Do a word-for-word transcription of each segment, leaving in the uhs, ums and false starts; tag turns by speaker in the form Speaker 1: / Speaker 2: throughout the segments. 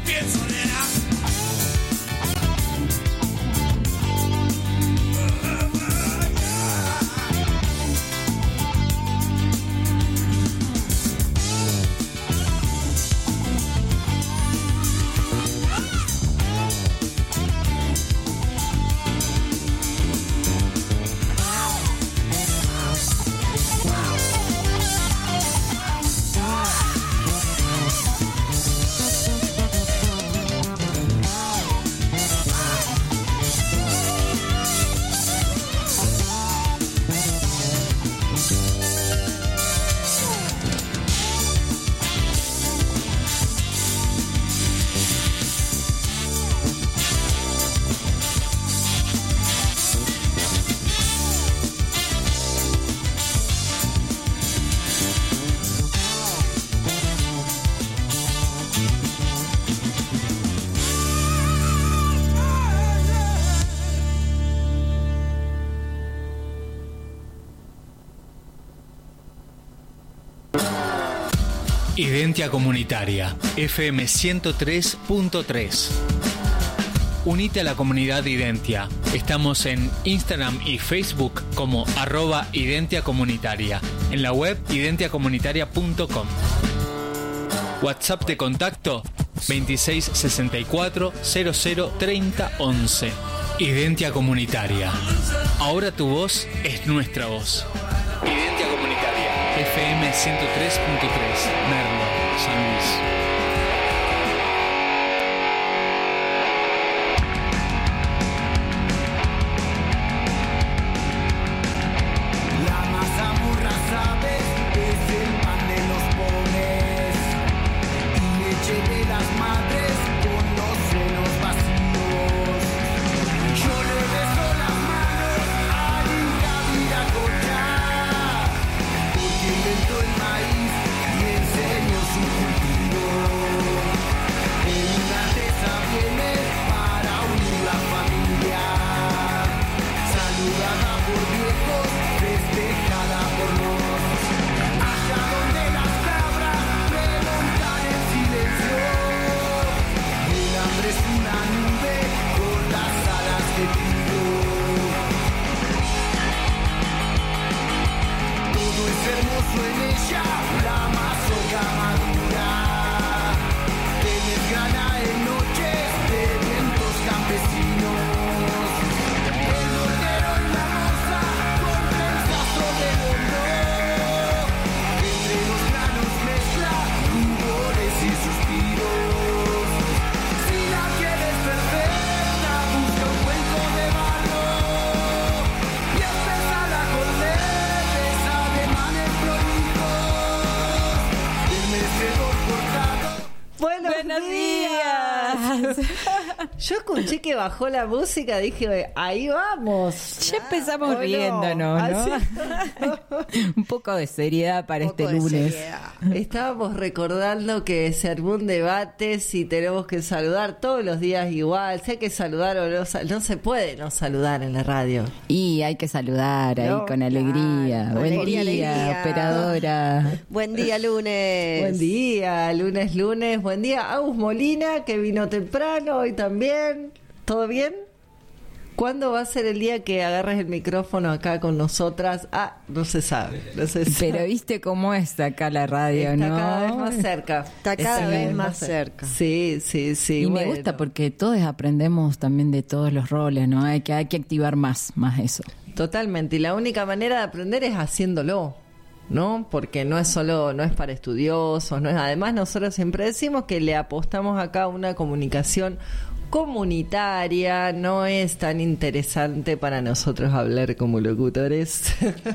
Speaker 1: pienso, nena.
Speaker 2: Identia Comunitaria, F M ciento tres punto tres. Unite a la comunidad Identia. Estamos en Instagram y Facebook como arroba Identia Comunitaria. En la web identia comunitaria punto com. WhatsApp de contacto veintiséis sesenta y cuatro cero cero treinta once. Identia Comunitaria. Ahora tu voz es nuestra voz. Identia Comunitaria, F M ciento tres punto tres, Merlo, San Luis.
Speaker 3: Yo escuché que bajó la música, dije, ahí vamos.
Speaker 4: Ya empezamos oh, riéndonos, ¿no? ¿no? Un poco de seriedad para un este lunes.
Speaker 3: Estábamos recordando que se armó un debate si tenemos que saludar todos los días igual. Si hay que saludar o no, no se puede no saludar en la radio.
Speaker 4: Y hay que saludar ahí no, con alegría. Claro, Buen alegría, día, alegría. Operadora.
Speaker 5: Buen día, lunes.
Speaker 3: Buen día, lunes, lunes. Buen día, Agus Molina, que vino temprano hoy también. ¿Todo bien? ¿Cuándo va a ser el día que agarres el micrófono acá con nosotras? Ah, no se sabe, no se sabe.
Speaker 4: Pero viste cómo está acá la radio,
Speaker 3: está
Speaker 4: ¿no?
Speaker 3: Está cada vez más cerca.
Speaker 5: Está cada vez, vez más cerca.
Speaker 3: Sí, sí, sí.
Speaker 4: Y
Speaker 3: bueno.
Speaker 4: me gusta porque todos aprendemos también de todos los roles, ¿no? Hay que, hay que activar más, más eso.
Speaker 3: Totalmente. Y la única manera de aprender es haciéndolo, ¿no? Porque no es solo, no es para estudiosos, no es. Además, nosotros siempre decimos que le apostamos acá a una comunicación comunitaria, no es tan interesante para nosotros hablar como locutores.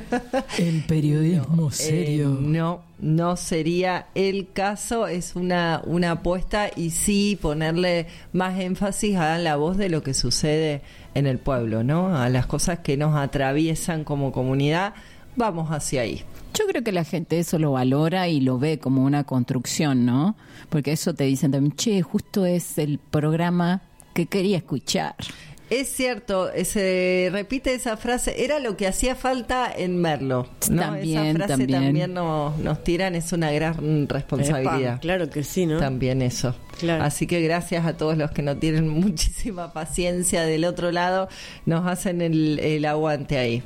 Speaker 4: El periodismo no, serio.
Speaker 3: Eh, no, no sería el caso, es una, una apuesta y sí ponerle más énfasis a la voz de lo que sucede en el pueblo, ¿no? A las cosas que nos atraviesan como comunidad, vamos hacia ahí.
Speaker 4: Yo creo que la gente eso lo valora y lo ve como una construcción, ¿no? Porque eso te dicen también, che, justo es el programa que quería escuchar.
Speaker 3: Es cierto, se repite esa frase, era lo que hacía falta en Merlo, ¿no?
Speaker 4: También,
Speaker 3: esa frase
Speaker 4: también,
Speaker 3: también nos, nos tiran, es una gran responsabilidad.
Speaker 5: Epa, claro que sí, ¿no?
Speaker 3: También eso.
Speaker 5: Claro.
Speaker 3: Así que gracias a todos los que no tienen muchísima paciencia del otro lado, nos hacen el, el aguante ahí.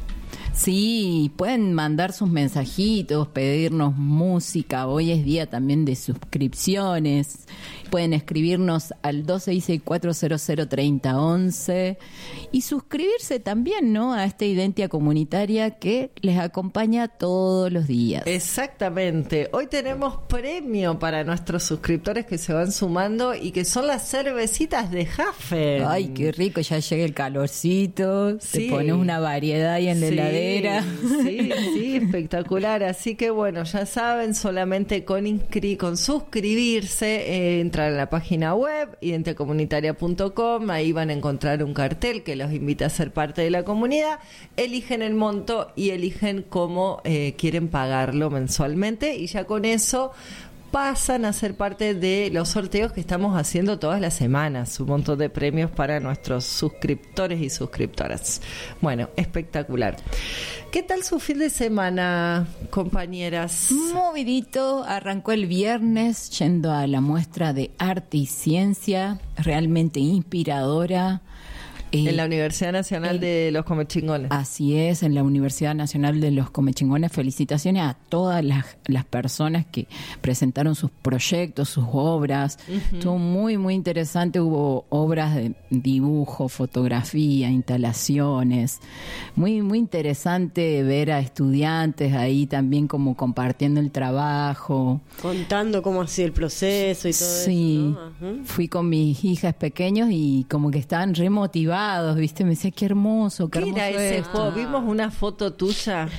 Speaker 4: Sí, pueden mandar sus mensajitos, pedirnos música. Hoy es día también de suscripciones. Pueden escribirnos al dos seis seis cuatro cero cero tres cero uno uno y suscribirse también, ¿no?, a esta Identia Comunitaria que les acompaña todos los días.
Speaker 3: Exactamente. Hoy tenemos premio para nuestros suscriptores que se van sumando y que son las cervecitas de Hafen.
Speaker 4: Ay, qué rico, ya llega el calorcito,
Speaker 3: Sí.
Speaker 4: te pones una variedad ahí en la
Speaker 3: Sí,
Speaker 4: heladera.
Speaker 3: Sí, sí, espectacular. Así que bueno, ya saben, solamente con inscri con suscribirse, eh, entrar a la página web identia comunitaria punto com, ahí van a encontrar un cartel que los invita a ser parte de la comunidad, eligen el monto y eligen cómo eh, quieren pagarlo mensualmente y ya con eso pasan a ser parte de los sorteos que estamos haciendo todas las semanas, un montón de premios para nuestros suscriptores y suscriptoras. Bueno, espectacular. ¿Qué tal su fin de semana, compañeras?
Speaker 4: Movidito, arrancó el viernes yendo a la muestra de arte y ciencia, realmente inspiradora. Eh,
Speaker 3: En la Universidad Nacional
Speaker 4: en-
Speaker 3: de los Comechingones.
Speaker 4: Así es, en la Universidad Nacional de los Comechingones. Felicitaciones a todas las, las personas que presentaron sus proyectos, sus obras. Uh-huh. Estuvo muy, muy interesante. Hubo obras de dibujo, fotografía, instalaciones. Muy, muy interesante ver a estudiantes ahí también como compartiendo el trabajo.
Speaker 5: Contando cómo ha sido el proceso y todo
Speaker 4: Sí,
Speaker 5: eso, ¿no? Ajá.
Speaker 4: fui con mis hijas pequeños y como que estaban re motivados, ¿viste? Me decía, qué hermoso, qué,
Speaker 3: ¿Qué
Speaker 4: hermoso
Speaker 3: era ese
Speaker 4: esto.
Speaker 3: juego? Vimos una foto tuya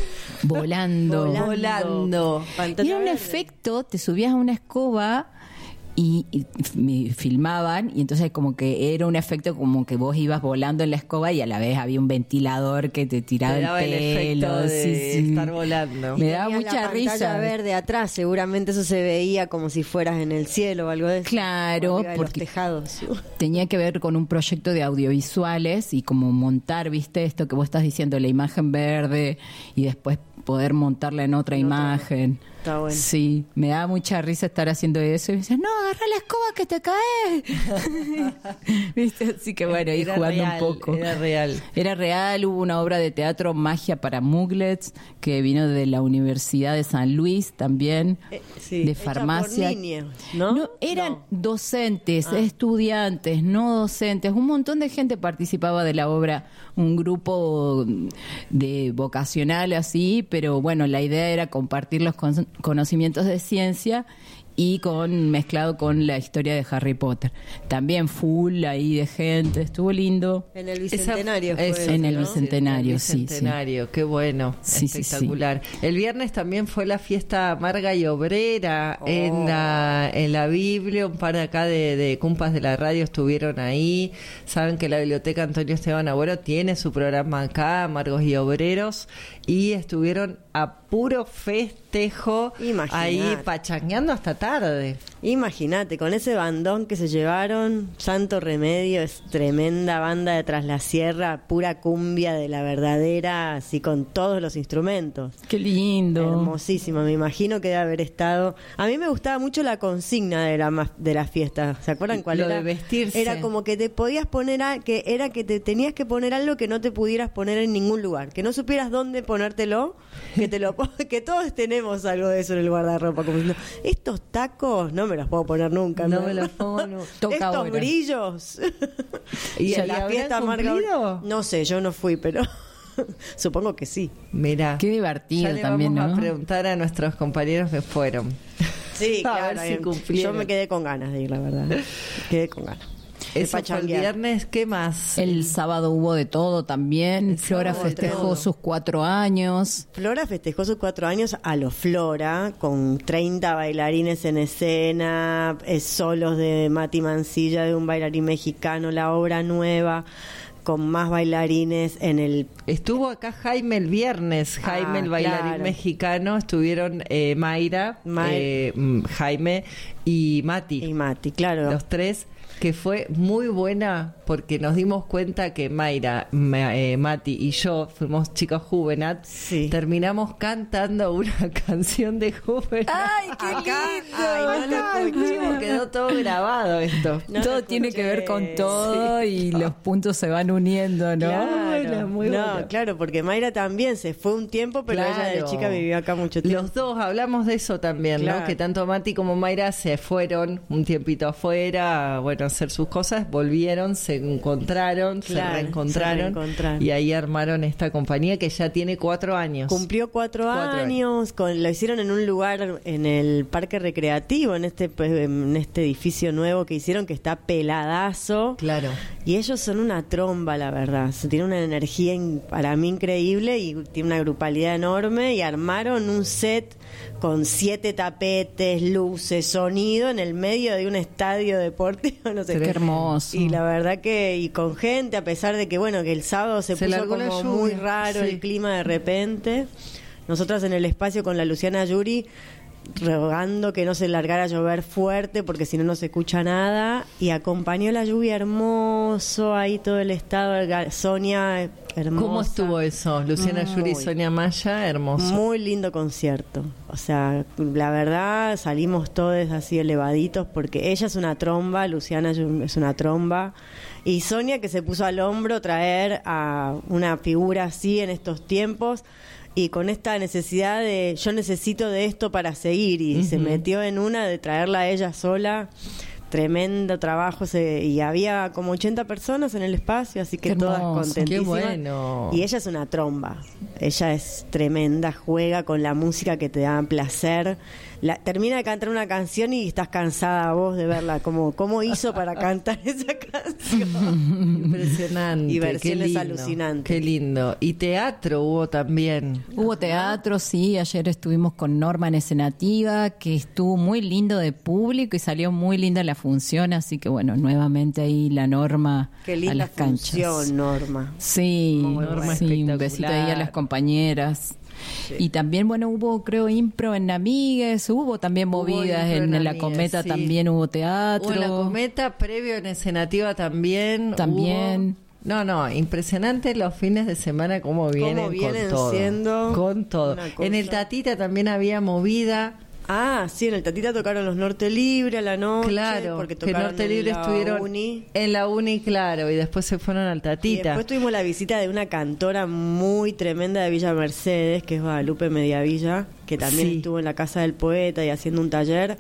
Speaker 4: Volando.
Speaker 3: volando.
Speaker 5: Pantalla
Speaker 4: Y era un
Speaker 5: verde.
Speaker 4: efecto, te subías a una escoba y, y me filmaban y entonces como que era un efecto como que vos ibas volando en la escoba y a la vez había un ventilador que te tiraba
Speaker 3: Te daba
Speaker 4: el
Speaker 3: el
Speaker 4: pelo.
Speaker 3: efecto de
Speaker 4: sí, sí.
Speaker 3: estar volando.
Speaker 4: Me daba
Speaker 5: Tenías
Speaker 4: mucha
Speaker 5: la pantalla
Speaker 4: risa.
Speaker 5: verde atrás, seguramente eso se veía como si fueras en el cielo o algo de eso.
Speaker 4: Claro,
Speaker 5: Arriba de
Speaker 4: porque-
Speaker 5: los tejados.
Speaker 4: Tenía que ver con un proyecto de audiovisuales y como montar, viste, esto que vos estás diciendo, la imagen verde y después poder montarla en otra
Speaker 5: En otra.
Speaker 4: imagen.
Speaker 5: Está bueno.
Speaker 4: Sí, me da mucha risa estar haciendo eso y me dicen, no, agarra la escoba que te caes. ¿Viste? Así que bueno, ir
Speaker 3: Era
Speaker 4: jugando
Speaker 3: real,
Speaker 4: un poco.
Speaker 3: Era real.
Speaker 4: Era real, hubo una obra de teatro Magia para Muglets que vino de la Universidad de San Luis también,
Speaker 5: Eh, sí,
Speaker 4: de
Speaker 5: hecha
Speaker 4: farmacia.
Speaker 5: por niños, ¿no?
Speaker 4: eran
Speaker 5: No.
Speaker 4: docentes,
Speaker 5: Ah.
Speaker 4: estudiantes, no docentes, un montón de gente participaba de la obra, un grupo de vocacional así, pero bueno, la idea era compartir los con- conocimientos de ciencia y con mezclado con la historia de Harry Potter. También full ahí de gente, estuvo lindo.
Speaker 5: En el
Speaker 3: Esa-
Speaker 5: bicentenario. fue
Speaker 3: eso,
Speaker 5: eso,
Speaker 4: en el
Speaker 5: ¿no?
Speaker 4: bicentenario.
Speaker 3: El
Speaker 4: sí, sí.
Speaker 3: bicentenario, qué bueno,
Speaker 4: Sí, sí,
Speaker 3: espectacular. El viernes también fue la fiesta amarga y obrera
Speaker 5: Oh.
Speaker 3: en la en la Biblia, un par de acá de, de cumpas de la radio estuvieron ahí. Saben que la Biblioteca Antonio Esteban Agüero tiene su programa acá, Amargos y Obreros, y estuvieron a puro festejo
Speaker 5: Imaginate.
Speaker 3: ahí pachangueando hasta tarde.
Speaker 5: Imagínate, con ese bandón que se llevaron, Santo Remedio, es tremenda banda de Tras la Sierra, pura cumbia de la verdadera, así con todos los instrumentos.
Speaker 4: Qué lindo.
Speaker 5: Hermosísimo, me imagino que debe haber estado. A mí me gustaba mucho la consigna de la ma- de la fiesta. ¿Se acuerdan cuál
Speaker 3: Lo
Speaker 5: era?
Speaker 3: de vestirse.
Speaker 5: Era como que te podías poner a, que era que te tenías que poner algo que no te pudieras poner en ningún lugar, que no supieras dónde ponértelo, que te lo pon- que todos tenemos algo de eso en el guardarropa, como diciendo, estos tacos no me los puedo poner nunca.
Speaker 3: No me los pongo nunca.
Speaker 4: Toca
Speaker 5: Estos
Speaker 4: ahora.
Speaker 5: brillos.
Speaker 3: ¿Y-
Speaker 5: Ya
Speaker 3: y
Speaker 5: la
Speaker 3: habrán
Speaker 5: fiesta amarga.
Speaker 3: cumplido?
Speaker 5: No sé, yo no fui, pero supongo que sí.
Speaker 3: Mira,
Speaker 4: Qué divertido
Speaker 3: ya le
Speaker 4: también,
Speaker 3: vamos
Speaker 4: ¿no?
Speaker 3: a preguntar a nuestros compañeros que fueron.
Speaker 5: Sí,
Speaker 3: A
Speaker 5: claro.
Speaker 3: ver si
Speaker 5: eh,
Speaker 3: cumplieron.
Speaker 5: yo me quedé con ganas de ir, la verdad. Quedé con ganas. De
Speaker 3: Eso fue el
Speaker 5: pachanguear.
Speaker 3: viernes, ¿qué más?
Speaker 4: El sábado hubo de todo también.
Speaker 3: El
Speaker 4: Flora
Speaker 3: sábado de
Speaker 4: festejó
Speaker 3: todo.
Speaker 4: sus cuatro años.
Speaker 5: Flora festejó sus cuatro años a lo Flora, con treinta bailarines en escena, eh, solos de Mati Mancilla, de un bailarín mexicano, la obra nueva, con más bailarines en el...
Speaker 3: Estuvo acá Jaime el viernes, Jaime
Speaker 5: Ah,
Speaker 3: el bailarín
Speaker 5: claro.
Speaker 3: mexicano, estuvieron eh, Mayra,
Speaker 5: May-
Speaker 3: eh, mm, Jaime y Mati.
Speaker 5: Y Mati, claro.
Speaker 3: Los tres, que fue muy buena porque nos dimos cuenta que Mayra, Ma- eh, Mati y yo fuimos chicas Juvenat.
Speaker 5: Sí.
Speaker 3: Terminamos cantando una canción de Juvenat.
Speaker 4: ¡Ay, qué
Speaker 5: Acá,
Speaker 4: lindo!
Speaker 5: ay, no lo
Speaker 3: Ay,
Speaker 5: escuché.
Speaker 3: Dios, quedó todo grabado esto.
Speaker 5: No
Speaker 4: todo
Speaker 5: lo
Speaker 4: tiene
Speaker 5: escuché.
Speaker 4: que ver con todo y los puntos se van uniendo, ¿no?
Speaker 5: Claro.
Speaker 3: Buena, muy
Speaker 5: no,
Speaker 3: buena.
Speaker 5: claro, porque Mayra también se fue un tiempo, pero ella de
Speaker 3: Claro.
Speaker 5: chica vivió acá mucho tiempo.
Speaker 3: Los dos hablamos de eso también,
Speaker 5: Claro.
Speaker 3: ¿no? Que tanto Mati como Mayra se fueron un tiempito afuera, bueno, a hacer sus cosas, volvieron, se encontraron,
Speaker 5: Claro,
Speaker 3: se reencontraron,
Speaker 5: se reencontraron.
Speaker 3: y ahí armaron esta compañía que ya tiene cuatro años.
Speaker 5: Cumplió cuatro,
Speaker 3: Cuatro
Speaker 5: años, con, lo hicieron en un lugar en el parque recreativo, en este pues, en este edificio nuevo que hicieron que está peladazo.
Speaker 3: Claro.
Speaker 5: Y ellos son una tromba, la verdad. Tienen una energía in- para mí increíble y tiene una grupalidad enorme y armaron un set con siete tapetes, luces, sonido en el medio de un estadio deportivo, no sé.
Speaker 4: Qué hermoso.
Speaker 5: Y la verdad que, y con gente, a pesar de que, bueno, que el sábado se,
Speaker 3: Se
Speaker 5: puso
Speaker 3: largó la
Speaker 5: como
Speaker 3: lluvia,
Speaker 5: muy raro
Speaker 3: sí.
Speaker 5: el clima de repente. Nosotras en el espacio con la Luciana Yuri rogando que no se largara a llover fuerte porque si no no se escucha nada, y acompañó la lluvia hermoso ahí todo el estado. Ga- Sonia, hermosa.
Speaker 3: ¿Cómo estuvo eso? Luciana Yuri y
Speaker 5: Muy.
Speaker 3: Sonia Maya, hermoso.
Speaker 5: Muy lindo concierto. O sea, la verdad salimos todos así elevaditos porque ella es una tromba, Luciana es una tromba, y Sonia que se puso al hombro traer a una figura así en estos tiempos y con esta necesidad de yo necesito de esto para seguir, y se metió en una de traerla a ella sola. Tremendo trabajo, se, y había como ochenta personas en el espacio, así que
Speaker 4: Qué
Speaker 5: todas
Speaker 4: hermoso.
Speaker 5: contentísimas.
Speaker 3: Qué bueno.
Speaker 5: Y ella es una tromba, ella es tremenda, juega con la música que te da placer. La, termina de cantar una canción y estás cansada vos de verla, como cómo hizo para cantar esa canción.
Speaker 3: Impresionante.
Speaker 5: Y versiones
Speaker 3: qué lindo,
Speaker 5: alucinantes.
Speaker 3: Qué lindo. Y teatro hubo también.
Speaker 4: Hubo teatro, sí, ayer estuvimos con Norma en Escenativa, que estuvo muy lindo de público y salió muy linda la función, así que bueno, nuevamente ahí la Norma
Speaker 5: Qué
Speaker 4: a
Speaker 5: linda
Speaker 4: las canchas.
Speaker 5: función, Norma.
Speaker 4: Sí,
Speaker 3: Muy Norma
Speaker 4: sí, un
Speaker 3: espectacular.
Speaker 4: besito ahí a las compañeras.
Speaker 5: Sí.
Speaker 4: Y también, bueno, hubo, creo, impro en Amigues, hubo también
Speaker 3: Hubo
Speaker 4: movidas
Speaker 3: impro
Speaker 4: en,
Speaker 3: en
Speaker 4: La
Speaker 3: Amigues,
Speaker 4: Cometa,
Speaker 3: sí.
Speaker 4: también hubo teatro.
Speaker 3: Hubo en La Cometa, previo en Escenativa también.
Speaker 4: También.
Speaker 3: hubo- No, no, impresionante los fines de semana cómo vienen,
Speaker 5: vienen
Speaker 3: con todo.
Speaker 5: siendo
Speaker 3: con todo.
Speaker 5: una cosa.
Speaker 3: En el Tatita también había movida.
Speaker 5: Ah, sí, en el Tatita tocaron los Norte Libre a la noche.
Speaker 3: Claro,
Speaker 5: porque
Speaker 3: que
Speaker 5: tocaron
Speaker 3: Norte
Speaker 5: en
Speaker 3: Libre
Speaker 5: la
Speaker 3: estuvieron
Speaker 5: Uni.
Speaker 3: en la Uni, claro, y después se fueron al
Speaker 5: Y
Speaker 3: Tatita.
Speaker 5: después tuvimos la visita de una cantora muy tremenda de Villa Mercedes, que es Guadalupe Mediavilla, que también
Speaker 3: Sí.
Speaker 5: estuvo en la Casa del Poeta y haciendo un taller,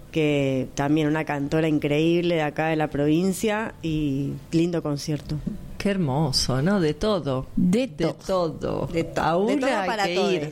Speaker 5: que también una cantora increíble de acá de la provincia, y lindo concierto.
Speaker 3: Qué hermoso, ¿no? De todo.
Speaker 4: De
Speaker 3: De todo.
Speaker 5: De, to-
Speaker 3: A
Speaker 5: de
Speaker 3: una
Speaker 5: todo
Speaker 3: hay
Speaker 5: para
Speaker 3: que
Speaker 5: todos.
Speaker 3: ir.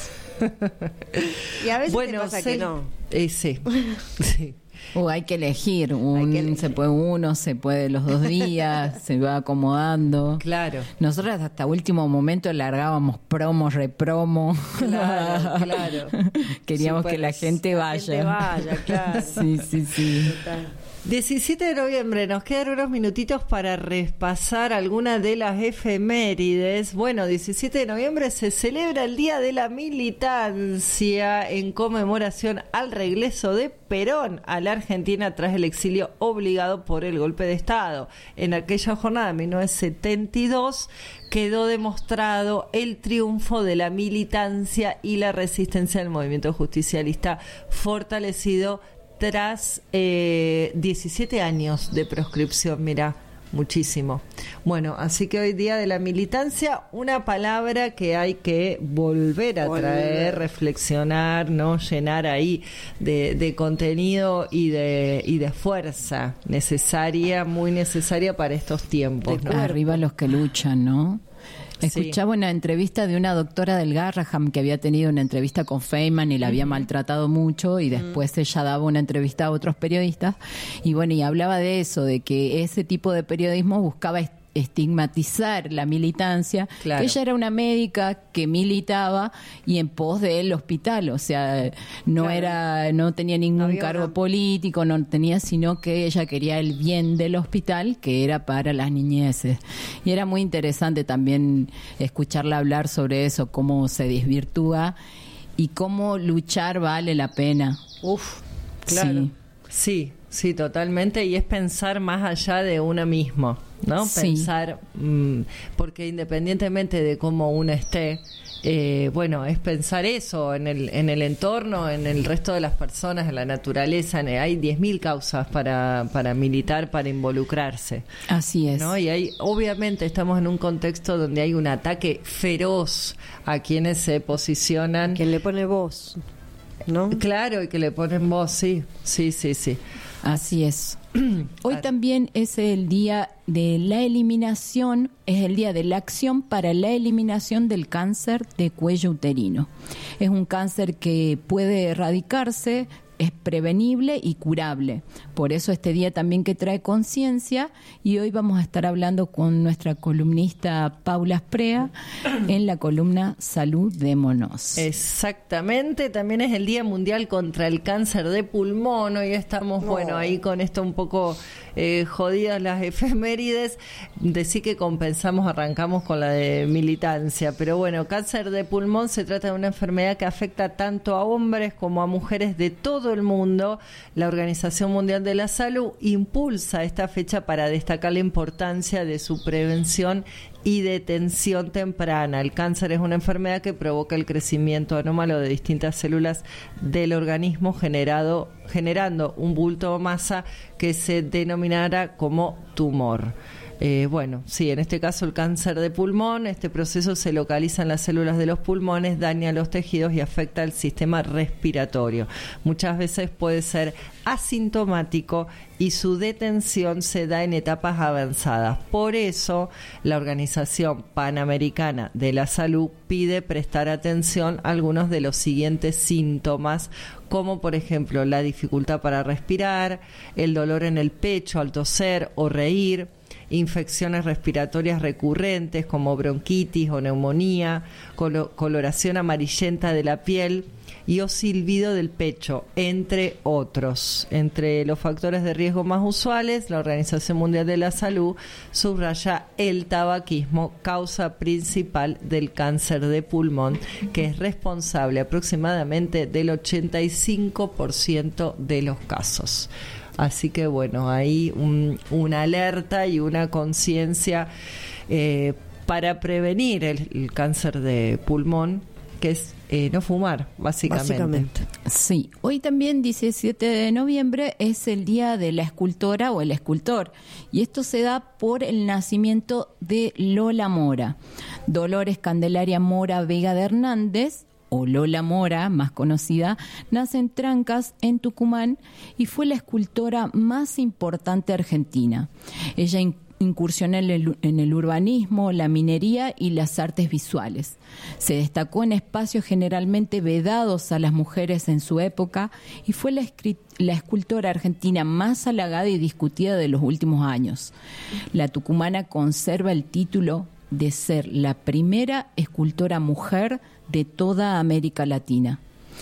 Speaker 5: Y a veces
Speaker 3: Bueno,
Speaker 5: te pasa
Speaker 3: Cel-
Speaker 5: que no.
Speaker 3: Eh, sí, sí.
Speaker 4: Uh, hay que elegir, un,
Speaker 5: Hay que elegir.
Speaker 4: se puede uno, se puede los dos días, se va acomodando.
Speaker 3: Claro.
Speaker 4: Nosotras hasta último momento largábamos promo, repromo.
Speaker 3: Claro, claro.
Speaker 4: Queríamos
Speaker 3: Súper,
Speaker 4: que la gente
Speaker 5: La
Speaker 4: vaya.
Speaker 5: gente vaya, claro.
Speaker 4: Sí, sí, sí.
Speaker 5: Total.
Speaker 3: diecisiete de noviembre, nos quedan unos minutitos para repasar algunas de las efemérides. Bueno, diecisiete de noviembre se celebra el Día de la Militancia en conmemoración al regreso de Perón a la Argentina tras el exilio obligado por el golpe de Estado. En aquella jornada de mil novecientos setenta y dos quedó demostrado el triunfo de la militancia y la resistencia del movimiento justicialista fortalecido tras eh, diecisiete años de proscripción, mira, muchísimo. Bueno, así que hoy día de la militancia, una palabra que hay que volver a
Speaker 5: Volver.
Speaker 3: traer, reflexionar, no llenar ahí de, de contenido y de y de fuerza necesaria, muy necesaria para estos tiempos, ¿no?
Speaker 4: Arriba los que luchan, ¿no?
Speaker 3: Sí.
Speaker 4: Escuchaba una entrevista de una doctora del Garraham que había tenido una entrevista con Feynman y la había maltratado mucho, y después ella daba una entrevista a otros periodistas y bueno, y hablaba de eso, de que ese tipo de periodismo buscaba est- estigmatizar la militancia,
Speaker 3: Claro.
Speaker 4: que ella era una médica que militaba y en pos del hospital, o sea, no
Speaker 5: Claro.
Speaker 4: era, no tenía ningún
Speaker 5: Había
Speaker 4: cargo
Speaker 5: una-
Speaker 4: político, no tenía, sino que ella quería el bien del hospital, que era para las niñeces. Y era muy interesante también escucharla hablar sobre eso, cómo se desvirtúa y cómo luchar vale la pena.
Speaker 5: Uf, claro.
Speaker 4: Sí.
Speaker 3: Sí, sí, totalmente, y es pensar más allá de uno mismo, ¿no?
Speaker 4: Sí.
Speaker 3: Pensar, mmm, porque independientemente de cómo uno esté, eh, bueno, es pensar eso en el, en el entorno, en el resto de las personas, en la naturaleza. En el, hay diez mil causas para, para militar, para involucrarse.
Speaker 4: Así es.
Speaker 3: ¿No? Y hay, obviamente estamos en un contexto donde hay un ataque feroz a quienes se posicionan.
Speaker 5: Quien le pone voz, ¿no?
Speaker 3: Claro, y que le ponen voz, sí, sí, sí, sí.
Speaker 4: Así es. Hoy también es el día de la eliminación, es el día de la acción para la eliminación del cáncer de cuello uterino. Es un cáncer que puede erradicarse, es prevenible y curable. Por eso este día también que trae conciencia, y hoy vamos a estar hablando con nuestra columnista Paula Sprea en la columna Saludémonos.
Speaker 3: Exactamente, también es el Día Mundial contra el Cáncer de Pulmón. Hoy estamos,
Speaker 5: No.
Speaker 3: bueno, ahí con esto un poco eh, jodidas las efemérides. Decí que compensamos, arrancamos con la de militancia, pero bueno, cáncer de pulmón se trata de una enfermedad que afecta tanto a hombres como a mujeres de todo el mundo. La Organización Mundial de la Salud impulsa esta fecha para destacar la importancia de su prevención y detención temprana. El cáncer es una enfermedad que provoca el crecimiento anómalo de distintas células del organismo, generado, generando un bulto o masa que se denominará como tumor. Eh, bueno, sí, en este caso el cáncer de pulmón, este proceso se localiza en las células de los pulmones, daña los tejidos y afecta al sistema respiratorio. Muchas veces puede ser asintomático y su detención se da en etapas avanzadas. Por eso, la Organización Panamericana de la Salud pide prestar atención a algunos de los siguientes síntomas, como por ejemplo la dificultad para respirar, el dolor en el pecho al toser o reír, infecciones respiratorias recurrentes como bronquitis o neumonía, colo- coloración amarillenta de la piel y o silbido del pecho, entre otros. Entre los factores de riesgo más usuales, la Organización Mundial de la Salud subraya el tabaquismo, causa principal del cáncer de pulmón, que es responsable aproximadamente del ochenta y cinco por ciento de los casos. Así que bueno, hay un, una alerta y una conciencia eh, para prevenir el, el cáncer de pulmón, que es eh, no fumar, básicamente.
Speaker 5: Básicamente.
Speaker 4: Sí, hoy también, diecisiete de noviembre, es el día de la escultora o el escultor. Y esto se da por el nacimiento de Lola Mora. Dolores Candelaria Mora Vega de Hernández, o Lola Mora, más conocida, nace en Trancas, en Tucumán, y fue la escultora más importante argentina. Ella in- incursionó en el, en el urbanismo, la minería y las artes visuales. Se destacó en espacios generalmente vedados a las mujeres en su época y fue la, escrit- la escultora argentina más halagada y discutida de los últimos años. La tucumana conserva el título de ser la primera escultora mujer de toda América Latina.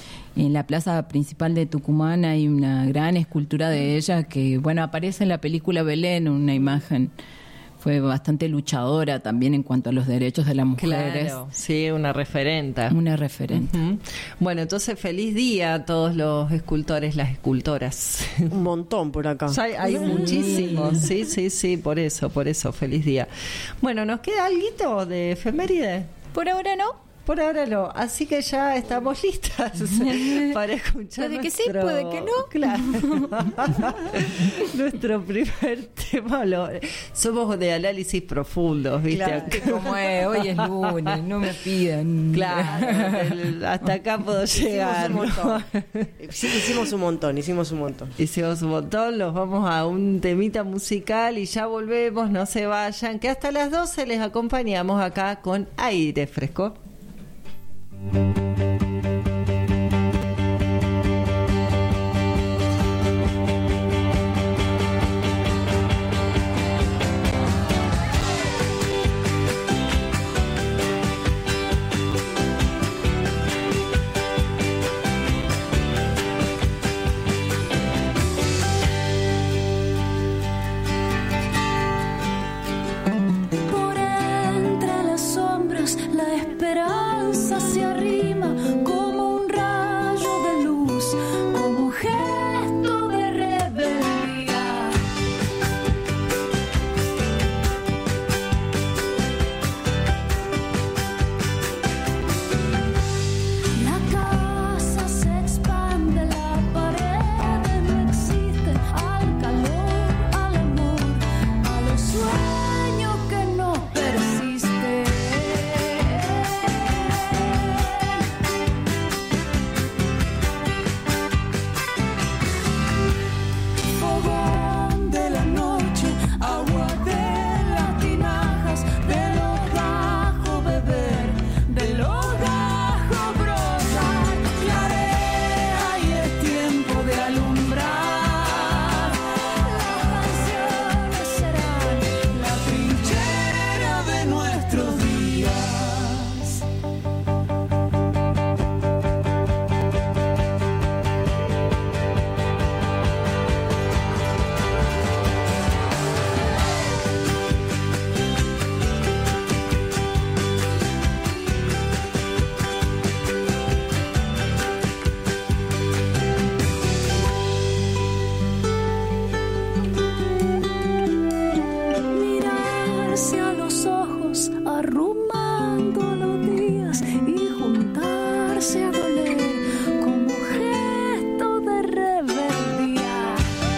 Speaker 4: En la plaza principal de Tucumán hay una gran escultura de ella que, bueno, aparece en la película Belén, una imagen. Fue bastante luchadora también en cuanto a los derechos de las mujeres.
Speaker 3: Claro, sí, una referenta.
Speaker 4: Una referente.
Speaker 3: Uh-huh. Bueno, entonces feliz día a todos los escultores, las escultoras.
Speaker 5: Un montón por acá.
Speaker 3: Ya hay, hay muchísimos, sí, sí, sí, por eso, por eso, feliz día. Bueno, ¿nos queda algo de efeméride?
Speaker 4: Por ahora no.
Speaker 3: Por ahora no, así que ya estamos listas para escuchar
Speaker 4: Puede que sí,
Speaker 3: nuestro...
Speaker 4: puede que no.
Speaker 3: Claro. Nuestro primer tema. Lo... Somos de análisis profundos, ¿viste?
Speaker 5: Claro.
Speaker 4: Como es, hoy es lunes, no me pidan.
Speaker 3: Claro, el- hasta acá puedo llegar.
Speaker 5: Hicimos un
Speaker 3: ¿no?
Speaker 5: montón. Sí, hicimos un montón, hicimos un montón.
Speaker 3: Hicimos un montón, los vamos a un temita musical y ya volvemos, no se vayan, que hasta las doce les acompañamos acá con Aire Fresco.
Speaker 1: Por entre las sombras la esperanza se arrima. arrumando los días y juntarse a doler como gesto de rebeldía.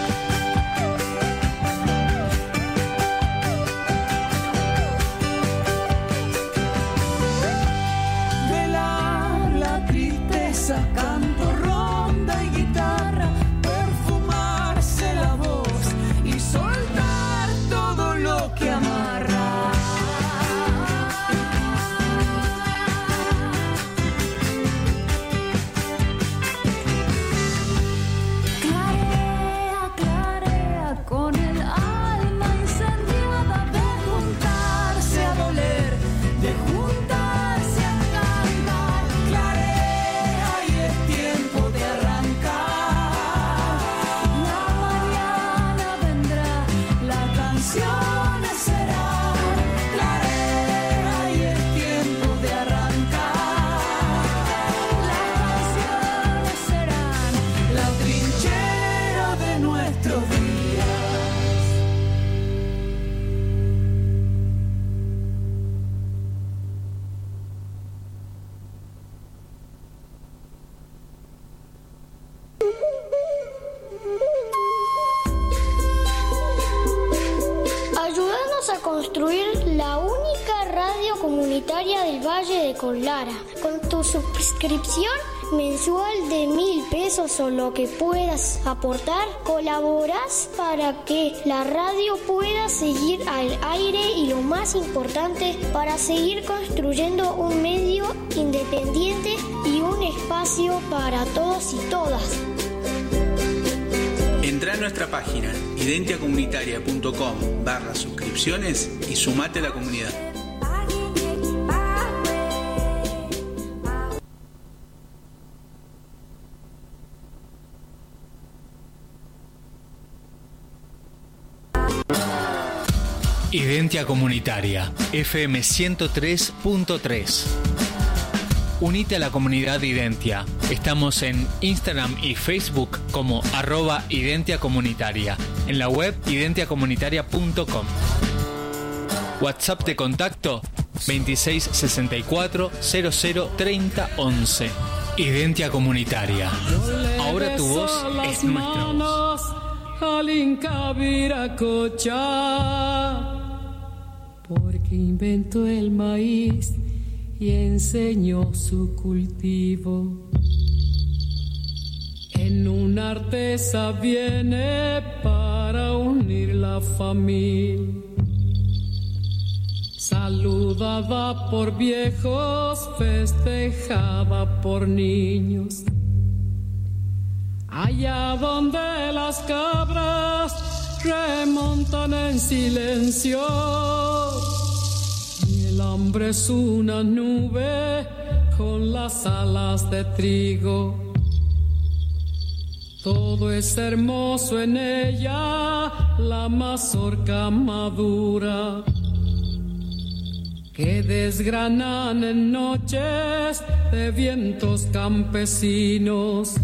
Speaker 6: Velar la tristeza, canto, ronda y guitarra, perfumarse la voz y soltar todo lo que amarra.
Speaker 1: Clarea, clarea con el alma incendiada de juntarse a doler, de juntarse a cantar.
Speaker 6: Clarea y es tiempo de arrancar.
Speaker 1: La mañana vendrá, las canciones serán.
Speaker 6: Clarea y es tiempo de arrancar.
Speaker 1: Las canciones serán.
Speaker 6: La trinchera de nuestros días.
Speaker 7: Ayúdanos a construir la única radio comunitaria del Valle de Conlara. Con tu suscripción mensual de mil pesos o lo que puedas aportar, colaboras para que la radio pueda seguir al aire y, lo más importante, para seguir construyendo un medio independiente y un espacio para todos y todas.
Speaker 8: Entrá a nuestra página identiacomunitaria.com barra suscripciones y sumate a la comunidad.
Speaker 2: Identia Comunitaria, F M ciento tres punto tres. Unite a la comunidad Identia. Estamos en Instagram y Facebook como arroba Identia Comunitaria. En la web identia comunitaria punto com. WhatsApp de contacto veintiséis sesenta y cuatro cero cero treinta once. Identia Comunitaria. Ahora tu voz es nuestra voz.
Speaker 6: Al Inca Viracocha, porque inventó el maíz y enseñó su cultivo. En una artesa viene para unir la familia, saludada por viejos, festejada por niños. Allá donde las cabras remontan en silencio y el hambre es una nube con las alas de trigo. Todo es hermoso en ella, la mazorca madura que desgranan en noches de vientos campesinos.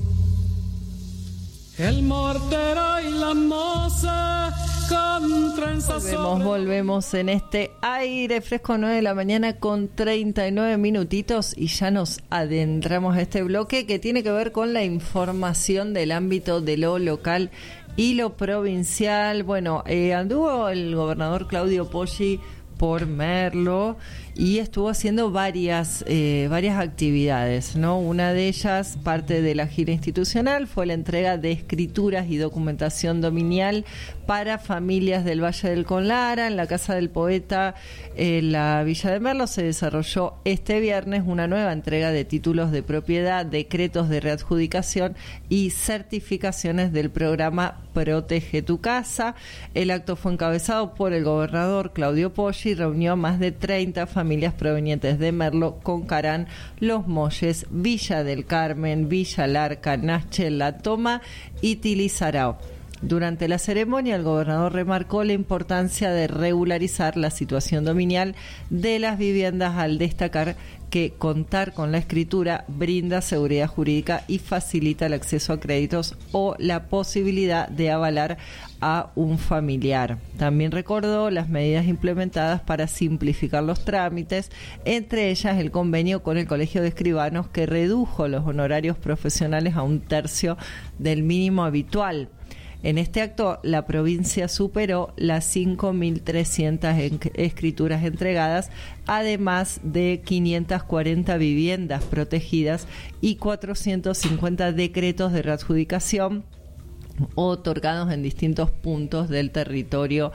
Speaker 6: El mortero y la moza con trenzas.
Speaker 3: Volvemos, volvemos en este aire fresco, nueve de la mañana con treinta y nueve minutitos, y ya nos adentramos a este bloque que tiene que ver con la información del ámbito de lo local y lo provincial. Bueno, eh, anduvo el gobernador Claudio Poggi por Merlo y estuvo haciendo varias eh, varias actividades, ¿no? Una de ellas, parte de la gira institucional, fue la entrega de escrituras y documentación dominial para familias del Valle del Conlara. En la Casa del Poeta, en la Villa de Merlo, se desarrolló este viernes una nueva entrega de títulos de propiedad, decretos de readjudicación y certificaciones del programa Protege tu Casa. El acto fue encabezado por el gobernador Claudio Poggi y reunió a más de treinta familias provenientes de Merlo, Concarán, Los Molles, Villa del Carmen, Villa Larca, Nachel, La Toma y Tilizarao. Durante la ceremonia, el gobernador remarcó la importancia de regularizar la situación dominial de las viviendas al destacar que contar con la escritura brinda seguridad jurídica y facilita el acceso a créditos o la posibilidad de avalar a un familiar. También recordó las medidas implementadas para simplificar los trámites, entre ellas el convenio con el Colegio de Escribanos que redujo los honorarios profesionales a un tercio del mínimo habitual. En este acto, la provincia superó las cinco mil trescientas escrituras entregadas, además de quinientas cuarenta viviendas protegidas y cuatrocientos cincuenta decretos de readjudicación otorgados en distintos puntos del territorio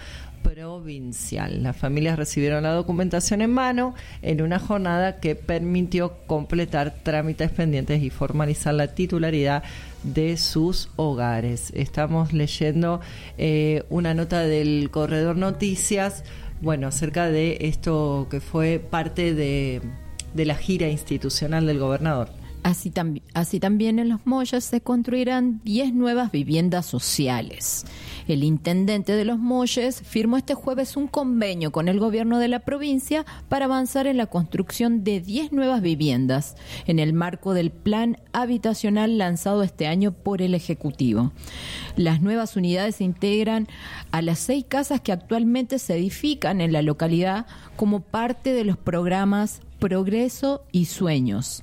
Speaker 3: provincial. Las familias recibieron la documentación en mano en una jornada que permitió completar trámites pendientes y formalizar la titularidad de sus hogares. Estamos leyendo eh, una nota del Corredor Noticias, bueno, acerca de esto que fue parte de, de la gira institucional del gobernador.
Speaker 4: Así, tam- así también en Los Molles se construirán diez nuevas viviendas sociales. El intendente de Los Molles firmó este jueves un convenio con el gobierno de la provincia para avanzar en la construcción de diez nuevas viviendas en el marco del plan habitacional lanzado este año por el Ejecutivo. Las nuevas unidades se integran a las seis casas que actualmente se edifican en la localidad como parte de los programas Progreso y Sueños.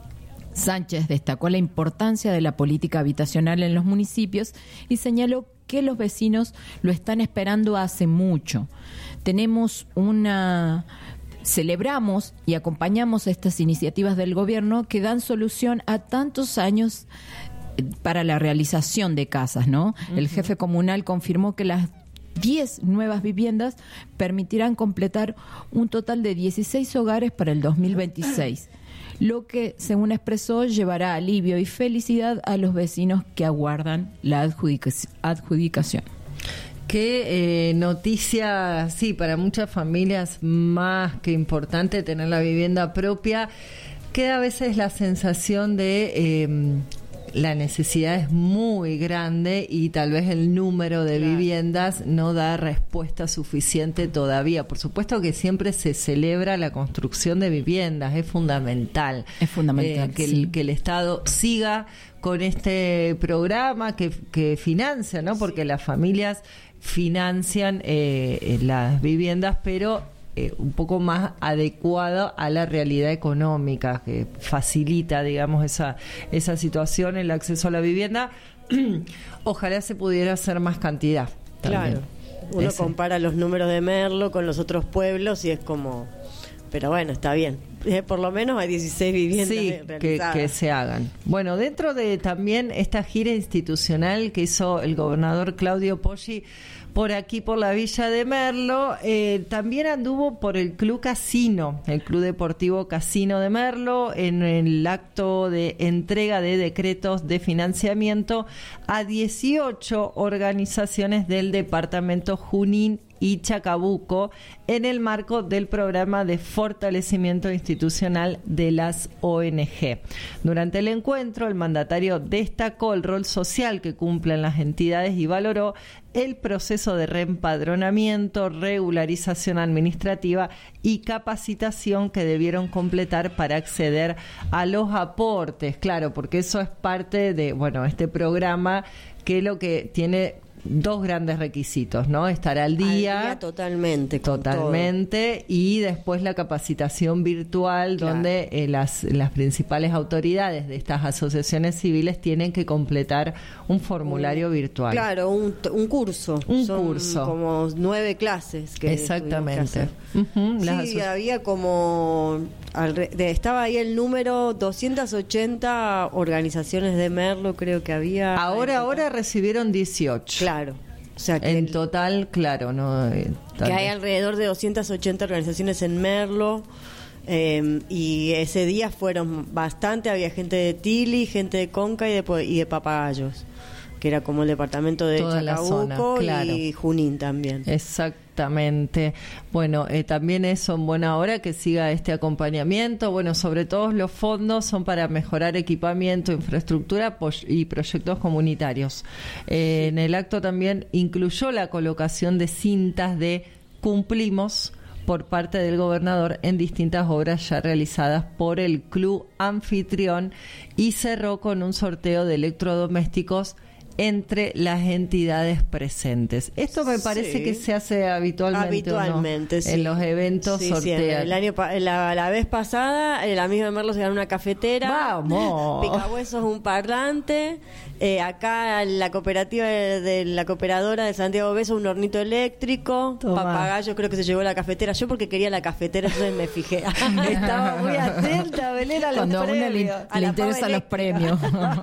Speaker 4: Sánchez destacó la importancia de la política habitacional en los municipios y señaló que los vecinos lo están esperando hace mucho. Tenemos una... Celebramos y acompañamos estas iniciativas del gobierno que dan solución a tantos años para la realización de casas, ¿no? Uh-huh. El jefe comunal confirmó que las diez nuevas viviendas permitirán completar un total de dieciséis hogares para el dos mil veintiséis. Lo que, según expresó, llevará alivio y felicidad a los vecinos que aguardan la adjudic- adjudicación.
Speaker 3: Qué eh, noticia, sí, para muchas familias más que importante tener la vivienda propia. Queda a veces la sensación de eh, la necesidad es muy grande y tal vez el número de claro. viviendas no da respuesta suficiente todavía. Por supuesto que siempre se celebra la construcción de viviendas, es fundamental.
Speaker 4: Es fundamental,
Speaker 3: eh, que,
Speaker 4: sí.
Speaker 3: el, que el Estado siga con este programa que, que financia, ¿no? Porque las familias financian eh, las viviendas, pero Eh, un poco más adecuado a la realidad económica, que facilita, digamos, esa esa situación, el acceso a la vivienda. Ojalá se pudiera hacer más cantidad también.
Speaker 5: Claro, uno
Speaker 3: Ese.
Speaker 5: compara los números de Merlo con los otros pueblos y es como, pero bueno, está bien. Eh, por lo menos hay dieciséis viviendas
Speaker 3: sí, que,
Speaker 5: realizadas.
Speaker 3: que se hagan. Bueno, dentro de también esta gira institucional que hizo el gobernador Claudio Poggi por aquí, por la Villa de Merlo, eh, también anduvo por el Club Casino, el Club Deportivo Casino de Merlo, en el acto de entrega de decretos de financiamiento a dieciocho organizaciones del departamento Junín y Chacabuco en el marco del programa de fortalecimiento institucional de las O N G. Durante el encuentro, el mandatario destacó el rol social que cumplen las entidades y valoró el proceso de reempadronamiento, regularización administrativa y capacitación que debieron completar para acceder a los aportes. Claro, porque eso es parte de, bueno, este programa que lo que tiene dos grandes requisitos, ¿no? Estar al día,
Speaker 5: al día totalmente, con
Speaker 3: totalmente, todo. Y después la capacitación virtual, claro. donde eh, las las principales autoridades de estas asociaciones civiles tienen que completar un formulario
Speaker 5: un,
Speaker 3: virtual.
Speaker 5: Claro, un, un curso.
Speaker 3: Un
Speaker 5: Son
Speaker 3: curso.
Speaker 5: Como nueve clases que
Speaker 3: exactamente.
Speaker 5: Que uh-huh, sí,
Speaker 3: aso-
Speaker 5: había como alre- de, estaba ahí el número doscientas ochenta organizaciones de Merlo, creo que había.
Speaker 3: Ahora, ahora recibieron dieciocho.
Speaker 5: Claro. O sea que
Speaker 3: en
Speaker 5: el,
Speaker 3: total, claro, no. Eh,
Speaker 5: que hay alrededor de doscientas ochenta organizaciones en Merlo. Eh, y ese día fueron bastante, había gente de Tili, gente de Conca y de, y de Papagayos, que era como el departamento de
Speaker 3: Toda la zona,
Speaker 5: Chacabuco
Speaker 3: claro.
Speaker 5: y Junín también.
Speaker 3: Exactamente. Bueno, eh, también eso en buena hora que siga este acompañamiento. Bueno, sobre todo los fondos son para mejorar equipamiento, infraestructura pos- y proyectos comunitarios. Eh, en el acto también incluyó la colocación de cintas de Cumplimos por parte del gobernador en distintas obras ya realizadas por el club anfitrión y cerró con un sorteo de electrodomésticos entre las entidades presentes. Esto me parece
Speaker 5: Sí.
Speaker 3: que se hace habitualmente, ¿o no?
Speaker 5: Habitualmente, sí.
Speaker 3: En los eventos
Speaker 5: Sí, siempre.
Speaker 3: sortean.
Speaker 5: El año pa- la, la vez pasada, el amigo de Merlo se ganó una cafetera.
Speaker 3: ¡Vamos!
Speaker 5: Picahuesos un parlante. Eh, acá la cooperativa de, de la cooperadora de Santiago Beso, un hornito eléctrico.
Speaker 3: Toma.
Speaker 5: Papagayo creo que se llevó la cafetera. Yo porque quería la cafetera, entonces me fijé.
Speaker 3: Estaba muy atenta, Belén, a los
Speaker 4: Cuando a uno le,
Speaker 3: premios.
Speaker 5: A
Speaker 4: le
Speaker 5: la
Speaker 4: interesan los
Speaker 5: pava
Speaker 4: premios.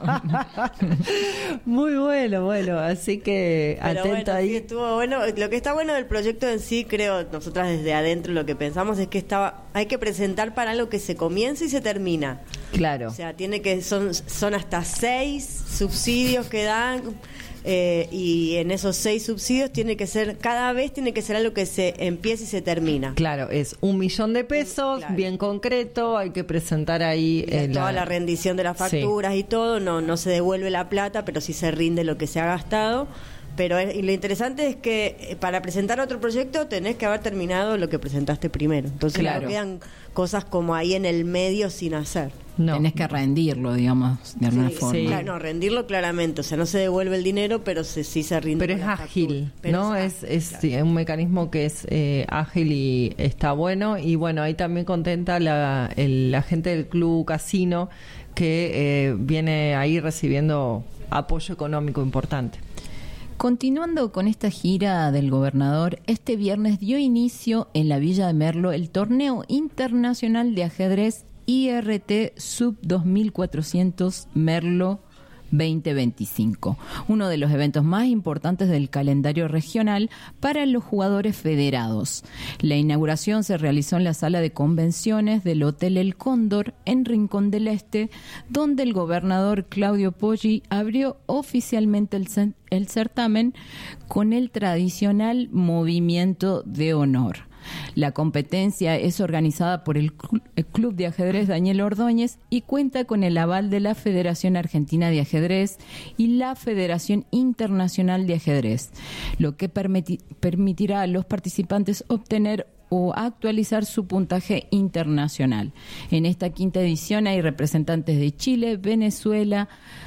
Speaker 3: Muy bueno, bueno, así que
Speaker 5: Pero
Speaker 3: atento
Speaker 5: bueno,
Speaker 3: ahí.
Speaker 5: sí, estuvo bueno. Lo que está bueno del proyecto en sí, creo, nosotras desde adentro lo que pensamos es que estaba, hay que presentar para algo que se comienza y se termina.
Speaker 3: Claro.
Speaker 5: O sea, tiene que son son hasta seis subsidios que dan eh, y en esos seis subsidios tiene que ser cada vez tiene que ser algo que se empiece y se termina.
Speaker 3: Claro, es un millón de pesos,
Speaker 5: Claro.
Speaker 3: bien concreto, hay que presentar ahí
Speaker 5: Y
Speaker 3: eh,
Speaker 5: toda la rendición de las facturas y todo, no no se devuelve la plata, pero sí se rinde lo que se ha gastado. Pero es- y lo interesante es que eh, para presentar otro proyecto tenés que haber terminado lo que presentaste primero. Entonces
Speaker 3: Claro.
Speaker 5: no quedan cosas como ahí en el medio sin hacer.
Speaker 3: No.
Speaker 4: Tenés que rendirlo, digamos, de alguna
Speaker 5: Sí,
Speaker 4: forma.
Speaker 3: sí.
Speaker 5: claro, no, rendirlo claramente. O sea, no se devuelve el dinero, pero se, sí se rinde.
Speaker 3: Pero
Speaker 5: con
Speaker 3: es
Speaker 5: la
Speaker 3: ágil,
Speaker 5: factura. Pero
Speaker 3: ¿no?
Speaker 5: es
Speaker 3: Es,
Speaker 5: ágil,
Speaker 3: es
Speaker 5: claro.
Speaker 3: sí, es un mecanismo que es eh, ágil y está bueno. Y bueno, ahí también contenta la, el- la gente del Club Casino que eh, viene ahí recibiendo apoyo económico importante.
Speaker 4: Continuando con esta gira del gobernador, este viernes dio inicio en la Villa de Merlo el Torneo Internacional de Ajedrez I R T Sub dos mil cuatrocientos Merlo veinte veinticinco, uno de los eventos más importantes del calendario regional para los jugadores federados. La inauguración se realizó en la sala de convenciones del Hotel El Cóndor en Rincón del Este, donde el gobernador Claudio Poggi abrió oficialmente el, cer- el certamen con el tradicional movimiento de honor. La competencia es organizada por el Cl- el Club de Ajedrez Daniel Ordóñez y cuenta con el aval de la Federación Argentina de Ajedrez y la Federación Internacional de Ajedrez, lo que permiti- permitirá a los participantes obtener o actualizar su puntaje internacional. En esta quinta edición hay representantes de Chile, Venezuela,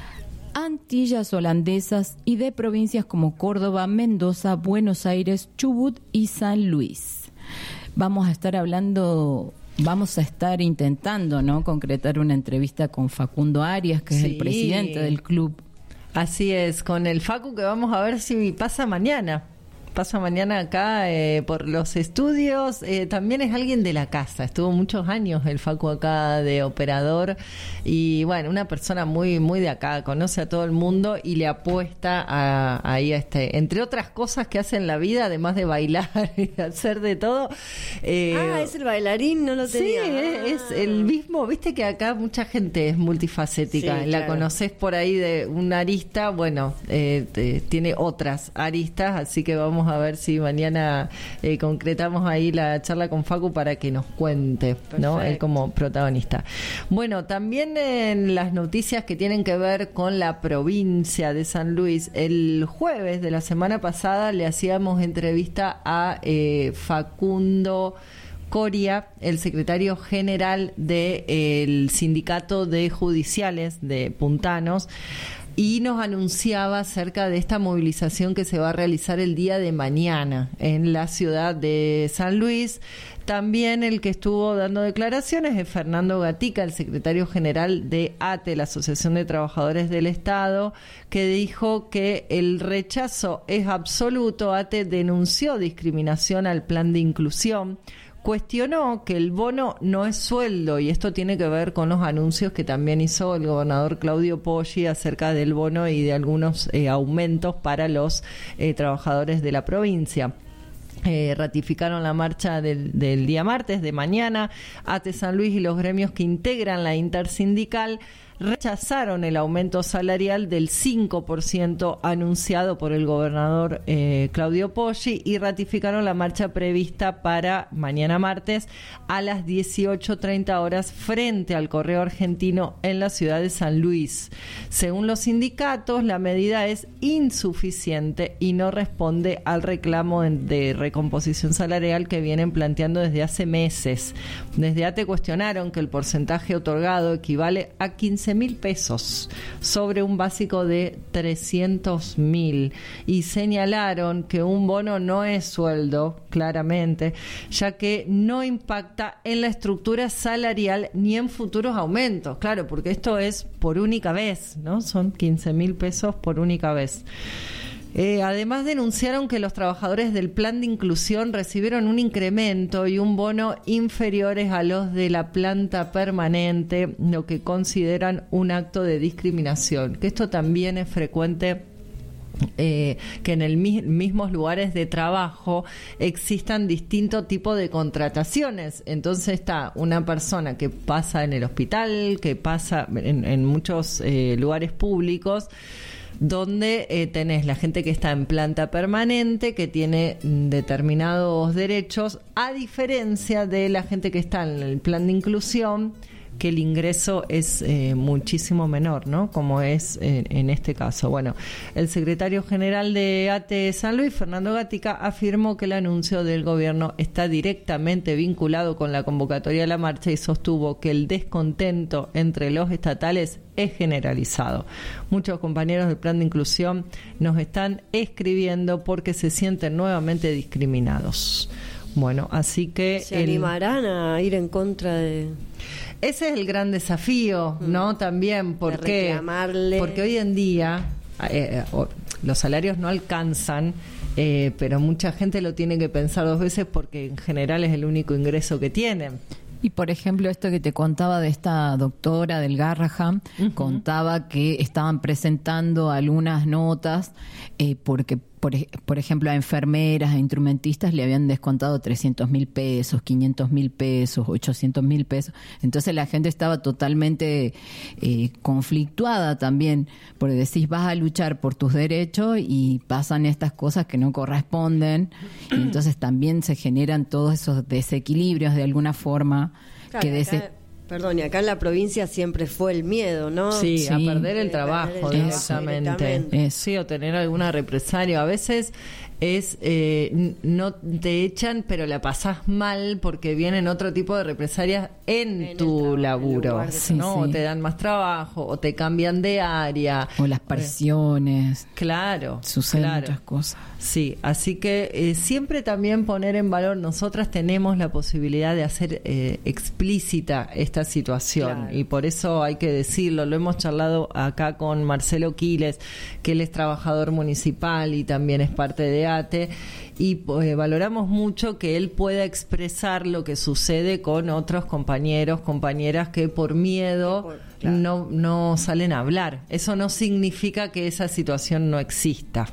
Speaker 4: Antillas holandesas y de provincias como Córdoba, Mendoza, Buenos Aires, Chubut y San Luis. Vamos a estar hablando, vamos a estar intentando, ¿no?, concretar una entrevista con Facundo Arias, que es
Speaker 3: Sí.
Speaker 4: el presidente del club.
Speaker 3: Así es, con el Facu que vamos a ver si pasa mañana. Pasa mañana acá eh, por los estudios. Eh, también es alguien de la casa. Estuvo muchos años el Facu acá de operador. Y bueno, una persona muy muy de acá. Conoce a todo el mundo y le apuesta a, ahí a este. Entre otras cosas que hace en la vida, además de bailar y de hacer de todo. eh,
Speaker 5: Ah, es el bailarín, no lo
Speaker 3: Sí,
Speaker 5: tenía.
Speaker 3: es, es el mismo, viste que acá mucha gente es multifacética,
Speaker 5: Sí,
Speaker 3: la
Speaker 5: claro.
Speaker 3: conoces por ahí de una arista, bueno, eh, te- tiene otras aristas, así que vamos a ver si mañana eh, concretamos ahí la charla con Facu para que nos cuente, ¿no? Él
Speaker 5: Perfecto.
Speaker 3: como protagonista. Bueno, también en las noticias que tienen que ver con la provincia de San Luis, el jueves de la semana pasada le hacíamos entrevista a eh, Facundo Coria, el secretario general del Sindicato de Judiciales de Puntanos, y nos anunciaba acerca de esta movilización que se va a realizar el día de mañana en la ciudad de San Luis. También el que estuvo dando declaraciones es Fernando Gatica, el secretario general de A T E, la Asociación de Trabajadores del Estado, que dijo que el rechazo es absoluto. A T E denunció discriminación al plan de inclusión, cuestionó que el bono no es sueldo, y esto tiene que ver con los anuncios que también hizo el gobernador Claudio Poggi acerca del bono y de algunos eh, aumentos para los eh, trabajadores de la provincia. Eh, ratificaron la marcha del, del día martes, de mañana. A T E San Luis y los gremios que integran la intersindical rechazaron el aumento salarial del cinco por ciento anunciado por el gobernador eh, Claudio Poggi y ratificaron la marcha prevista para mañana martes a las dieciocho treinta horas frente al Correo Argentino en la ciudad de San Luis. Según los sindicatos, la medida es insuficiente y no responde al reclamo de recomposición salarial que vienen planteando desde hace meses. Desde A T E cuestionaron que el porcentaje otorgado equivale a quince mil pesos sobre un básico de trescientos mil y señalaron que un bono no es sueldo, claramente, ya que no impacta en la estructura salarial ni en futuros aumentos. Claro, porque esto es por única vez, ¿no? Son quince mil pesos por única vez. Eh, además denunciaron que los trabajadores del plan de inclusión recibieron un incremento y un bono inferiores a los de la planta permanente, lo que consideran un acto de discriminación, que esto también es frecuente. Eh, que en el mi- mismos lugares de trabajo existan distintos tipos de contrataciones. Entonces está una persona que pasa en el hospital, que pasa en, en muchos eh, lugares públicos, donde eh, tenés la gente que está en planta permanente, que tiene determinados derechos, a diferencia de la gente que está en el plan de inclusión, que el ingreso es eh, muchísimo menor, ¿no? Como es eh, en este caso. Bueno, el secretario general de A T E San Luis, Fernando Gatica, afirmó que el anuncio del gobierno está directamente vinculado con la convocatoria de la marcha y sostuvo que el descontento entre los estatales es generalizado. Muchos compañeros del plan de inclusión nos están escribiendo porque se sienten nuevamente discriminados. Bueno, así que...
Speaker 5: ¿Se
Speaker 3: el...
Speaker 5: animarán a ir en contra de...?
Speaker 3: Ese es el gran desafío, ¿no? También, ¿por
Speaker 5: De
Speaker 3: qué?
Speaker 5: reclamarle.
Speaker 3: Porque hoy en día eh, eh, los salarios no alcanzan, eh, pero mucha gente lo tiene que pensar dos veces porque en general es el único ingreso que tienen.
Speaker 4: Y por ejemplo, esto que te contaba de esta doctora del Garrahan, uh-huh. contaba que estaban presentando algunas notas eh, porque, por, por ejemplo, a enfermeras, a instrumentistas le habían descontado trescientos mil pesos, quinientos mil pesos, ochocientos mil pesos. Entonces la gente estaba totalmente eh, conflictuada también, porque decís, vas a luchar por tus derechos y pasan estas cosas que no corresponden. Y entonces también se generan todos esos desequilibrios de alguna forma.
Speaker 5: Claro,
Speaker 4: que dese-
Speaker 5: acá, perdón, y acá en la provincia siempre fue el miedo, ¿no?
Speaker 3: Sí,
Speaker 4: Sí.
Speaker 3: a perder el
Speaker 5: De
Speaker 3: trabajo
Speaker 5: perder el trabajo
Speaker 3: directamente.
Speaker 5: directamente.
Speaker 3: Sí, o tener alguna represalia. A veces es eh, n- no te echan, pero la pasás mal porque vienen otro tipo de represalias en,
Speaker 5: En el
Speaker 3: tu
Speaker 5: trabajo, en el
Speaker 3: laburo,
Speaker 5: lugar de
Speaker 4: Sí,
Speaker 3: ¿no?
Speaker 4: sí.
Speaker 3: O te dan más trabajo, o te cambian de área.
Speaker 4: o las presiones,
Speaker 3: Claro,
Speaker 4: suceden
Speaker 3: claro.
Speaker 4: muchas cosas.
Speaker 3: Sí, así que eh, siempre también poner en valor, nosotras tenemos la posibilidad de hacer eh, explícita esta situación,
Speaker 5: Claro.
Speaker 3: y por eso hay que decirlo. Lo hemos charlado acá con Marcelo Quiles, que él es trabajador municipal y también es parte de A T E, y eh, valoramos mucho que él pueda expresar lo que sucede con otros compañeros, compañeras que por miedo
Speaker 5: Que por- claro.
Speaker 3: no, no salen a hablar. Eso no significa que esa situación no exista.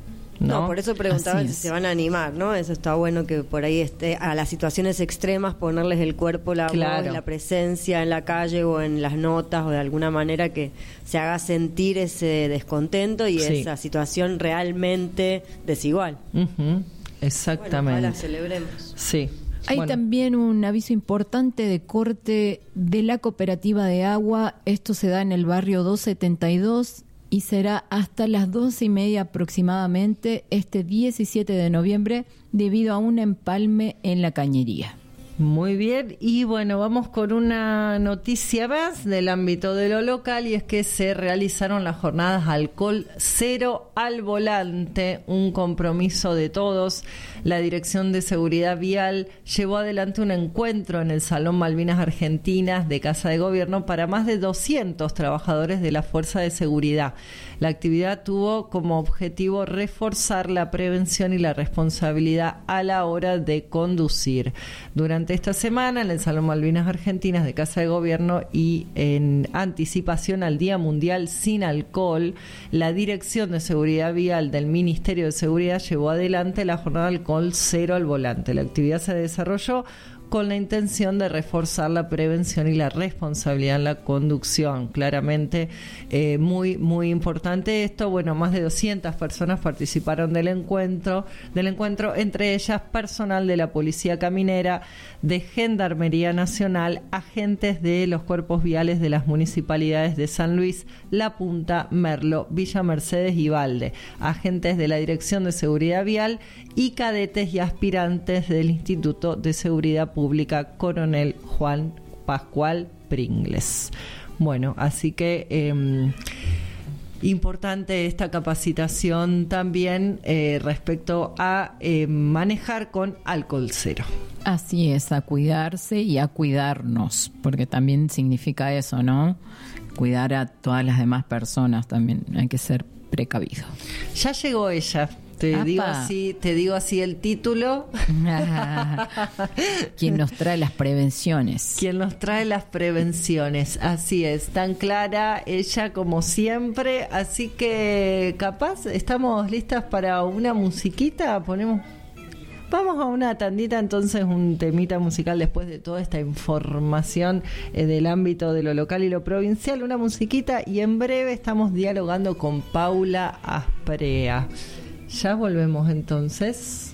Speaker 5: No,
Speaker 3: ¿no?
Speaker 5: por eso preguntaba
Speaker 4: Así
Speaker 5: si
Speaker 4: es.
Speaker 5: se van a animar, ¿no? Eso está bueno, que por ahí esté a las situaciones extremas ponerles el cuerpo, la
Speaker 3: Claro.
Speaker 5: voz, la presencia en la calle o en las notas, o de alguna manera que se haga sentir ese descontento y
Speaker 3: Sí.
Speaker 5: esa situación realmente desigual.
Speaker 3: Ujú,
Speaker 5: Bueno,
Speaker 3: exactamente.
Speaker 5: ojalá celebremos.
Speaker 3: Sí.
Speaker 4: Hay
Speaker 3: Bueno,
Speaker 4: también un aviso importante de corte de la cooperativa de agua. Esto se da en el barrio doscientos setenta y dos y será hasta las doce y media aproximadamente este diecisiete de noviembre debido a un empalme en la cañería.
Speaker 3: Muy bien, y bueno, vamos con una noticia más del ámbito de lo local, y es que se realizaron las jornadas Alcohol Cero al Volante, un compromiso de todos. La Dirección de Seguridad Vial llevó adelante un encuentro en el Salón Malvinas Argentinas de Casa de Gobierno para más de doscientos trabajadores de la Fuerza de Seguridad. La actividad tuvo como objetivo reforzar la prevención y la responsabilidad a la hora de conducir. Durante esta semana, en el Salón Malvinas Argentinas de Casa de Gobierno y en anticipación al Día Mundial Sin Alcohol, la Dirección de Seguridad Vial del Ministerio de Seguridad llevó adelante la jornada Alcohol Cero al Volante. La actividad se desarrolló con la intención de reforzar la prevención y la responsabilidad en la conducción. Claramente eh, muy, muy importante esto. Bueno, más de doscientas personas participaron del encuentro, del encuentro, entre ellas personal de la Policía Caminera, de Gendarmería Nacional, agentes de los cuerpos viales de las municipalidades de San Luis, La Punta, Merlo, Villa Mercedes y Valde, agentes de la Dirección de Seguridad Vial y cadetes y aspirantes del Instituto de Seguridad Pública Coronel Juan Pascual Pringles. Bueno, así que eh, importante esta capacitación también eh, respecto a eh, manejar con alcohol cero.
Speaker 4: Así es, a cuidarse y a cuidarnos, porque también significa eso, ¿no? Cuidar a todas las demás personas también, hay que ser precavido.
Speaker 3: Ya llegó ella. Te
Speaker 4: Apa.
Speaker 3: digo así, te digo así el título.
Speaker 4: Quien nos trae las prevenciones.
Speaker 3: Quien nos trae las prevenciones, así es, tan clara ella como siempre, así que capaz estamos listas para una musiquita, ponemos, vamos a una tandita entonces, un temita musical después de toda esta información eh, del ámbito de lo local y lo provincial, una musiquita y en breve estamos dialogando con Paula Asprea. Ya volvemos entonces.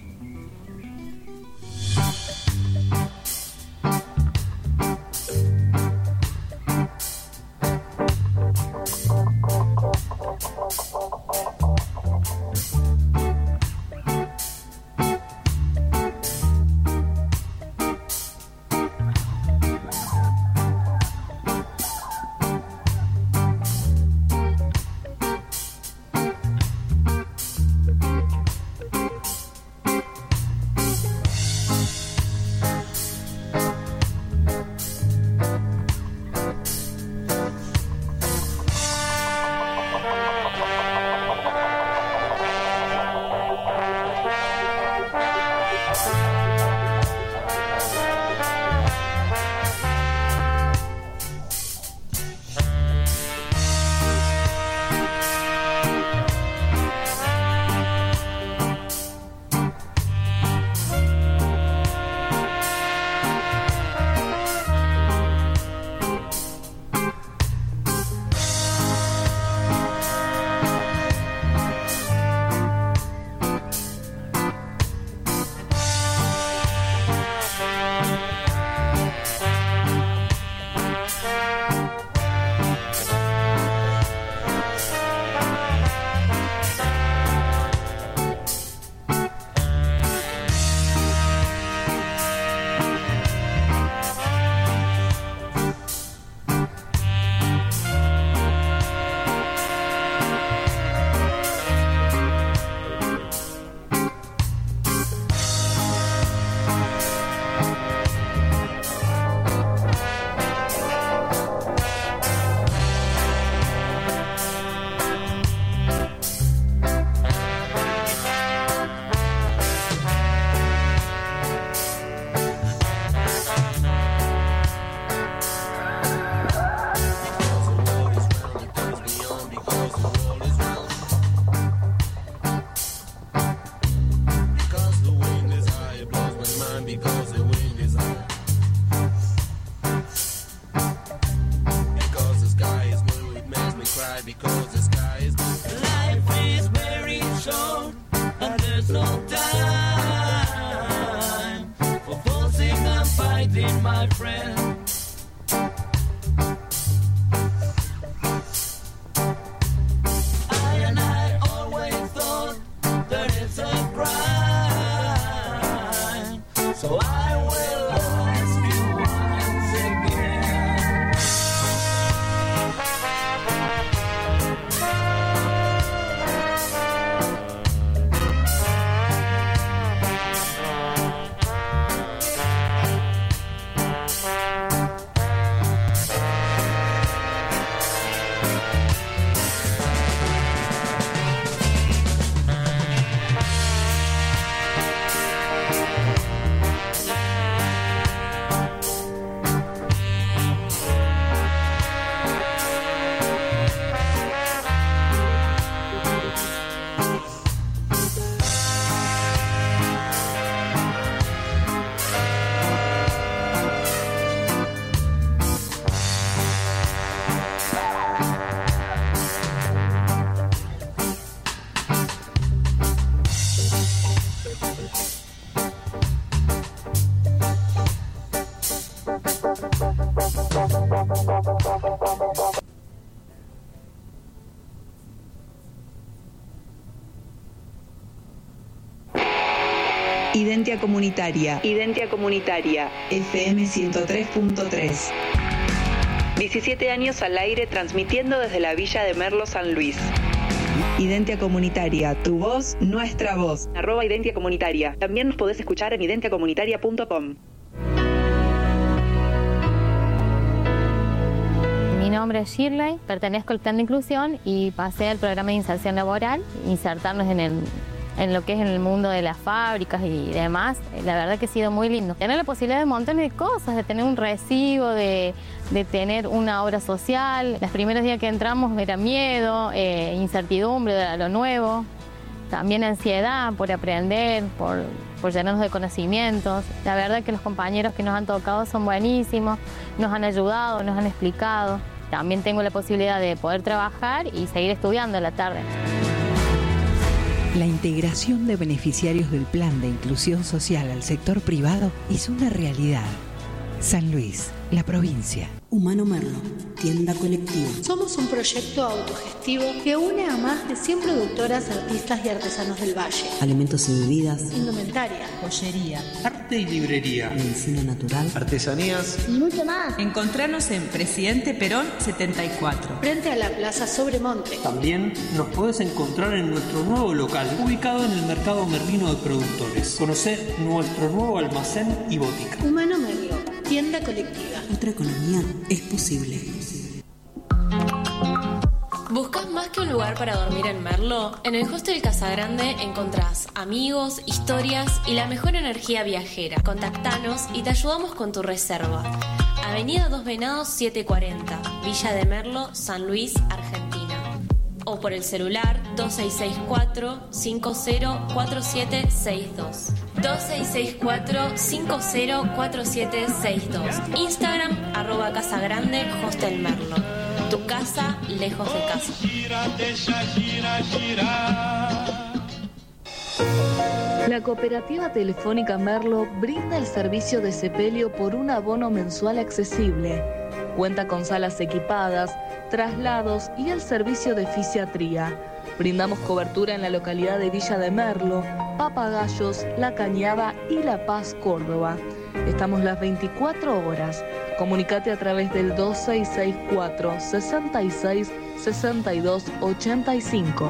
Speaker 9: Identia Comunitaria.
Speaker 10: Identia Comunitaria.
Speaker 9: F M ciento tres punto tres.
Speaker 10: diecisiete años al aire transmitiendo desde la Villa de Merlo, San Luis.
Speaker 9: Identia Comunitaria, tu voz, nuestra voz.
Speaker 10: Arroba Identia Comunitaria. También nos podés escuchar en identia comunitaria punto com.
Speaker 11: Mi nombre es Shirley, pertenezco al Plan de Inclusión y pasé al programa de inserción laboral, insertarnos en el en lo que es en el mundo de las fábricas y demás. La verdad que ha sido muy lindo. Tener la posibilidad de montones de cosas, de tener un recibo, de, de tener una obra social. Los primeros días que entramos era miedo, eh, incertidumbre de lo nuevo, también ansiedad por aprender, por, por llenarnos de conocimientos. La verdad que los compañeros que nos han tocado son buenísimos, nos han ayudado, nos han explicado. También tengo la posibilidad de poder trabajar y seguir estudiando en la tarde.
Speaker 12: La integración de beneficiarios del Plan de Inclusión Social al sector privado es una realidad. San Luis, la provincia.
Speaker 13: Humano Merlo, tienda colectiva.
Speaker 14: Somos un proyecto autogestivo que une a más de cien productoras, artistas y artesanos del Valle.
Speaker 13: Alimentos y bebidas.
Speaker 14: Indumentaria.
Speaker 15: Joyería. Arte y librería.
Speaker 13: Medicina natural.
Speaker 15: Artesanías.
Speaker 16: Y mucho más.
Speaker 17: Encontranos en Presidente Perón setenta y cuatro.
Speaker 14: Frente a la Plaza Sobremonte.
Speaker 15: También nos podés encontrar en nuestro nuevo local, ubicado en el Mercado Merlino de Productores. Conocé nuestro nuevo almacén y botica.
Speaker 14: Humano Merlo, tienda colectiva.
Speaker 13: Otra economía es posible.
Speaker 18: ¿Buscas más que un lugar para dormir en Merlo? En el Hostel Casagrande encontrás amigos, historias y la mejor energía viajera. Contactanos y te ayudamos con tu reserva. Avenida Dos Venados setecientos cuarenta, Villa de Merlo, San Luis, Argentina. O por el celular dos seis seis cuatro, cinco cero cuatro siete seis dos. dos seis seis cuatro, cinco cero cuatro siete seis dos. Instagram, arroba Casagrande Hostel Merlo. Tu casa, lejos de casa.
Speaker 19: La Cooperativa Telefónica Merlo brinda el servicio de sepelio por un abono mensual accesible. Cuenta con salas equipadas, traslados y el servicio de fisiatría. Brindamos cobertura en la localidad de Villa de Merlo, Papagayos, La Cañada y La Paz, Córdoba. Estamos las veinticuatro horas. Comunicate a través del dos seis seis cuatro, sesenta y seis, sesenta y dos ochenta y cinco.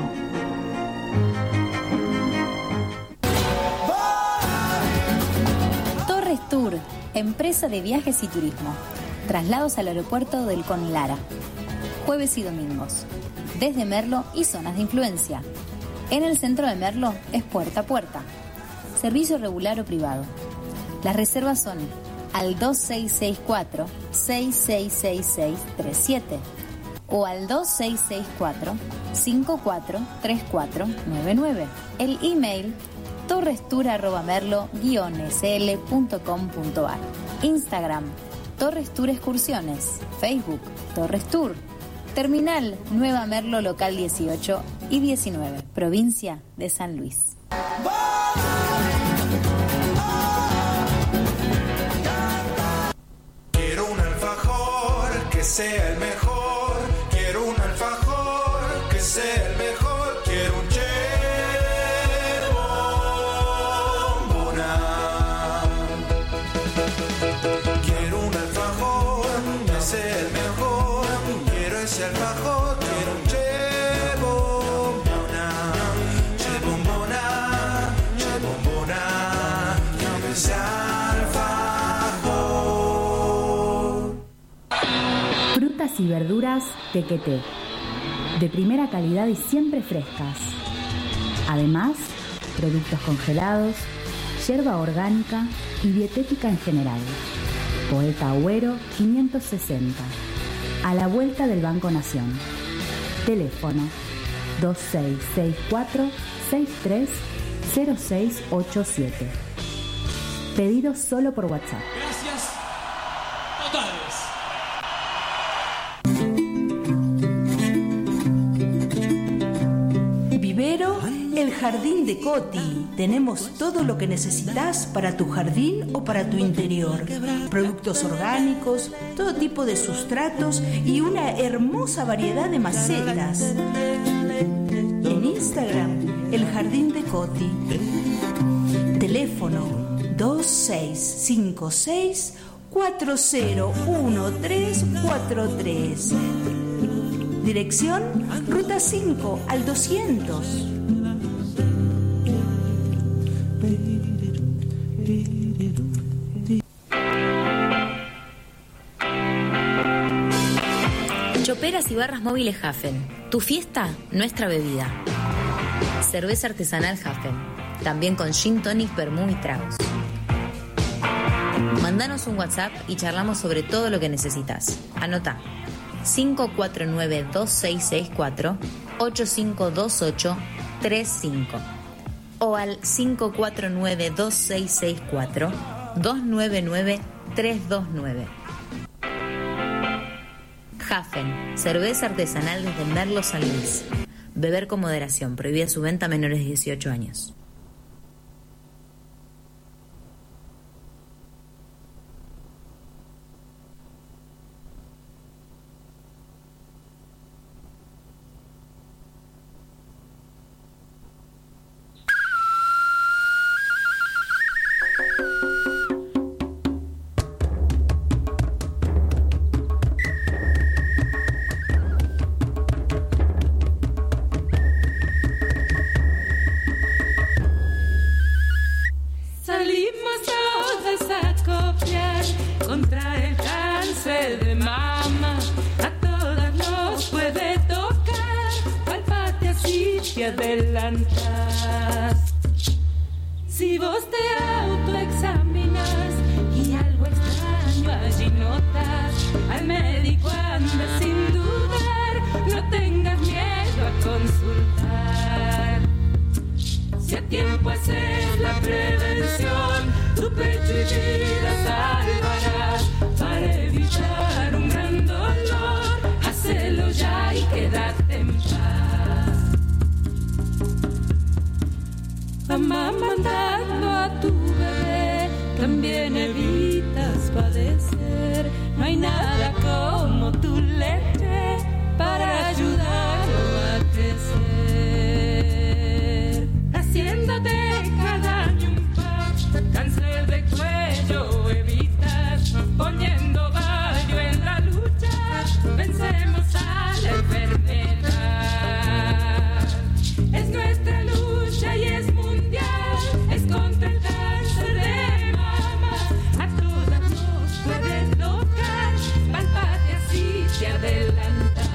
Speaker 20: Torres Tour, empresa de viajes y turismo. Traslados al aeropuerto del Conlara. Jueves y domingos. Desde Merlo y zonas de influencia. En el centro de Merlo es puerta a puerta. Servicio regular o privado. Las reservas son al dos seis seis cuatro, seis seis seis seis tres siete o al dos seis seis cuatro, cinco cuatro tres cuatro nueve nueve. El email torrestour arroba merlo guion s l punto com punto a r. Instagram Torres Tour Excursiones. Facebook Torres Tour. Terminal Nueva Merlo local dieciocho y diecinueve, provincia de San Luis.
Speaker 21: Quiero un alfajor que sea el mejor. Quiero un alfajor que sea el mejor. Quiero un cherbombona. Quiero un alfajor que sea el mejor. Quiero ese alfajor. Quiero un cherbombona. Cherbombona. Cherbombona. Quiero ese alfajor.
Speaker 22: Frutas y verduras Tequeté, de primera calidad y siempre frescas. Además, productos congelados, yerba orgánica y dietética en general. Poeta Agüero quinientos sesenta, a la vuelta del Banco Nación. Teléfono dos seis seis cuatro, seis tres cero seis ocho siete. Pedido solo por WhatsApp.
Speaker 23: Gracias totales.
Speaker 24: Vivero El Jardín de Coti. Tenemos todo lo que necesitas para tu jardín o para tu interior. Productos orgánicos, todo tipo de sustratos y una hermosa variedad de macetas. En Instagram, El Jardín de Coti. Teléfono dos seis cinco seis cuatro cero uno tres cuatro tres. Dirección Ruta cinco al doscientos.
Speaker 20: Choperas y barras móviles Hafen. Tu fiesta, nuestra bebida. Cerveza artesanal Hafen. También con gin tonic, vermú y tragos. Mandanos un WhatsApp y charlamos sobre todo lo que necesitas. Anota cinco cuatro nueve dos seis seis cuatro ocho cinco dos ocho tres cinco o al cinco cuatro nueve dos seis seis cuatro dos nueve nueve tres dos nueve. Hafen, cerveza artesanal desde Merlo San Luis. Beber con moderación, prohibida su venta a menores de dieciocho años.
Speaker 6: Si vos te autoexaminas y algo extraño allí notas, al médico anda sin dudar, no tengas miedo a consultar. Si a tiempo haces la prevención, tu pecho y vida salvarás. Para evitar un gran dolor, hacelo ya y quédate en paz. Amamantando a tu bebé, también evitas padecer. No hay nada como tu leche para ayudarlo a crecer. Haciéndote cada año un par, cáncer de cuello evitas. Poniendo vallo en la lucha, vencemos a la enfermedad. Es nuestra lucha y es es contra el cáncer de mama. A todas nos puede tocar, palpate así te adelantas.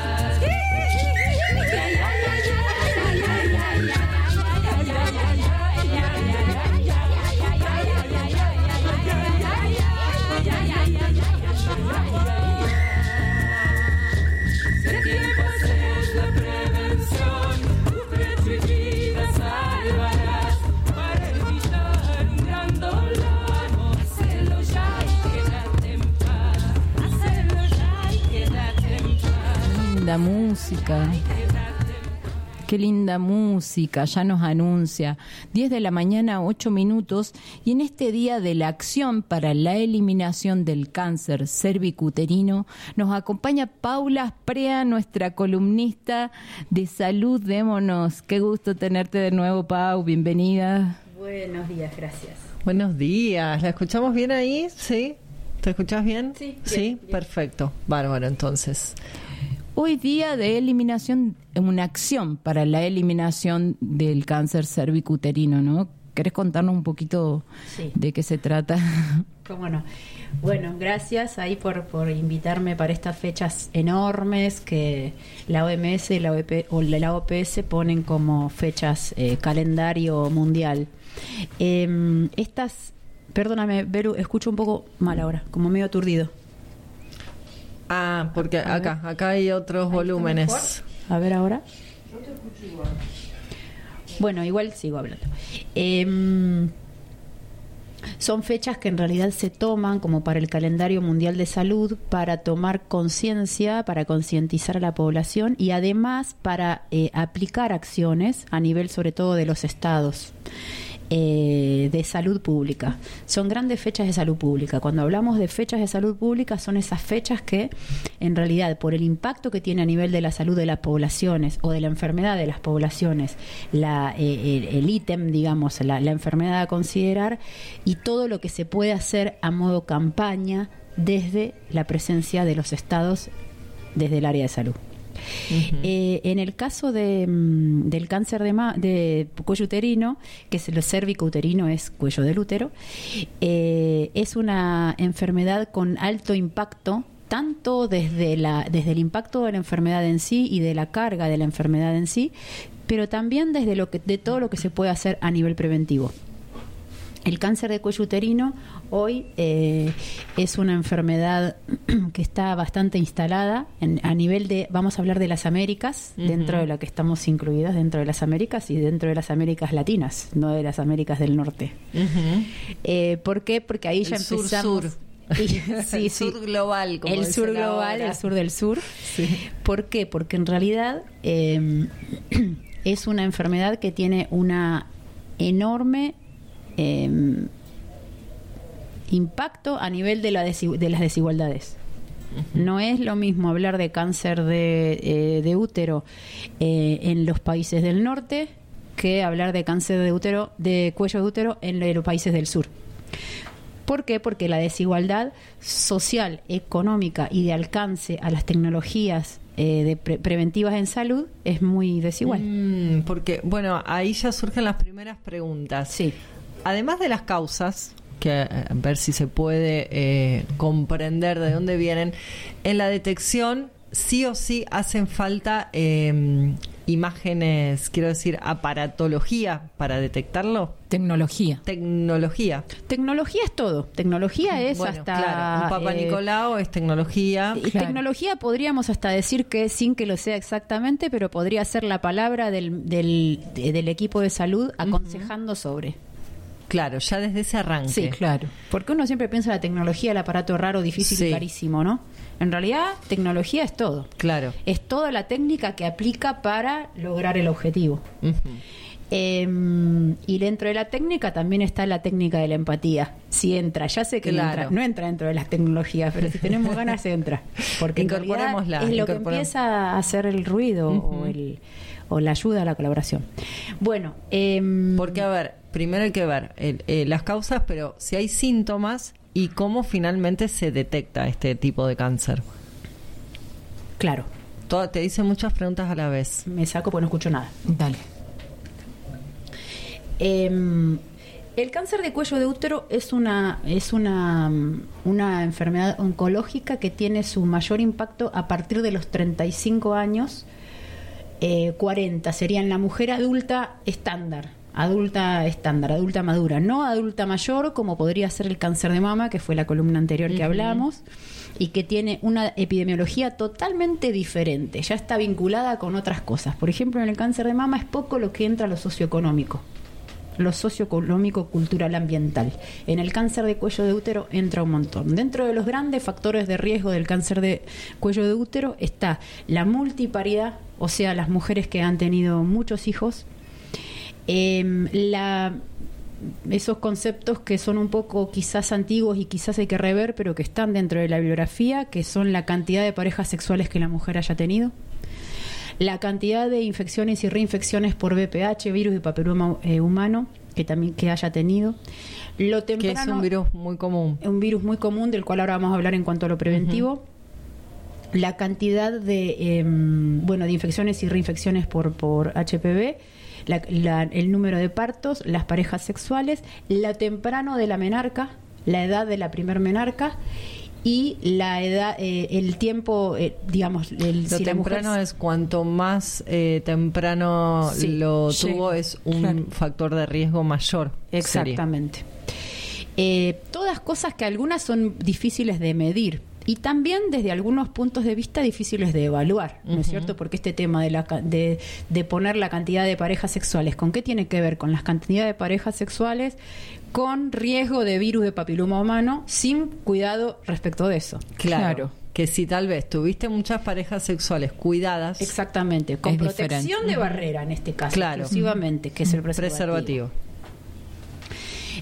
Speaker 6: Si tiempo es la prevención, tu pecho y vida salvarás. Para evitar un gran dolor, hacelo ya y quédate en paz. Hacelo ya y quédate en paz.
Speaker 4: Linda música. Qué linda música, ya nos anuncia. diez de la mañana, ocho minutos, y en este día de la acción para la eliminación del cáncer cervicuterino nos acompaña Paula Asprea, nuestra columnista de salud. Démonos, qué gusto tenerte de nuevo, Pau, bienvenida.
Speaker 1: Buenos días, gracias.
Speaker 3: Buenos días, ¿la escuchamos bien ahí? ¿Sí? ¿Te escuchás bien?
Speaker 1: Sí. Bien,
Speaker 3: sí,
Speaker 1: bien.
Speaker 3: Perfecto, bárbaro entonces.
Speaker 4: Hoy día de eliminación, una acción para la eliminación del cáncer cervicuterino, ¿no? ¿Querés contarnos un poquito
Speaker 1: sí.
Speaker 4: de qué se trata?
Speaker 1: ¿Cómo no? Bueno, gracias ahí por, por invitarme para estas fechas enormes que la O M S y la, O E P, o la O P S ponen como fechas eh, calendario mundial. Eh, estas, perdóname, Beru, escucho un poco mal ahora, como medio aturdido.
Speaker 3: Ah, porque acá, acá hay otros volúmenes.
Speaker 1: A ver ahora. No te escucho igual. Bueno, igual sigo hablando. Eh, son fechas que en realidad se toman como para el calendario mundial de salud para tomar conciencia, para concientizar a la población y además para eh, aplicar acciones a nivel sobre todo de los estados. eh, de salud pública. Son grandes fechas de salud pública. Cuando hablamos de fechas de salud pública, son esas fechas que, en realidad, por el impacto que tiene a nivel de la salud de las poblaciones o de la enfermedad de las poblaciones, la, eh, el, el ítem, digamos, la, la enfermedad a considerar, y todo lo que se puede hacer a modo campaña desde la presencia de los estados, desde el área de salud. Uh-huh. Eh, en el caso de, mm, del cáncer de, ma- de cuello uterino, que es el cérvico-uterino, es cuello del útero, eh, es una enfermedad con alto impacto, tanto desde, la, desde el impacto de la enfermedad en sí y de la carga de la enfermedad en sí, pero también desde lo que, de todo lo que se puede hacer a nivel preventivo. El cáncer de cuello uterino hoy eh, es una enfermedad que está bastante instalada en, a nivel de, vamos a hablar de las Américas, uh-huh. dentro de la que estamos incluidas, dentro de las Américas y dentro de las Américas latinas, no de las Américas del norte. Uh-huh. Eh, ¿Por qué? Porque ahí ya
Speaker 3: el
Speaker 1: empezamos...
Speaker 3: Sur, sur.
Speaker 1: Y, sí,
Speaker 3: el
Speaker 1: sí.
Speaker 3: sur global, como
Speaker 1: el sur global,
Speaker 3: ahora.
Speaker 1: el sur del sur. Sí. ¿Por qué? Porque en realidad eh, es una enfermedad que tiene una enorme eh, impacto a nivel de, la desi- de las desigualdades. Uh-huh. No es lo mismo hablar de cáncer de, eh, de útero eh, en los países del norte que hablar de cáncer de útero, de cuello de útero en los países del sur. ¿Por qué? Porque la desigualdad social, económica y de alcance a las tecnologías eh, de pre- preventivas en salud es muy desigual.
Speaker 3: Mm, porque, bueno, ahí ya surgen las primeras preguntas.
Speaker 1: Sí.
Speaker 3: Además de las causas, que a ver si se puede eh, comprender de dónde vienen, en la detección sí o sí hacen falta eh, imágenes, quiero decir, aparatología para detectarlo.
Speaker 4: Tecnología.
Speaker 3: Tecnología.
Speaker 1: Tecnología es todo. Tecnología es
Speaker 3: bueno,
Speaker 1: hasta...
Speaker 3: Claro, un Papa
Speaker 1: eh,
Speaker 3: Nicolau es tecnología.
Speaker 1: Y claro. Tecnología podríamos hasta decir que, sin que lo sea exactamente, pero podría ser la palabra del, del, del equipo de salud aconsejando uh-huh. sobre.
Speaker 3: Claro, ya desde ese arranque.
Speaker 1: Sí, claro. Porque uno siempre piensa en la tecnología, el aparato raro, difícil sí. y carísimo, ¿no? En realidad, tecnología es todo.
Speaker 3: Claro.
Speaker 1: Es toda la técnica que aplica para lograr el objetivo. Uh-huh. Eh, y dentro de la técnica también está la técnica de la empatía. Si entra, ya sé que
Speaker 3: claro.
Speaker 1: no, entra, no entra dentro de las tecnologías, pero si tenemos ganas, entra. Porque
Speaker 3: incorporémosla.
Speaker 1: Es lo que empieza a hacer el ruido uh-huh. o, el, o la ayuda a la colaboración. Bueno, eh,
Speaker 3: porque a ver, primero hay que ver el, eh, las causas, pero si hay síntomas y cómo finalmente se detecta este tipo de cáncer.
Speaker 1: Claro.
Speaker 3: Todo, te hice muchas preguntas a la vez.
Speaker 1: Me saco porque no escucho nada.
Speaker 4: Dale.
Speaker 1: Eh, el cáncer de cuello de útero es una es una, una enfermedad oncológica que tiene su mayor impacto a partir de los treinta y cinco años. eh, cuarenta sería en la mujer adulta estándar, adulta estándar, adulta madura, no adulta mayor como podría ser el cáncer de mama, que fue la columna anterior que uh-huh. hablamos, y que tiene una epidemiología totalmente diferente, ya está vinculada con otras cosas. Por ejemplo, en el cáncer de mama es poco lo que entra a lo socioeconómico, lo socioeconómico, cultural, ambiental. En el cáncer de cuello de útero entra un montón. Dentro de los grandes factores de riesgo del cáncer de cuello de útero está la multiparidad, o sea, las mujeres que han tenido muchos hijos, eh, la, esos conceptos que son un poco quizás antiguos y quizás hay que rever, pero que están dentro de la bibliografía, que son la cantidad de parejas sexuales que la mujer haya tenido, la cantidad de infecciones y reinfecciones por V P H, virus de papiloma eh, humano, que también que haya tenido. Lo temprano,
Speaker 3: que es un virus muy común.
Speaker 1: Un virus muy común, del cual ahora vamos a hablar en cuanto a lo preventivo. Uh-huh. La cantidad de eh, bueno de infecciones y reinfecciones por, por H P V, la, la, el número de partos, las parejas sexuales, lo temprano de la menarca, la edad de la primer menarca, y la edad, eh, el tiempo, eh, digamos, el,
Speaker 3: lo
Speaker 1: si
Speaker 3: temprano
Speaker 1: la mujer...
Speaker 3: es cuanto más eh, temprano sí, lo sí, tuvo, es un claro. factor de riesgo mayor.
Speaker 1: Exactamente. Eh, todas cosas que algunas son difíciles de medir y también desde algunos puntos de vista difíciles de evaluar, ¿no uh-huh. es cierto? Porque este tema de, la, de, de poner la cantidad de parejas sexuales, ¿con qué tiene que ver? Con las cantidades de parejas sexuales con riesgo de virus de papiloma humano, sin cuidado respecto de eso.
Speaker 3: Claro. claro. Que si tal vez tuviste muchas parejas sexuales cuidadas.
Speaker 1: Exactamente, con protección diferente. de barrera en este caso, claro. exclusivamente, que es el preservativo. preservativo.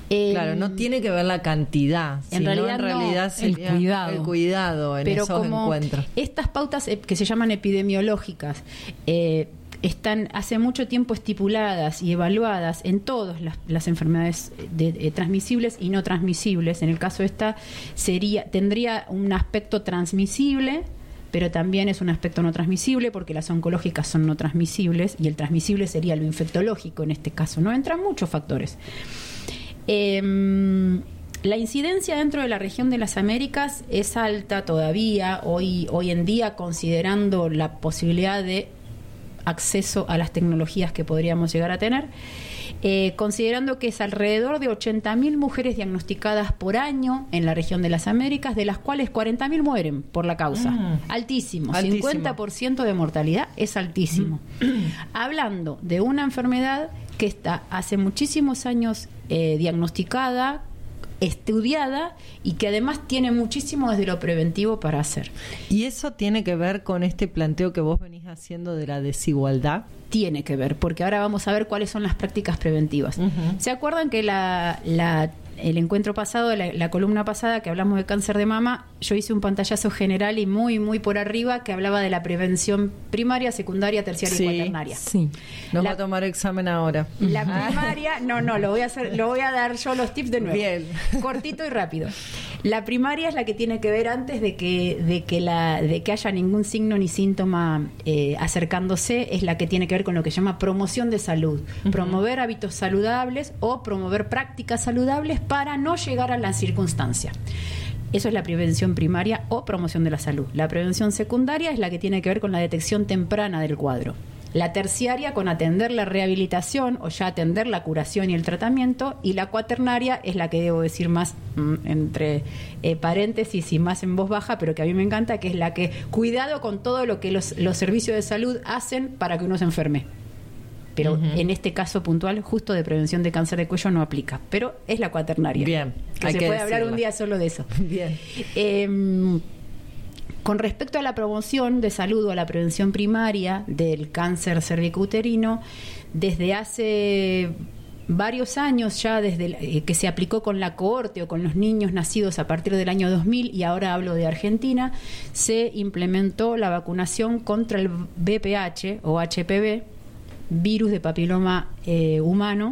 Speaker 1: Eh,
Speaker 3: claro, no tiene que ver la cantidad,
Speaker 1: en
Speaker 3: sino
Speaker 1: realidad,
Speaker 3: en realidad
Speaker 1: no,
Speaker 3: sería
Speaker 4: el cuidado.
Speaker 3: el cuidado en
Speaker 1: pero
Speaker 3: esos
Speaker 1: como
Speaker 3: encuentros.
Speaker 1: Estas pautas eh, que se llaman epidemiológicas eh, están hace mucho tiempo estipuladas y evaluadas en todas las, las enfermedades de, de, transmisibles y no transmisibles. En el caso de esta sería tendría un aspecto transmisible, pero también es un aspecto no transmisible porque las oncológicas son no transmisibles y el transmisible sería lo infectológico en este caso. No entran muchos factores. Eh, la incidencia dentro de la región de las Américas es alta todavía, hoy, hoy en día, considerando la posibilidad de acceso a las tecnologías que podríamos llegar a tener, eh, considerando que es alrededor de ochenta mil mujeres diagnosticadas por año en la región de las Américas, de las cuales cuarenta mil mueren por la causa. Mm. Altísimo, altísimo, cincuenta por ciento de mortalidad es altísimo. Mm. Hablando de una enfermedad que está hace muchísimos años eh, diagnosticada, estudiada y que además tiene muchísimo desde lo preventivo para hacer.
Speaker 3: ¿Y eso tiene que ver con este planteo que vos venís haciendo de la desigualdad?
Speaker 1: Tiene que ver, porque ahora vamos a ver cuáles son las prácticas preventivas. Uh-huh. ¿Se acuerdan que la, la el encuentro pasado, la, la columna pasada que hablamos de cáncer de mama, yo hice un pantallazo general y muy, muy por arriba que hablaba de la prevención primaria, secundaria, terciaria
Speaker 3: sí,
Speaker 1: y cuaternaria?
Speaker 3: Sí. Nos
Speaker 1: la,
Speaker 3: va a tomar examen ahora.
Speaker 1: La primaria, no, no, lo voy a hacer, lo voy a dar yo los tips de nuevo.
Speaker 3: Bien.
Speaker 1: Cortito y rápido. La primaria es la que tiene que ver antes de que, de que la, de que haya ningún signo ni síntoma eh, acercándose, es la que tiene que ver con lo que se llama promoción de salud. Uh-huh. Promover hábitos saludables o promover prácticas saludables para no llegar a la circunstancia. Eso es la prevención primaria o promoción de la salud. La prevención secundaria es la que tiene que ver con la detección temprana del cuadro. La terciaria con atender la rehabilitación o ya atender la curación y el tratamiento, y la cuaternaria es la que debo decir más mm, entre eh, paréntesis y más en voz baja, pero que a mí me encanta, que es la que cuidado con todo lo que los, los servicios de salud hacen para que uno se enferme. Pero uh-huh. en este caso puntual, justo de prevención de cáncer de cuello no aplica, pero es la cuaternaria.
Speaker 3: Bien,
Speaker 1: que
Speaker 3: hay
Speaker 1: se
Speaker 3: que
Speaker 1: puede
Speaker 3: decirla.
Speaker 1: hablar un día solo de eso.
Speaker 3: Bien.
Speaker 1: Eh, Con respecto a la promoción de salud o a la prevención primaria del cáncer cervicouterino, desde hace varios años ya, desde eh, que se aplicó con la cohorte o con los niños nacidos a partir del año dos mil, y ahora hablo de Argentina, se implementó la vacunación contra el V P H o H P V, virus de papiloma eh, humano,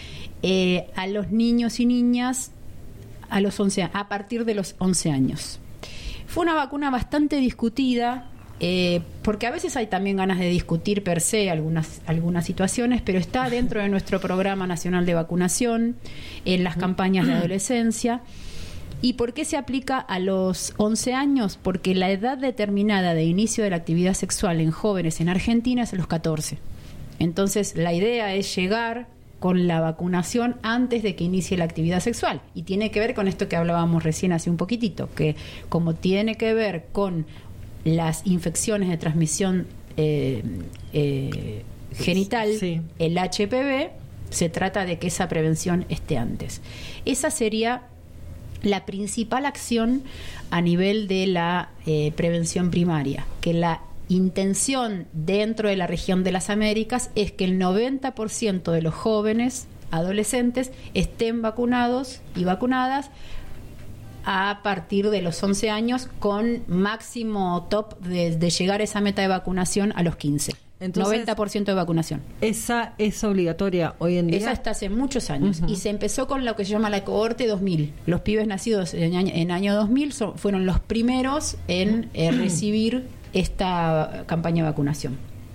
Speaker 1: eh, a los niños y niñas a, los once, a partir de los once años. Fue una vacuna bastante discutida, eh, porque a veces hay también ganas de discutir per se algunas, algunas situaciones, pero está dentro de nuestro programa nacional de vacunación, en las campañas de adolescencia. ¿Y por qué se aplica a los once años? Porque la edad determinada de inicio de la actividad sexual en jóvenes en Argentina es a los catorce. Entonces, la idea es llegar con la vacunación antes de que inicie la actividad sexual. Y tiene que ver con esto que hablábamos recién hace un poquitito, que como tiene que ver con las infecciones de transmisión eh, eh, genital, sí. el H P V, se trata de que esa prevención esté antes. Esa sería la principal acción a nivel de la eh, prevención primaria, que la intención dentro de la región de las Américas es que el noventa por ciento de los jóvenes adolescentes estén vacunados y vacunadas a partir de los once años, con máximo top de, de llegar a esa meta de vacunación a los quince. Entonces, noventa por ciento de vacunación.
Speaker 3: ¿Esa es obligatoria hoy en día?
Speaker 1: Esa está hace muchos años. Uh-huh. Y se empezó con lo que se llama la cohorte dos mil. Los pibes nacidos en año, en año dos mil son, fueron los primeros en eh, recibir esta campaña de vacunación.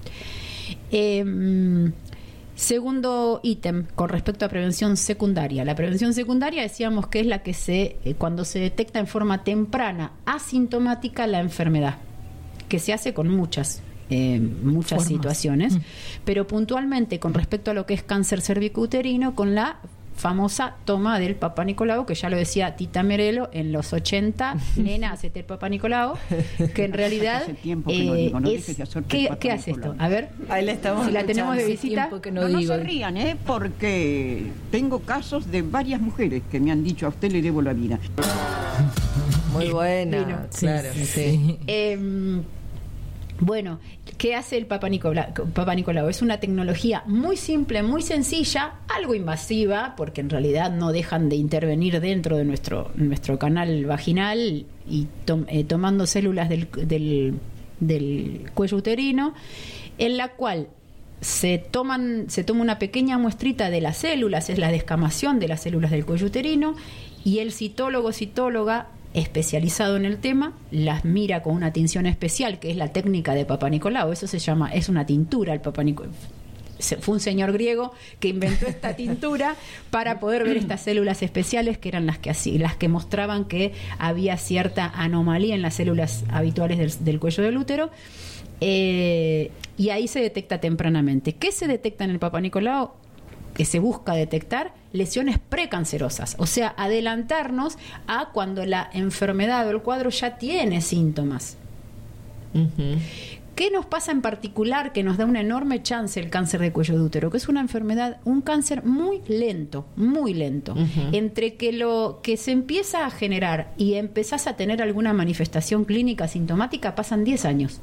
Speaker 1: Eh, segundo ítem con respecto a prevención secundaria. La prevención secundaria decíamos que es la que se, eh, cuando se detecta en forma temprana, asintomática, la enfermedad, que se hace con muchas eh, muchas Formas. situaciones, mm. pero puntualmente con respecto a lo que es cáncer cervicouterino, con la famosa toma del Papá Nicolau, que ya lo decía Tita Merelo en los ochenta, nena, hacete el Papá Nicolau, que en realidad
Speaker 2: hace tiempo que no digo, no
Speaker 1: es, ¿qué, ¿qué hace esto? A ver,
Speaker 3: ahí la estamos
Speaker 1: si la tenemos de visita.
Speaker 2: Que no, no, no se rían, ¿eh? Porque tengo casos de varias mujeres que me han dicho, a usted le debo la vida.
Speaker 3: Muy buena,
Speaker 1: Vino.
Speaker 3: claro, sí. sí.
Speaker 1: Eh, Bueno, ¿qué hace el Papa Nicolau? Papa Nicolau es una tecnología muy simple, muy sencilla, algo invasiva, porque en realidad no dejan de intervenir dentro de nuestro, nuestro canal vaginal y to, eh, tomando células del, del, del cuello uterino, en la cual se toman, se toma una pequeña muestrita de las células, es la descamación de las células del cuello uterino, y el citólogo o citóloga especializado en el tema las mira con una tinción especial, que es la técnica de Papa Nicolau. Eso se llama, es una tintura. El Papa Nicolau fue un señor griego que inventó esta tintura para poder ver estas células especiales, que eran las que así, las que mostraban que había cierta anomalía en las células habituales del, del cuello del útero. Eh, y ahí se detecta tempranamente. ¿Qué se detecta en el Papa Nicolau? Que se busca detectar lesiones precancerosas, o sea, adelantarnos a cuando la enfermedad o el cuadro ya tiene síntomas. Uh-huh. ¿Qué nos pasa en particular que nos da una enorme chance el cáncer de cuello de útero? Que es una enfermedad, un cáncer muy lento, muy lento. Uh-huh. Entre que lo que se empieza a generar y empezás a tener alguna manifestación clínica sintomática pasan diez años,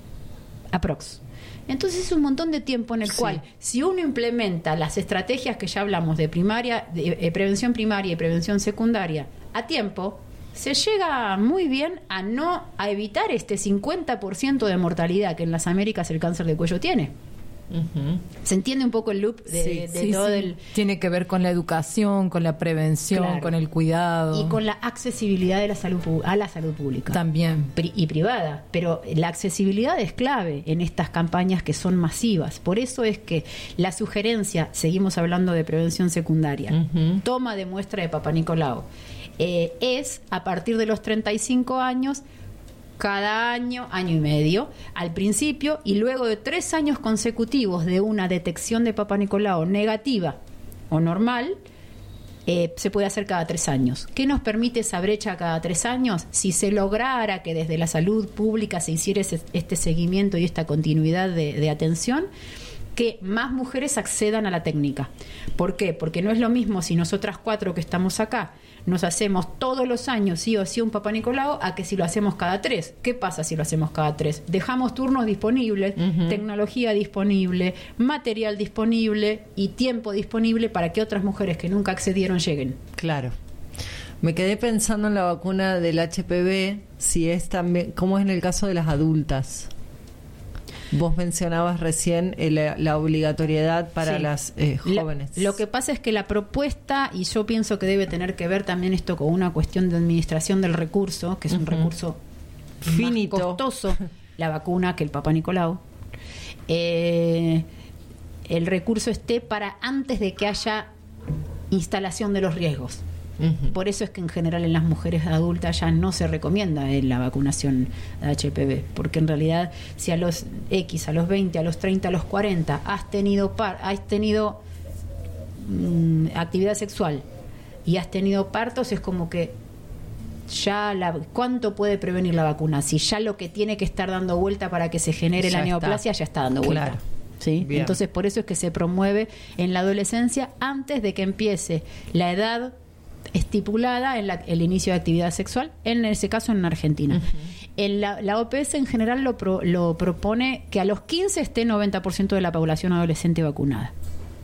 Speaker 1: aprox. Entonces es un montón de tiempo en el sí. cual, si uno implementa las estrategias que ya hablamos de primaria, de eh, prevención primaria y prevención secundaria a tiempo, se llega muy bien a no a evitar este cincuenta por ciento de mortalidad que en las Américas el cáncer de cuello tiene. Uh-huh. ¿Se entiende un poco el loop de,
Speaker 4: sí,
Speaker 1: de
Speaker 4: sí,
Speaker 1: todo
Speaker 4: sí.
Speaker 1: el...
Speaker 4: Tiene que ver con la educación, con la prevención, claro. con el cuidado.
Speaker 1: Y con la accesibilidad de la salud a la salud pública.
Speaker 4: También.
Speaker 1: Pri- y privada. Pero la accesibilidad es clave en estas campañas que son masivas. Por eso es que la sugerencia, seguimos hablando de prevención secundaria, uh-huh. toma de muestra de Papa Nicolau, eh, es a partir de los treinta y cinco años, cada año, año y medio, al principio, y luego de tres años consecutivos de una detección de Papa Nicolau negativa o normal, eh, se puede hacer cada tres años. ¿Qué nos permite esa brecha cada tres años? Si se lograra que desde la salud pública se hiciera ese, este seguimiento y esta continuidad de, de atención, que más mujeres accedan a la técnica. ¿Por qué? Porque no es lo mismo si nosotras cuatro que estamos acá nos hacemos todos los años sí o sí un Papa Nicolau a que si lo hacemos cada tres. ¿Qué pasa si lo hacemos cada tres? Dejamos turnos disponibles, uh-huh. tecnología disponible, material disponible y tiempo disponible para que otras mujeres que nunca accedieron lleguen.
Speaker 3: Claro. Me quedé pensando en la vacuna del H P V, si es también, ¿cómo es en el caso de las adultas? Vos mencionabas recién eh, la, la obligatoriedad para sí. las eh, jóvenes.
Speaker 1: La, lo que pasa es que la propuesta, y yo pienso que debe tener que ver también esto con una cuestión de administración del recurso, que es uh-huh. un recurso finito, más costoso, la vacuna que el Papa Nicolau. Eh, el recurso esté para antes de que haya instalación de los riesgos. Uh-huh. Por eso es que en general en las mujeres adultas ya no se recomienda eh, la vacunación de H P V, porque en realidad si a los X, a los veinte, a los treinta, a los cuarenta has tenido par, has tenido mmm, actividad sexual y has tenido partos, es como que ya la, ¿cuánto puede prevenir la vacuna? Si ya lo que tiene que estar dando vuelta para que se genere ya la neoplasia está. ya está dando vuelta. Claro. ¿Sí? Entonces por eso es que se promueve en la adolescencia antes de que empiece la edad estipulada en la, el inicio de actividad sexual, en ese caso en Argentina. Uh-huh. En la, la O P S en general lo, pro, lo propone que a los quince esté noventa por ciento de la población adolescente vacunada.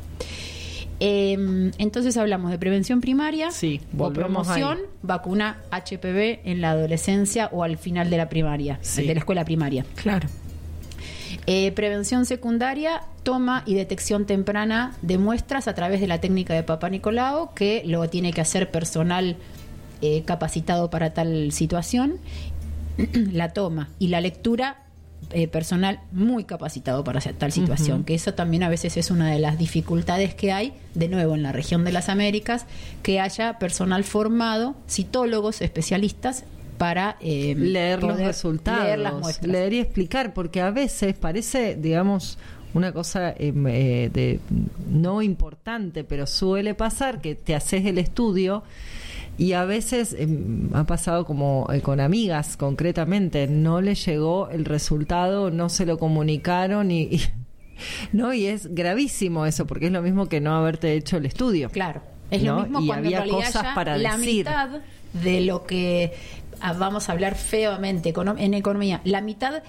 Speaker 1: Eh, entonces hablamos de prevención primaria sí, o promoción, ahí. Vacuna H P V en la adolescencia o al final de la primaria, sí. de la escuela primaria.
Speaker 4: Claro.
Speaker 1: Eh, prevención secundaria, toma y detección temprana de muestras a través de la técnica de Papa Nicolau, que lo tiene que hacer personal eh, capacitado para tal situación. La toma y la lectura, eh, personal muy capacitado para hacer tal situación, uh-huh. que eso también a veces es una de las dificultades que hay, de nuevo en la región de las Américas, que haya personal formado, citólogos, especialistas, para eh,
Speaker 3: leer los resultados,
Speaker 1: leer las muestras.
Speaker 3: Leer y explicar, porque a veces parece, digamos, una cosa eh, eh, de no importante, pero suele pasar que te haces el estudio y a veces eh, ha pasado como eh, con amigas concretamente, no le llegó el resultado, no se lo comunicaron y, y no, y es gravísimo eso, porque es lo mismo que no haberte hecho el estudio.
Speaker 1: Claro, es
Speaker 3: ¿no?
Speaker 1: lo mismo
Speaker 3: y
Speaker 1: cuando
Speaker 3: había
Speaker 1: en realidad
Speaker 3: cosas
Speaker 1: ya
Speaker 3: para
Speaker 1: la
Speaker 3: decir.
Speaker 1: mitad de lo que vamos a hablar feamente en economía, la mitad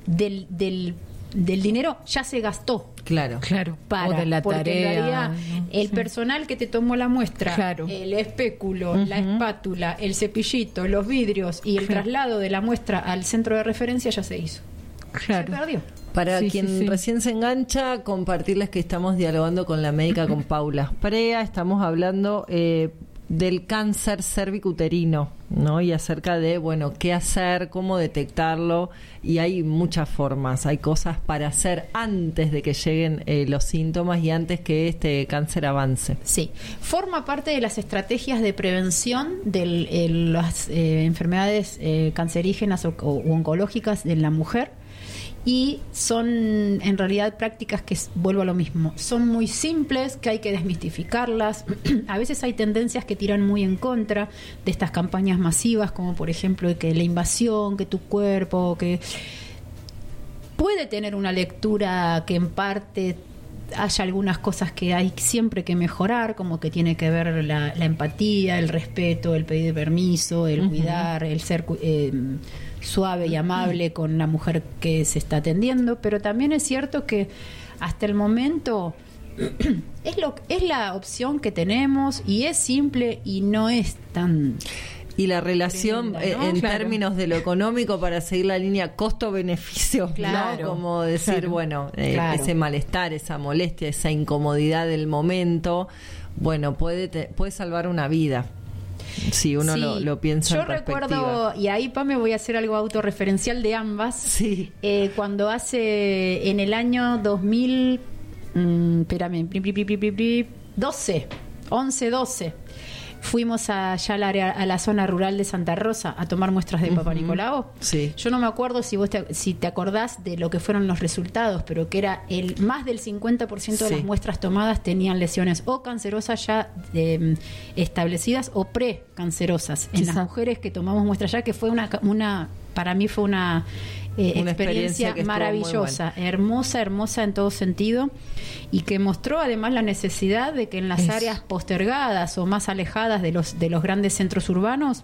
Speaker 1: del, del, del dinero ya se gastó.
Speaker 3: Claro,
Speaker 4: claro.
Speaker 1: Para,
Speaker 4: o de la
Speaker 1: porque
Speaker 4: tarea,
Speaker 1: en realidad
Speaker 4: ¿no?
Speaker 1: el
Speaker 4: Sí.
Speaker 1: personal que te tomó la muestra,
Speaker 4: Claro.
Speaker 1: el espéculo,
Speaker 4: Ujú.
Speaker 1: la espátula, el cepillito, los vidrios y el
Speaker 4: Claro.
Speaker 1: traslado de la muestra al centro de referencia ya se hizo.
Speaker 4: Claro.
Speaker 1: Se perdió.
Speaker 3: Para
Speaker 4: Sí,
Speaker 3: quien
Speaker 4: sí, sí.
Speaker 3: recién se engancha, compartirles que estamos dialogando con la médica, con Paula Prea. Estamos hablando eh, del cáncer cervicuterino, ¿no? Y acerca de, bueno, qué hacer, cómo detectarlo. Y hay muchas formas, hay cosas para hacer antes de que lleguen eh, los síntomas y antes que este cáncer avance.
Speaker 1: Sí, forma parte de las estrategias de prevención de las eh, enfermedades eh, cancerígenas o, o oncológicas en la mujer. Y son en realidad prácticas que, vuelvo a lo mismo, son muy simples, que hay que desmistificarlas. A veces hay tendencias que tiran muy en contra de estas campañas masivas, como por ejemplo que la invasión, que tu cuerpo, que puede tener una lectura que en parte haya algunas cosas que hay siempre que mejorar, como que tiene que ver la, la empatía, el respeto, el pedir permiso, el
Speaker 3: Ujú.
Speaker 1: cuidar, el ser eh, suave y amable con la mujer que se está atendiendo, pero también es cierto que hasta el momento es lo es la opción que tenemos y es simple y no es tan...
Speaker 3: Y la relación
Speaker 1: Tremenda,
Speaker 3: eh,
Speaker 1: ¿no?
Speaker 3: en
Speaker 1: Claro.
Speaker 3: términos de lo económico para seguir la línea costo-beneficio,
Speaker 1: Claro,
Speaker 3: ¿no? Como decir,
Speaker 1: claro,
Speaker 3: bueno, eh,
Speaker 1: claro.
Speaker 3: ese malestar, esa molestia, esa incomodidad del momento, bueno, puede te- puede salvar una vida. Si uno
Speaker 1: Sí,
Speaker 3: lo, lo piensa
Speaker 1: yo
Speaker 3: en perspectiva.
Speaker 1: recuerdo, y ahí pa me voy a hacer algo autorreferencial de ambas.
Speaker 3: Sí.
Speaker 1: Eh, cuando hace en el año dos mil, mmm, espérame, pri, pri, pri, pri, pri, pri, doce, once, doce, fuimos allá al área, a la zona rural de Santa Rosa a tomar muestras de Papa
Speaker 3: Ujú.
Speaker 1: Nicolau.
Speaker 3: Sí.
Speaker 1: Yo no me acuerdo si vos te, si te acordás de lo que fueron los resultados, pero que era el más del cincuenta por ciento de
Speaker 3: Sí.
Speaker 1: las muestras tomadas tenían lesiones o cancerosas ya eh, establecidas o precancerosas. En
Speaker 3: Quizá.
Speaker 1: las mujeres que tomamos muestras ya, que fue una, una para mí fue una, eh,
Speaker 3: Una experiencia
Speaker 1: experiencia,
Speaker 3: que estuvo muy
Speaker 1: maravillosa, hermosa, hermosa en todo sentido, y que mostró además la necesidad de que en las
Speaker 4: Eso.
Speaker 1: áreas postergadas o más alejadas de los de los grandes centros urbanos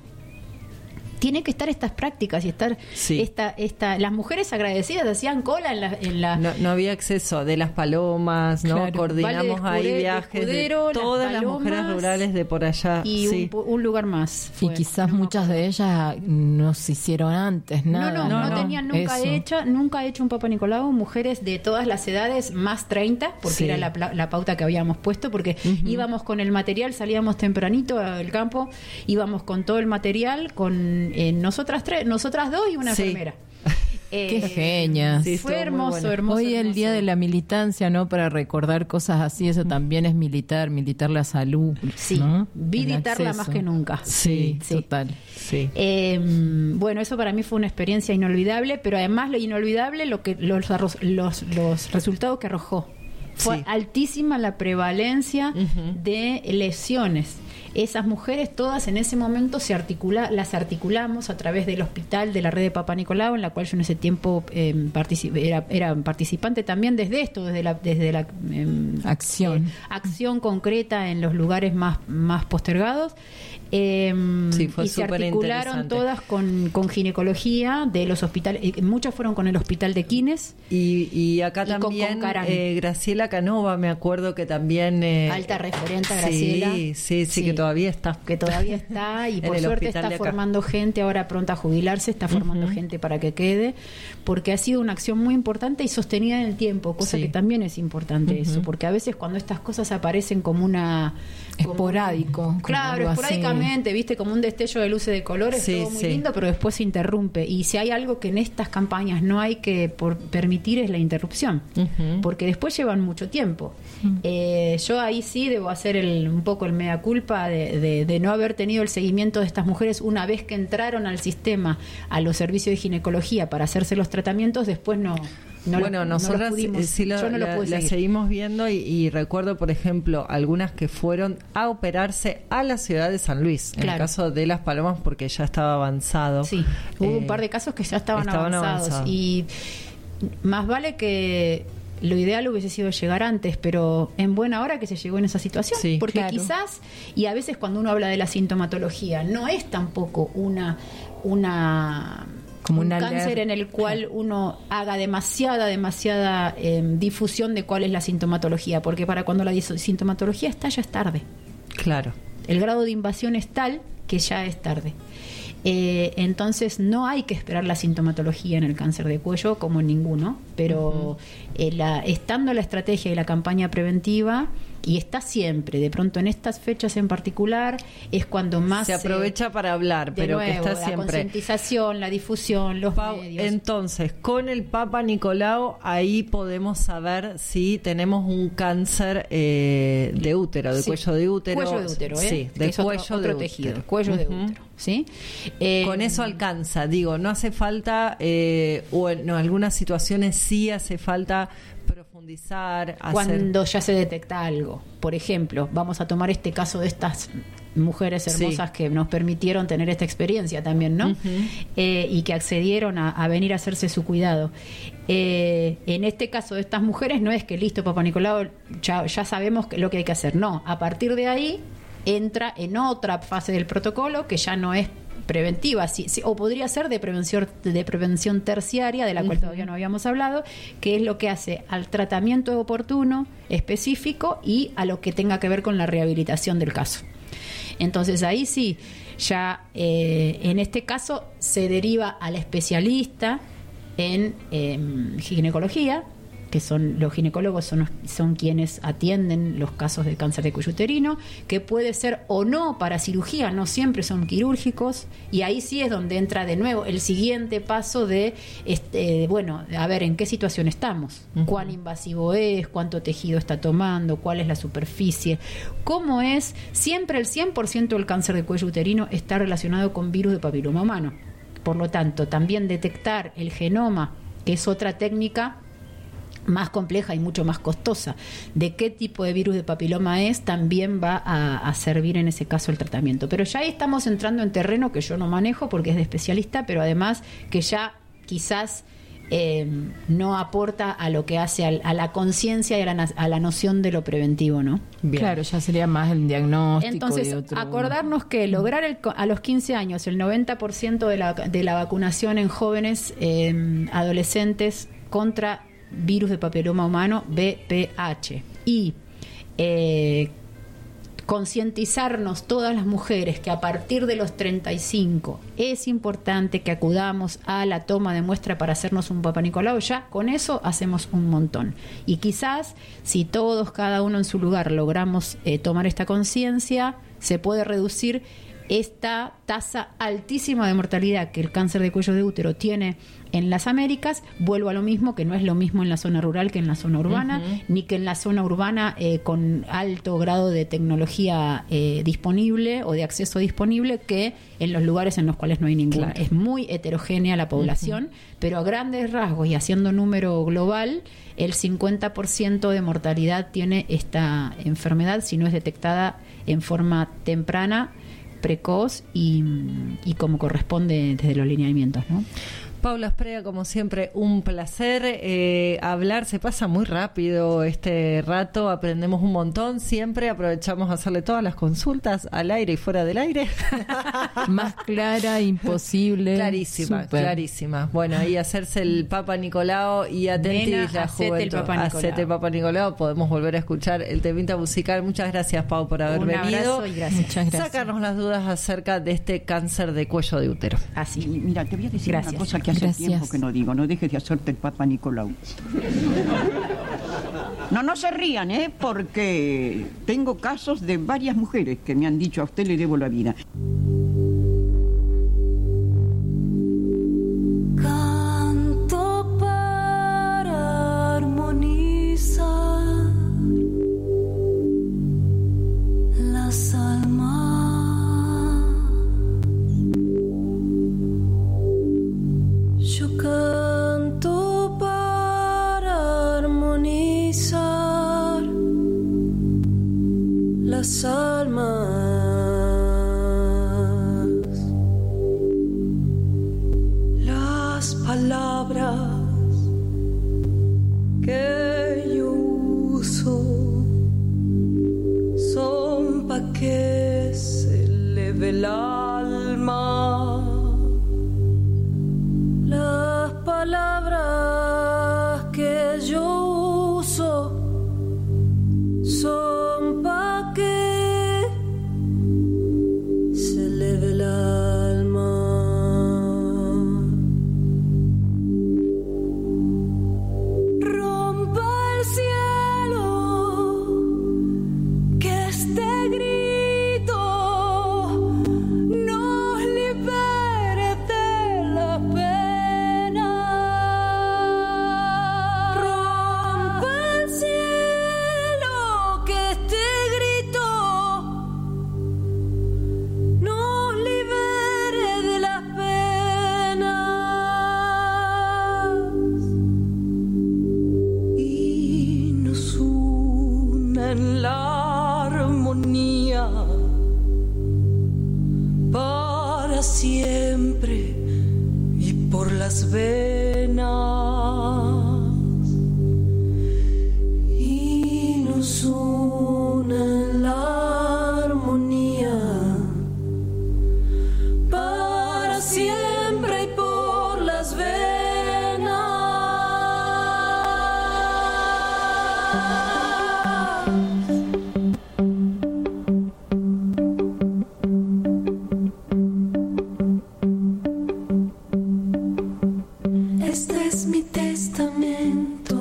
Speaker 1: tiene que estar estas prácticas y estar
Speaker 3: Sí.
Speaker 1: esta esta las mujeres agradecidas hacían cola en la, en la
Speaker 3: No, no había acceso de las palomas, ¿no?
Speaker 1: Claro.
Speaker 3: Coordinamos
Speaker 1: Valle de
Speaker 3: ahí
Speaker 1: Escude-
Speaker 3: viajes
Speaker 1: Escudero,
Speaker 3: de
Speaker 1: Las
Speaker 3: todas las
Speaker 1: Palomas
Speaker 3: mujeres rurales de por allá.
Speaker 1: y
Speaker 3: sí.
Speaker 1: un, pu- un lugar más
Speaker 4: Y
Speaker 1: fue.
Speaker 4: quizás muchas de ellas no se hicieron antes, nada.
Speaker 1: no, no, no, tenían nunca
Speaker 4: Eso.
Speaker 1: hecho, nunca hecho un Papa Nicolau, mujeres de todas las edades, más treinta, porque
Speaker 3: Sí.
Speaker 1: era la, pla- la pauta que habíamos puesto, porque íbamos con el material, salíamos tempranito al campo, íbamos con todo el material, con eh, nosotras tres, nosotras dos y una
Speaker 3: Sí.
Speaker 1: enfermera.
Speaker 4: Qué
Speaker 1: Eh,
Speaker 4: genias.
Speaker 3: Sí,
Speaker 1: fue
Speaker 3: estuvo muy
Speaker 1: hermoso,
Speaker 3: bueno.
Speaker 1: hermoso.
Speaker 4: Hoy el
Speaker 1: hermoso.
Speaker 4: día de la militancia, ¿no? Para recordar cosas así, eso también es militar, militar la salud.
Speaker 1: Sí,
Speaker 4: ¿no?
Speaker 1: militarla
Speaker 4: El
Speaker 1: más
Speaker 4: acceso.
Speaker 1: que nunca.
Speaker 4: Sí,
Speaker 1: Sí.
Speaker 4: total.
Speaker 3: Sí.
Speaker 1: Eh, bueno, eso para mí fue una experiencia inolvidable, pero además lo inolvidable lo que los, arro- los, los resultados que arrojó. Fue
Speaker 3: Sí.
Speaker 1: altísima la prevalencia
Speaker 3: Ujú.
Speaker 1: de lesiones. Esas mujeres todas en ese momento se articula, las articulamos a través del hospital de la red de Papa Nicolau, en la cual yo en ese tiempo eh, partici- era, era participante también desde esto, desde la, desde la eh,
Speaker 4: Acción.
Speaker 1: eh, acción concreta en los lugares más, más postergados. Eh,
Speaker 3: Sí, fue
Speaker 1: y se
Speaker 3: súper
Speaker 1: articularon
Speaker 3: interesante.
Speaker 1: todas con, con ginecología de los hospitales, eh, muchas fueron con el hospital de Quines.
Speaker 3: Y, y acá
Speaker 1: Y con-
Speaker 3: también
Speaker 1: con Caram.
Speaker 3: eh, Graciela Canova, me acuerdo que también... eh,
Speaker 1: Alta referente, Graciela.
Speaker 3: Sí, sí, sí,
Speaker 1: Sí.
Speaker 3: que todavía está.
Speaker 1: Que todavía está y
Speaker 3: En
Speaker 1: por
Speaker 3: el
Speaker 1: suerte
Speaker 3: hospital
Speaker 1: está
Speaker 3: de acá.
Speaker 1: formando gente, ahora pronta a jubilarse, está formando
Speaker 3: Ujú.
Speaker 1: gente para que quede, porque ha sido una acción muy importante y sostenida en el tiempo, cosa
Speaker 3: Sí.
Speaker 1: que también es importante
Speaker 4: Ujú.
Speaker 1: eso, porque a veces cuando estas cosas aparecen como una... como-
Speaker 4: Esporádico. como
Speaker 1: Claro,
Speaker 4: algo así.
Speaker 1: esporádicamente, viste, como un destello de luces de colores,
Speaker 3: Sí,
Speaker 1: todo muy
Speaker 3: sí.
Speaker 1: lindo, pero después se interrumpe. Y si hay algo que en estas campañas no hay que por permitir es la interrupción,
Speaker 3: Ujú.
Speaker 1: porque después llevan mucho tiempo. Eh, yo ahí sí debo hacer el, un poco el mea culpa de, de- de no haber tenido el seguimiento de estas mujeres una vez que entraron al sistema, a los servicios de ginecología para hacerse los tratamientos, después no... no
Speaker 3: bueno,
Speaker 1: lo- no lo
Speaker 3: nosotras
Speaker 1: pudimos-
Speaker 3: eh, sí lo-
Speaker 1: yo no lo
Speaker 3: la,
Speaker 1: pude
Speaker 3: la
Speaker 1: seguir.
Speaker 3: seguimos viendo y, y recuerdo, por ejemplo, algunas que fueron a operarse a la ciudad de San Luis, en el
Speaker 1: Claro.
Speaker 3: caso de Las Palomas, porque ya estaba avanzado.
Speaker 1: Sí, hubo
Speaker 3: Eh,
Speaker 1: un par de casos que ya estaban,
Speaker 3: estaban
Speaker 1: avanzados,
Speaker 3: avanzados.
Speaker 1: y más vale que lo ideal hubiese sido llegar antes, pero en buena hora que se llegó en esa situación,
Speaker 3: Sí,
Speaker 1: porque
Speaker 4: claro.
Speaker 1: quizás, y a veces cuando uno habla de la sintomatología, no es tampoco una una
Speaker 4: Como
Speaker 1: un
Speaker 4: una
Speaker 1: cáncer
Speaker 4: aler-
Speaker 1: en el cual uno haga demasiada, demasiada eh, difusión de cuál es la sintomatología, porque para cuando la dis- sintomatología está ya es tarde.
Speaker 3: Claro.
Speaker 1: El grado de invasión es tal que ya es tarde. Eh, entonces no hay que esperar la sintomatología en el cáncer de cuello como en ninguno, pero uh-huh. eh, la, estando la estrategia y la campaña preventiva, y está siempre, de pronto en estas fechas en particular, es cuando más
Speaker 3: se aprovecha eh, para hablar, pero
Speaker 1: nuevo,
Speaker 3: que está
Speaker 1: la
Speaker 3: siempre.
Speaker 1: La concientización, la difusión, los
Speaker 3: Pau,
Speaker 1: medios.
Speaker 3: Entonces, con el Papa Nicolau, ahí podemos saber si tenemos un cáncer eh, de útero, de
Speaker 1: sí.
Speaker 3: cuello de útero.
Speaker 1: Cuello de útero, ¿eh?
Speaker 3: Sí, de
Speaker 1: es
Speaker 3: cuello
Speaker 1: otro,
Speaker 3: de
Speaker 1: otro tejido,
Speaker 3: útero.
Speaker 1: cuello uh-huh. de útero. ¿Sí? Eh,
Speaker 3: con eso alcanza, digo, no hace falta, eh, o en no, algunas situaciones sí hace falta profundizar.
Speaker 1: Cuando
Speaker 3: hacer...
Speaker 1: ya se detecta algo. Por ejemplo, vamos a tomar este caso de estas mujeres hermosas sí. que nos permitieron tener esta experiencia también, ¿no? Uh-huh. Eh, y que accedieron a, a venir a hacerse su cuidado. Eh, en este caso de estas mujeres no es que listo, Papá Nicolau, ya, ya sabemos lo que hay que hacer. No, a partir de ahí entra en otra fase del protocolo que ya no es preventiva, sí, sí, o podría ser de prevención de prevención terciaria, de la cual uh-huh. todavía no habíamos hablado, que es lo que hace al tratamiento oportuno, específico, y a lo que tenga que ver con la rehabilitación del caso. Entonces ahí sí, ya eh, en este caso se deriva al especialista en eh, ginecología, que son los ginecólogos son, son quienes atienden los casos de cáncer de cuello uterino, que puede ser o no para cirugía, no siempre son quirúrgicos, y ahí sí es donde entra de nuevo el siguiente paso de, este, bueno, a ver en qué situación estamos, uh-huh. cuán invasivo es, cuánto tejido está tomando, cuál es la superficie, cómo es, siempre el cien por ciento del cáncer de cuello uterino está relacionado con virus de papiloma humano. Por lo tanto, también detectar el genoma, que es otra técnica más compleja y mucho más costosa, de qué tipo de virus de papiloma es, también va a, a servir en ese caso el tratamiento. Pero ya ahí estamos entrando en terreno que yo no manejo porque es de especialista, pero además que ya quizás eh, no aporta a lo que hace al, a la conciencia y a la, a la noción de lo preventivo, ¿no?
Speaker 4: Bien. Claro, ya sería más el diagnóstico.
Speaker 1: Entonces,
Speaker 4: de otro...
Speaker 1: acordarnos que lograr el, a los quince años el noventa por ciento de la, de la vacunación en jóvenes eh, adolescentes contra virus de papiloma humano, B P H, y eh, concientizarnos todas las mujeres que a partir de los treinta y cinco es importante que acudamos a la toma de muestra para hacernos un Papá Nicolau, ya con eso hacemos un montón. Y quizás si todos, cada uno en su lugar, logramos eh, tomar esta conciencia, se puede reducir esta tasa altísima de mortalidad que el cáncer de cuello de útero tiene en las Américas. Vuelvo a lo mismo, que no es lo mismo en la zona rural que en la zona urbana, uh-huh. ni que en la zona urbana eh, con alto grado de tecnología eh, disponible o de acceso disponible, que en los lugares en los cuales no hay ninguna. Claro. Es muy heterogénea la población, uh-huh. pero a grandes rasgos y haciendo número global, el cincuenta por ciento de mortalidad tiene esta enfermedad si no es detectada en forma temprana, precoz y, y como corresponde desde los lineamientos, ¿no?
Speaker 3: Paula Sprea, como siempre, un placer eh, hablar. Se pasa muy rápido este rato, aprendemos un montón. Siempre aprovechamos a hacerle todas las consultas al aire y fuera del aire.
Speaker 4: Más clara, imposible.
Speaker 3: Clarísima,
Speaker 4: Super.
Speaker 3: clarísima. Bueno, ahí hacerse el Papa Nicolau y atentis
Speaker 1: Nena,
Speaker 3: la juventud.
Speaker 1: El Papa Nicolau.
Speaker 3: Hacete el Papa Nicolau. Podemos volver a escuchar el temita musical. Muchas gracias, Pau, por haber
Speaker 1: un
Speaker 3: venido.
Speaker 1: Abrazo y gracias.
Speaker 4: Muchas gracias.
Speaker 3: Sacarnos las dudas acerca de este cáncer de cuello de útero.
Speaker 2: Así, mira, te voy a decir
Speaker 1: gracias.
Speaker 2: una cosa que hace
Speaker 4: Gracias.
Speaker 2: tiempo que no digo, no dejes de hacerte el Papa Nicolau. No, no se rían, ¿eh? Porque tengo casos de varias mujeres que me han dicho, a usted le debo la vida.
Speaker 6: Canto para armonizar las almas. Yo canto para armonizar las almas. Las palabras que yo uso son pa' que se eleve el alma.
Speaker 5: para siempre y por las venas y nos une la armonía para siempre y por las venas. Este es mi testamento,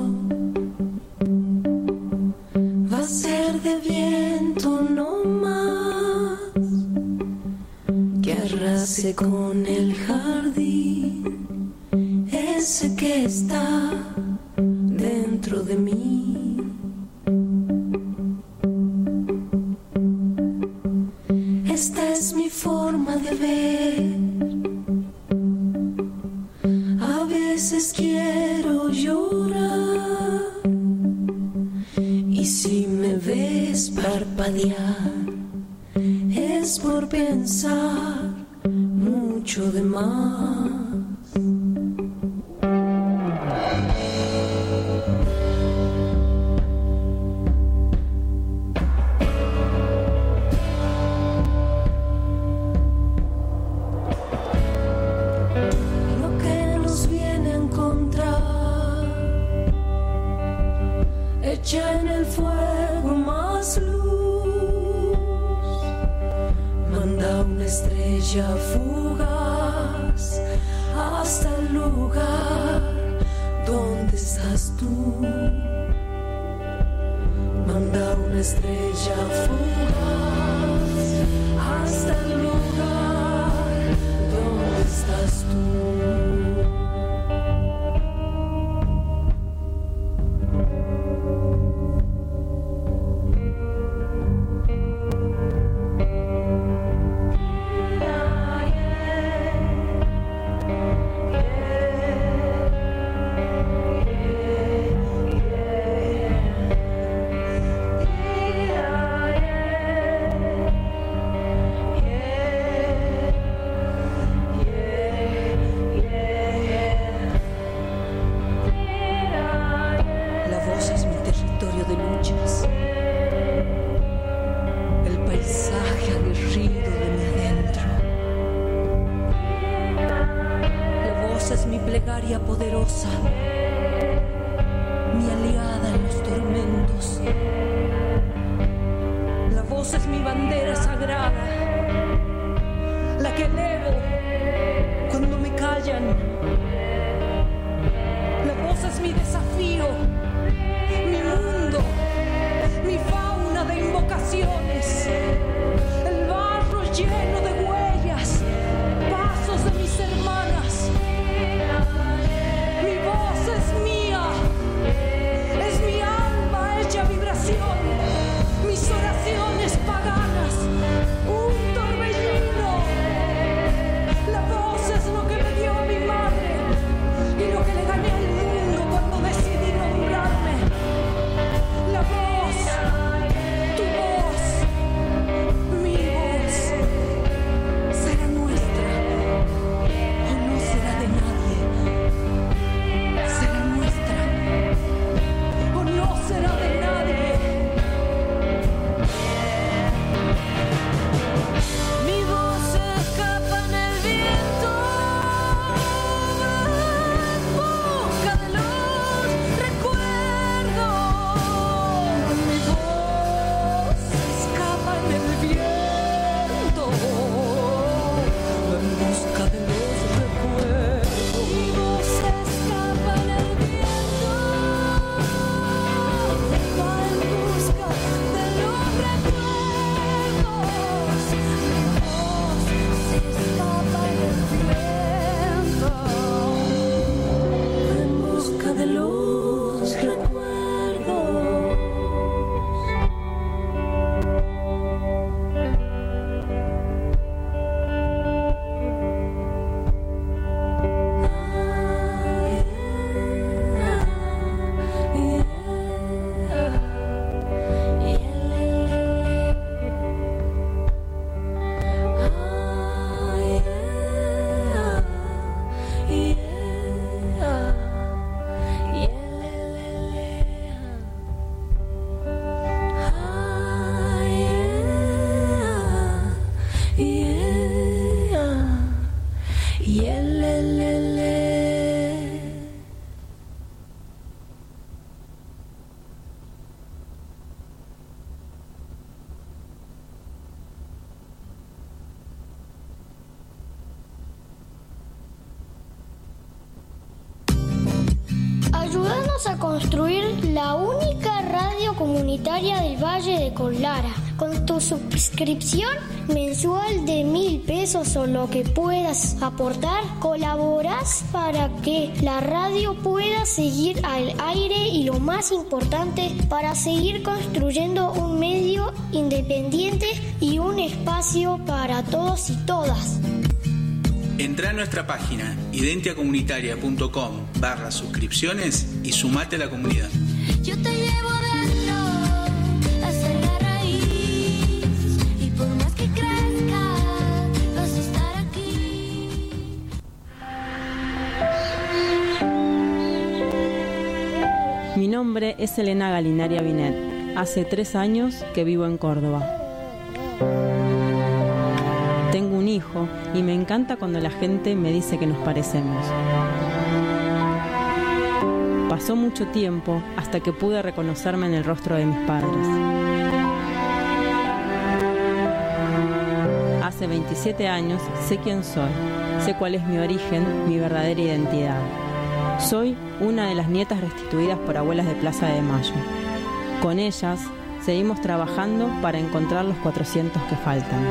Speaker 5: va a ser de viento no más, que arrase con el jardín, ese que está dentro de mí. Esta es mi forma de ver. A veces quiero llorar y si me ves parpadear es por pensar mucho de más. Lo que nos viene a encontrar echa en el fuego más luz, manda una estrella fugaz hasta el lugar donde estás tú, manda una estrella fugaz hasta el lugar donde estás tú. La voz es mi territorio de luchas, el paisaje aguerrido de mi adentro. La voz es mi plegaria poderosa, mi aliada en los tormentos. La voz es mi bandera sagrada, la que elevo cuando me callan. La voz es mi desafío, mi mundo, mi fauna de invocaciones, el barro lleno de huellas, pasos de mis hermanas. Mi voz es mía, es mi alma hecha vibración, mis oraciones paganas, un torbellino. La voz es lo que me dio mi madre.
Speaker 7: Vamos a construir la única radio comunitaria del Valle de Conlara. Con tu suscripción mensual de mil pesos o lo que puedas aportar, colaboras para que la radio pueda seguir al aire y, lo más importante, para seguir construyendo un medio independiente y un espacio para todos y todas.
Speaker 8: Entrá a nuestra página identiacomunitaria.com barra suscripciones y sumate a la comunidad.
Speaker 6: Yo te llevo dentro hasta la raíz y por más que crezca vas a estar aquí.
Speaker 9: Mi nombre es Elena Galinaria Binet. Hace tres años que vivo en Córdoba. Tengo un hijo y me encanta cuando la gente me dice que nos parecemos. Pasó mucho tiempo hasta que pude reconocerme en el rostro de mis padres. Hace veintisiete años sé quién soy, sé cuál es mi origen, mi verdadera identidad. Soy una de las nietas restituidas por abuelas de Plaza de Mayo. Con ellas seguimos trabajando para encontrar los cuatrocientos que faltan.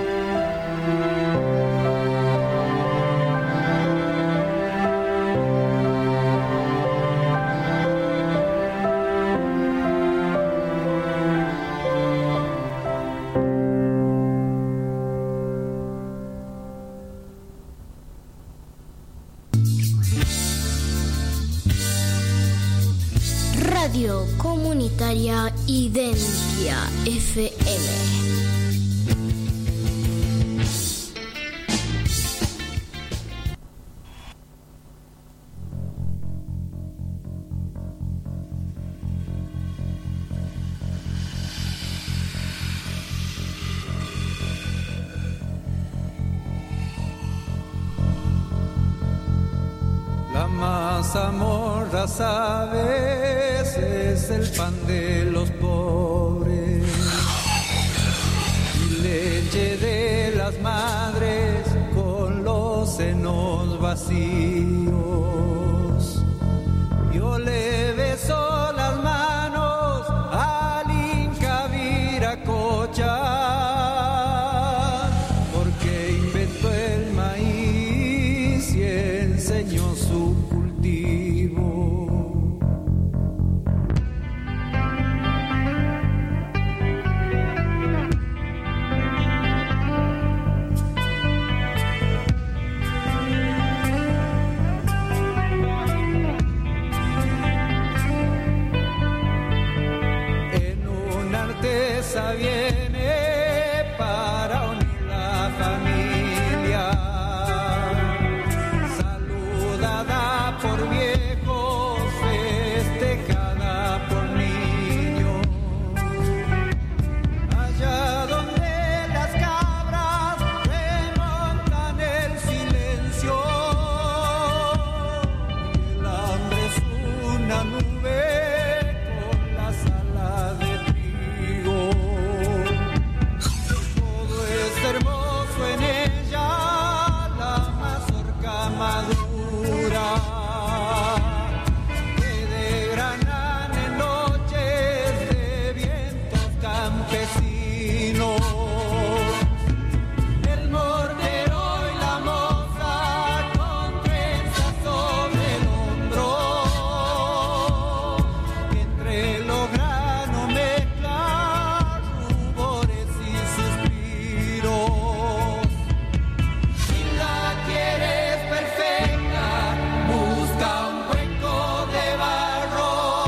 Speaker 7: Radio Comunitaria Identia F M.
Speaker 21: La mazamorra, sabes, es el pan de los pobres. Y leche de las madres con los senos vacíos. Yo le beso las manos al Inca Viracocha, porque inventó el maíz y enseñó su cultivo. En una artesa viene para unir la familia, saludada por viejos, festejada por niños. Allá donde las cabras remontan el silencio, y el hambre es una nube con las alas de trigo. Todo es hermoso en ella, la mazorca madura, que degranan en noches de vientos campesinos. El mortero y la moza con trenzas sobre el hombro, que entre los granos mezclan rubores y suspiros. Si la quieres perfecta, busca un cuenco de barro.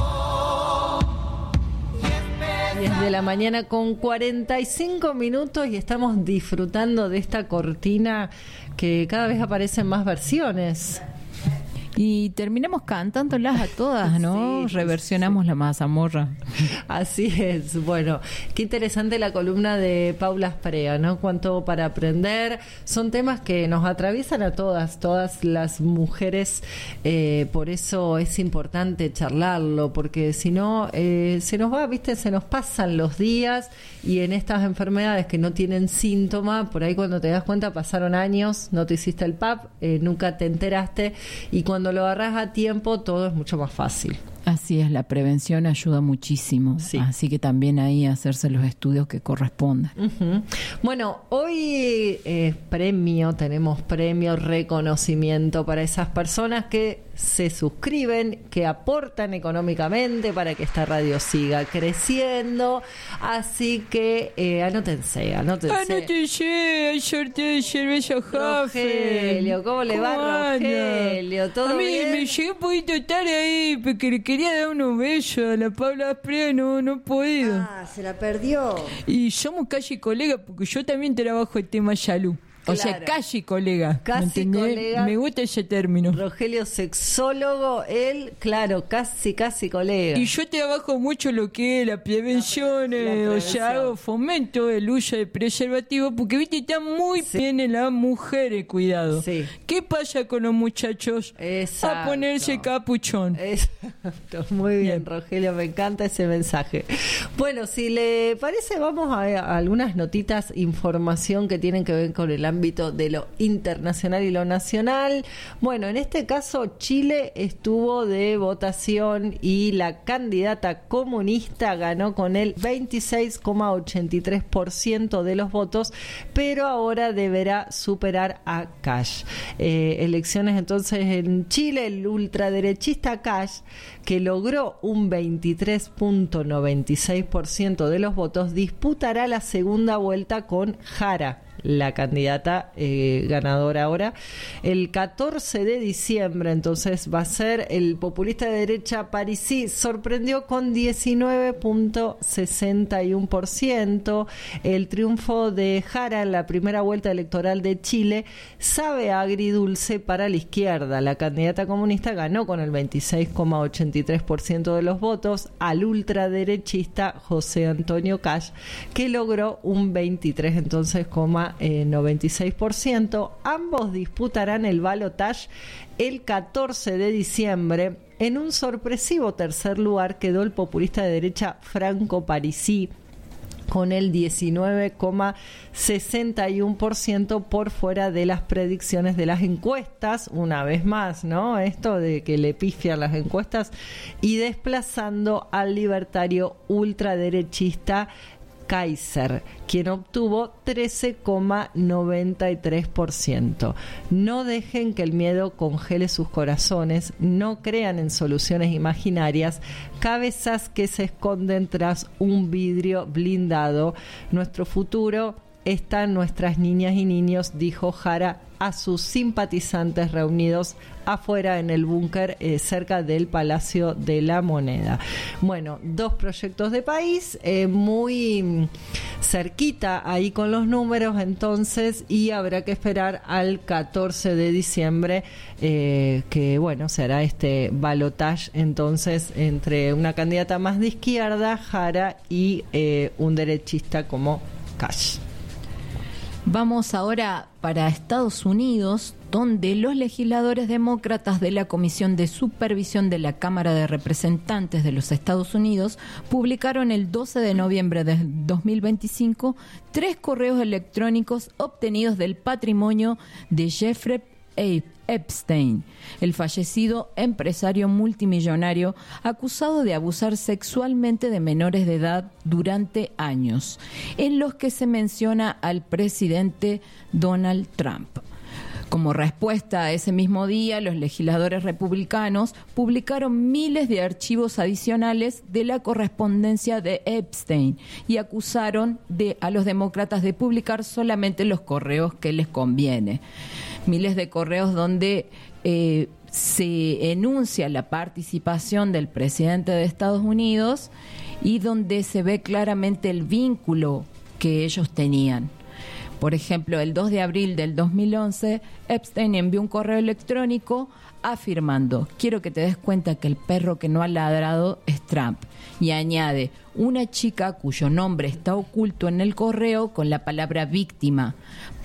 Speaker 3: diez de la mañana con cuarenta y cinco minutos y estamos disfrutando de esta cortina que cada vez aparecen más versiones.
Speaker 4: Y terminamos cantándolas a todas, ¿no?
Speaker 3: Sí,
Speaker 4: Reversionamos la mazamorra.
Speaker 3: Así es. Bueno, qué interesante la columna de Paula Asprea, ¿no? Cuánto para aprender. Son temas que nos atraviesan a todas, todas las mujeres. Eh, por eso es importante charlarlo, porque si no, eh, se nos va, ¿viste? Se nos pasan los días y en estas enfermedades que no tienen síntoma, por ahí cuando te das cuenta pasaron años, no te hiciste el P A P, eh, nunca te enteraste, y cuando lo agarras a tiempo todo es mucho más fácil.
Speaker 4: Así es, la prevención ayuda muchísimo.
Speaker 3: Sí.
Speaker 4: Así que también ahí hacerse los estudios que correspondan.
Speaker 3: Uh-huh. Bueno, hoy eh, premio, tenemos premio, reconocimiento para esas personas que se suscriben, que aportan económicamente para que esta radio siga creciendo. Así que eh, anótense, anótense.
Speaker 4: Anótense, hay sorteo de cerveza
Speaker 3: Rogelio, ¿cómo le va, Rogelio? ¿Todo
Speaker 4: a mí
Speaker 3: bien?
Speaker 4: me llegué un poquito tarde ahí porque le quería dar unos besos a la Paula Asprey, no, no he podido.
Speaker 3: Ah, se la perdió.
Speaker 4: Y somos casi colegas porque yo también trabajo el tema salud. O
Speaker 3: Claro.
Speaker 4: sea, casi colega.
Speaker 3: Casi
Speaker 4: ¿me entendés?
Speaker 3: colega.
Speaker 4: Me gusta ese término.
Speaker 3: Rogelio, sexólogo, él, claro, casi, casi colega.
Speaker 4: Y yo trabajo mucho lo que es la prevención,
Speaker 3: La- la
Speaker 4: eh, o
Speaker 3: prevención.
Speaker 4: sea, hago fomento el uso de preservativo, porque viste, está muy bien en las mujeres, cuidado.
Speaker 3: Sí.
Speaker 4: ¿Qué pasa con los muchachos?
Speaker 3: Exacto.
Speaker 4: A ponerse capuchón.
Speaker 3: Exacto, muy bien, Rogelio, me encanta ese mensaje. Bueno, si le parece, vamos a, a algunas notitas, información que tienen que ver con el ámbito de lo internacional y lo nacional. Bueno, en este caso Chile estuvo de votación y la candidata comunista ganó con el veintiséis coma ochenta y tres por ciento de los votos, pero ahora deberá superar a Cash. Eh, elecciones entonces en Chile, el ultraderechista Cash, que logró un veintitrés coma noventa y seis por ciento de los votos, disputará la segunda vuelta con Jara, la candidata eh, ganadora ahora, el catorce de diciembre. Entonces va a ser el populista de derecha Parisi, sorprendió con diecinueve coma sesenta y uno por ciento. El triunfo de Jara en la primera vuelta electoral de Chile sabe agridulce para la izquierda. La candidata comunista ganó con el veintiséis coma ochenta y tres por ciento de los votos al ultraderechista José Antonio Cash, que logró un veintitrés entonces coma noventa y seis por ciento. Ambos disputarán el balotaje el catorce de diciembre. En un sorpresivo tercer lugar quedó el populista de derecha Franco Parisi con el diecinueve coma sesenta y uno por ciento, por fuera de las predicciones de las encuestas, una vez más, ¿no? Esto de que le pifian las encuestas, y desplazando al libertario ultraderechista Kaiser, quien obtuvo trece coma noventa y tres por ciento. No dejen que el miedo congele sus corazones, no crean en soluciones imaginarias, cabezas que se esconden tras un vidrio blindado. Nuestro futuro está en nuestras niñas y niños, dijo Jara a sus simpatizantes reunidos afuera en el búnker eh, cerca del Palacio de la Moneda. Bueno, dos proyectos de país, eh, muy cerquita ahí con los números entonces, y habrá que esperar al catorce de diciembre eh, que bueno, será este balotaje entonces entre una candidata más de izquierda, Jara, y eh, un derechista como Cash.
Speaker 4: Vamos ahora para Estados Unidos, donde los legisladores demócratas de la Comisión de Supervisión de la Cámara de Representantes de los Estados Unidos publicaron el doce de noviembre de dos mil veinticinco tres correos electrónicos obtenidos del patrimonio de Jeffrey Epstein, el fallecido empresario multimillonario acusado de abusar sexualmente de menores de edad durante años, en los que se menciona al presidente Donald Trump. Como respuesta a ese mismo día, los legisladores republicanos publicaron miles de archivos adicionales de la correspondencia de Epstein y acusaron de, a los demócratas de publicar solamente los correos que les conviene. Miles de correos donde eh, se enuncia la participación del presidente de Estados Unidos y donde se ve claramente el vínculo que ellos tenían. Por ejemplo, el dos de abril del dos mil once, Epstein envió un correo electrónico afirmando: quiero que te des cuenta que el perro que no ha ladrado es Trump. Y añade: una chica cuyo nombre está oculto en el correo con la palabra víctima.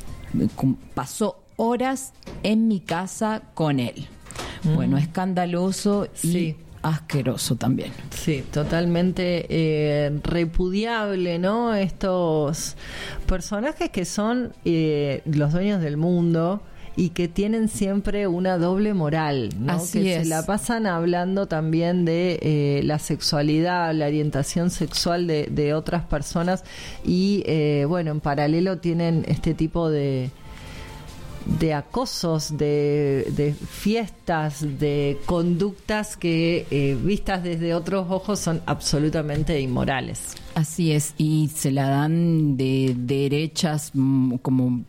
Speaker 4: Pasó horas en mi casa con él. Mm. Bueno, escandaloso y sí. asqueroso también.
Speaker 3: Sí, totalmente eh, repudiable, ¿no? Estos personajes que son eh, los dueños del mundo y que tienen siempre una doble moral, ¿no?
Speaker 4: Así
Speaker 3: que
Speaker 4: es.
Speaker 3: se la pasan hablando también de eh, la sexualidad, la orientación sexual de, de otras personas y eh, bueno, en paralelo tienen este tipo de de acosos, de, de fiestas, de conductas que eh, vistas desde otros ojos son absolutamente inmorales.
Speaker 4: Así es, y se la dan de derechas mm, como,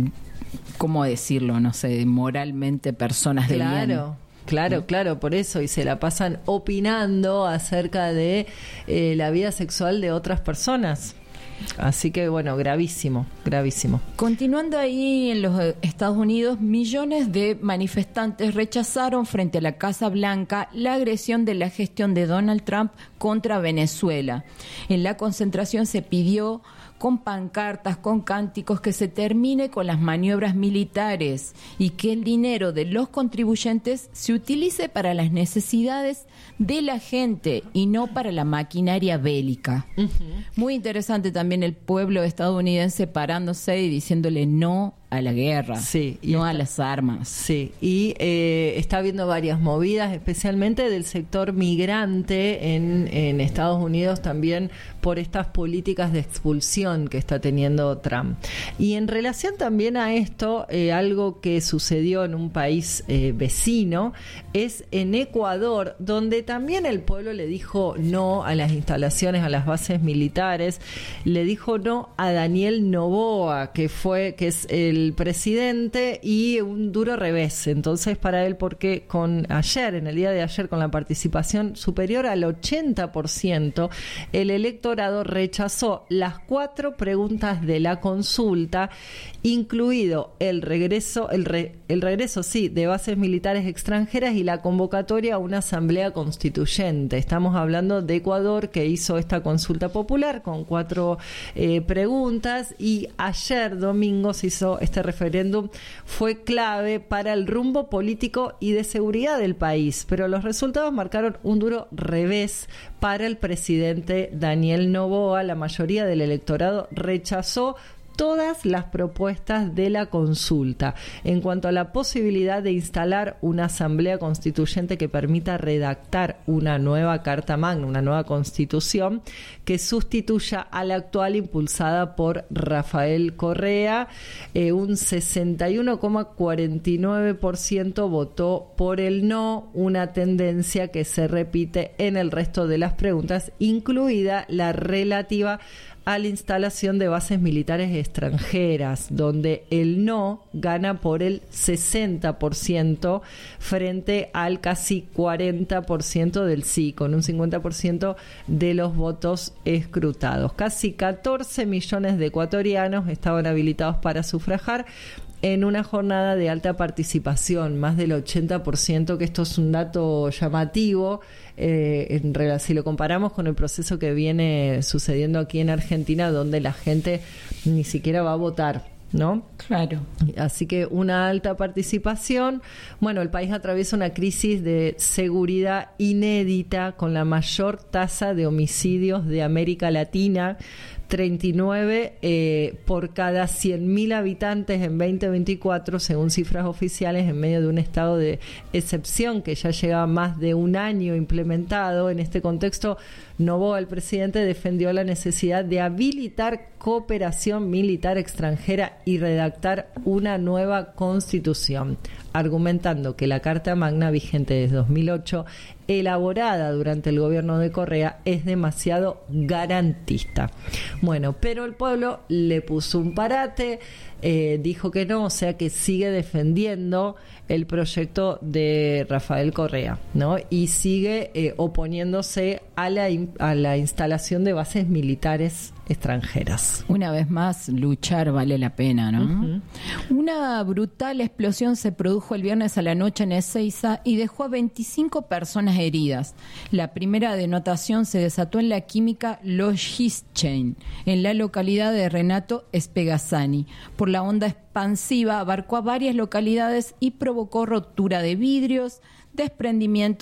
Speaker 4: ¿cómo decirlo? No sé, moralmente personas de bien.
Speaker 3: Claro. Claro, claro, por eso, y se la pasan opinando acerca de eh, la vida sexual de otras personas. Así que, bueno, gravísimo, gravísimo.
Speaker 4: Continuando ahí en los Estados Unidos, millones de manifestantes rechazaron frente a la Casa Blanca la agresión de la gestión de Donald Trump contra Venezuela. En la concentración se pidió con pancartas, con cánticos, que se termine con las maniobras militares y que el dinero de los contribuyentes se utilice para las necesidades de la gente y no para la maquinaria bélica. Uh-huh. Muy interesante también el pueblo estadounidense parándose y diciéndole no a la guerra,
Speaker 3: sí, y
Speaker 4: no
Speaker 3: está,
Speaker 4: a las armas.
Speaker 3: Sí, y eh, está habiendo varias movidas, especialmente del sector migrante en, en Estados Unidos también por estas políticas de expulsión que está teniendo Trump. Y en relación también a esto, eh, algo que sucedió en un país eh, vecino es en Ecuador, donde también el pueblo le dijo no a las instalaciones, a las bases militares, le dijo no a Daniel Noboa, que fue, que es el el presidente, y un duro revés entonces para él, porque con ayer, en el día de ayer, con la participación superior al ochenta por ciento, el electorado rechazó las cuatro preguntas de la consulta, incluido el regreso, el, re, el regreso, sí, de bases militares extranjeras y la convocatoria a una asamblea constituyente. Estamos hablando de Ecuador, que hizo esta consulta popular con cuatro eh, preguntas, y ayer domingo se hizo este referéndum. Fue clave para el rumbo político y de seguridad del país, pero los resultados marcaron un duro revés para el presidente Daniel Noboa. La mayoría del electorado rechazó todas las propuestas de la consulta en cuanto a la posibilidad de instalar una asamblea constituyente que permita redactar una nueva Carta Magna, una nueva constitución que sustituya a la actual impulsada por Rafael Correa. Eh, un sesenta y uno coma cuarenta y nueve por ciento votó por el no, una tendencia que se repite en el resto de las preguntas, incluida la relativa a la instalación de bases militares extranjeras, donde el no gana por el sesenta por ciento frente al casi cuarenta por ciento del sí, con un cincuenta por ciento de los votos escrutados. Casi catorce millones de ecuatorianos estaban habilitados para sufragar en una jornada de alta participación, más del ochenta por ciento, que esto es un dato llamativo, eh, en realidad, si lo comparamos con el proceso que viene sucediendo aquí en Argentina, donde la gente ni siquiera va a votar, ¿no?
Speaker 4: Claro.
Speaker 3: Así que una alta participación. Bueno, el país atraviesa una crisis de seguridad inédita, con la mayor tasa de homicidios de América Latina, treinta y nueve eh, por cada cien mil habitantes en veinte veinticuatro, según cifras oficiales, en medio de un estado de excepción que ya lleva más de un año implementado. En este contexto, Noboa, el presidente, defendió la necesidad de habilitar cooperación militar extranjera y redactar una nueva constitución, argumentando que la Carta Magna, vigente desde dos mil ocho, elaborada durante el gobierno de Correa, es demasiado garantista. Bueno, pero el pueblo le puso un parate, eh, dijo que no, o sea que sigue defendiendo el proyecto de Rafael Correa, ¿no? Y sigue eh, oponiéndose a la, a la instalación de bases militares extranjeras.
Speaker 4: Una vez más, luchar vale la pena, ¿no? Uh-huh. Una brutal explosión se produjo el viernes a la noche en Ezeiza y dejó a veinticinco personas heridas. La primera detonación se desató en la química Logischein, en la localidad de Renato Spegazzani. Por la onda expansiva abarcó a varias localidades y provocó rotura de vidrios, desprendimientos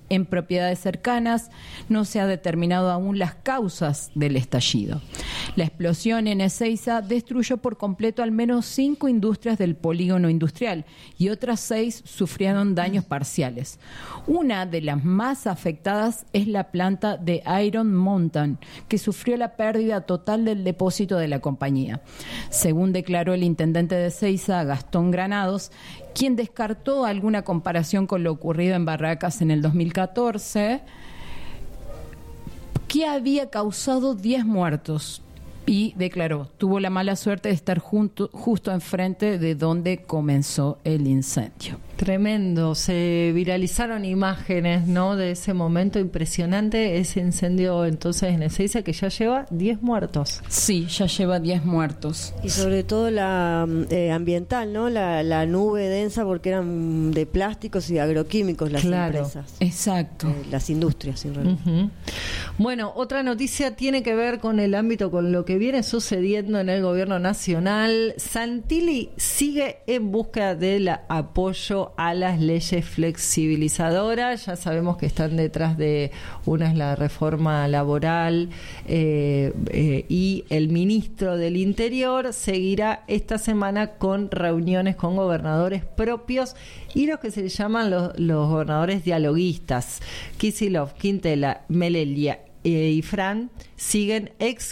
Speaker 4: en propiedades cercanas. No se ha determinado aún las causas del estallido. La explosión en Ezeiza destruyó por completo al menos cinco industrias del polígono industrial y otras seis sufrieron daños parciales. Una de las más afectadas es la planta de Iron Mountain, que sufrió la pérdida total del depósito de la compañía. Según declaró el intendente de Ezeiza, Gastón Granados, quien descartó alguna comparación con lo ocurrido en Barracas en el dos mil catorce, que había causado diez muertos. Y declaró, tuvo la mala suerte de estar junto, justo enfrente de donde comenzó el incendio.
Speaker 3: Tremendo, se viralizaron imágenes, ¿no?, de ese momento impresionante, ese incendio entonces en Ezeiza que ya lleva diez muertos.
Speaker 4: Sí, ya lleva diez muertos.
Speaker 10: Y sobre todo la eh, ambiental, ¿no? La, la nube densa, porque eran de plásticos y de agroquímicos las
Speaker 3: claro,
Speaker 10: empresas.
Speaker 4: Exacto.
Speaker 10: Eh, las industrias, en realidad.
Speaker 3: Uh-huh. Bueno, otra noticia tiene que ver con el ámbito, con lo que viene sucediendo en el gobierno nacional. Santilli sigue en búsqueda del apoyo a las leyes flexibilizadoras. Ya sabemos que están detrás de una es la reforma laboral eh, eh, y el ministro del Interior seguirá esta semana con reuniones con gobernadores propios y los que se llaman los, los gobernadores dialoguistas. Kicillof, Quintela, Melelia y Fran siguen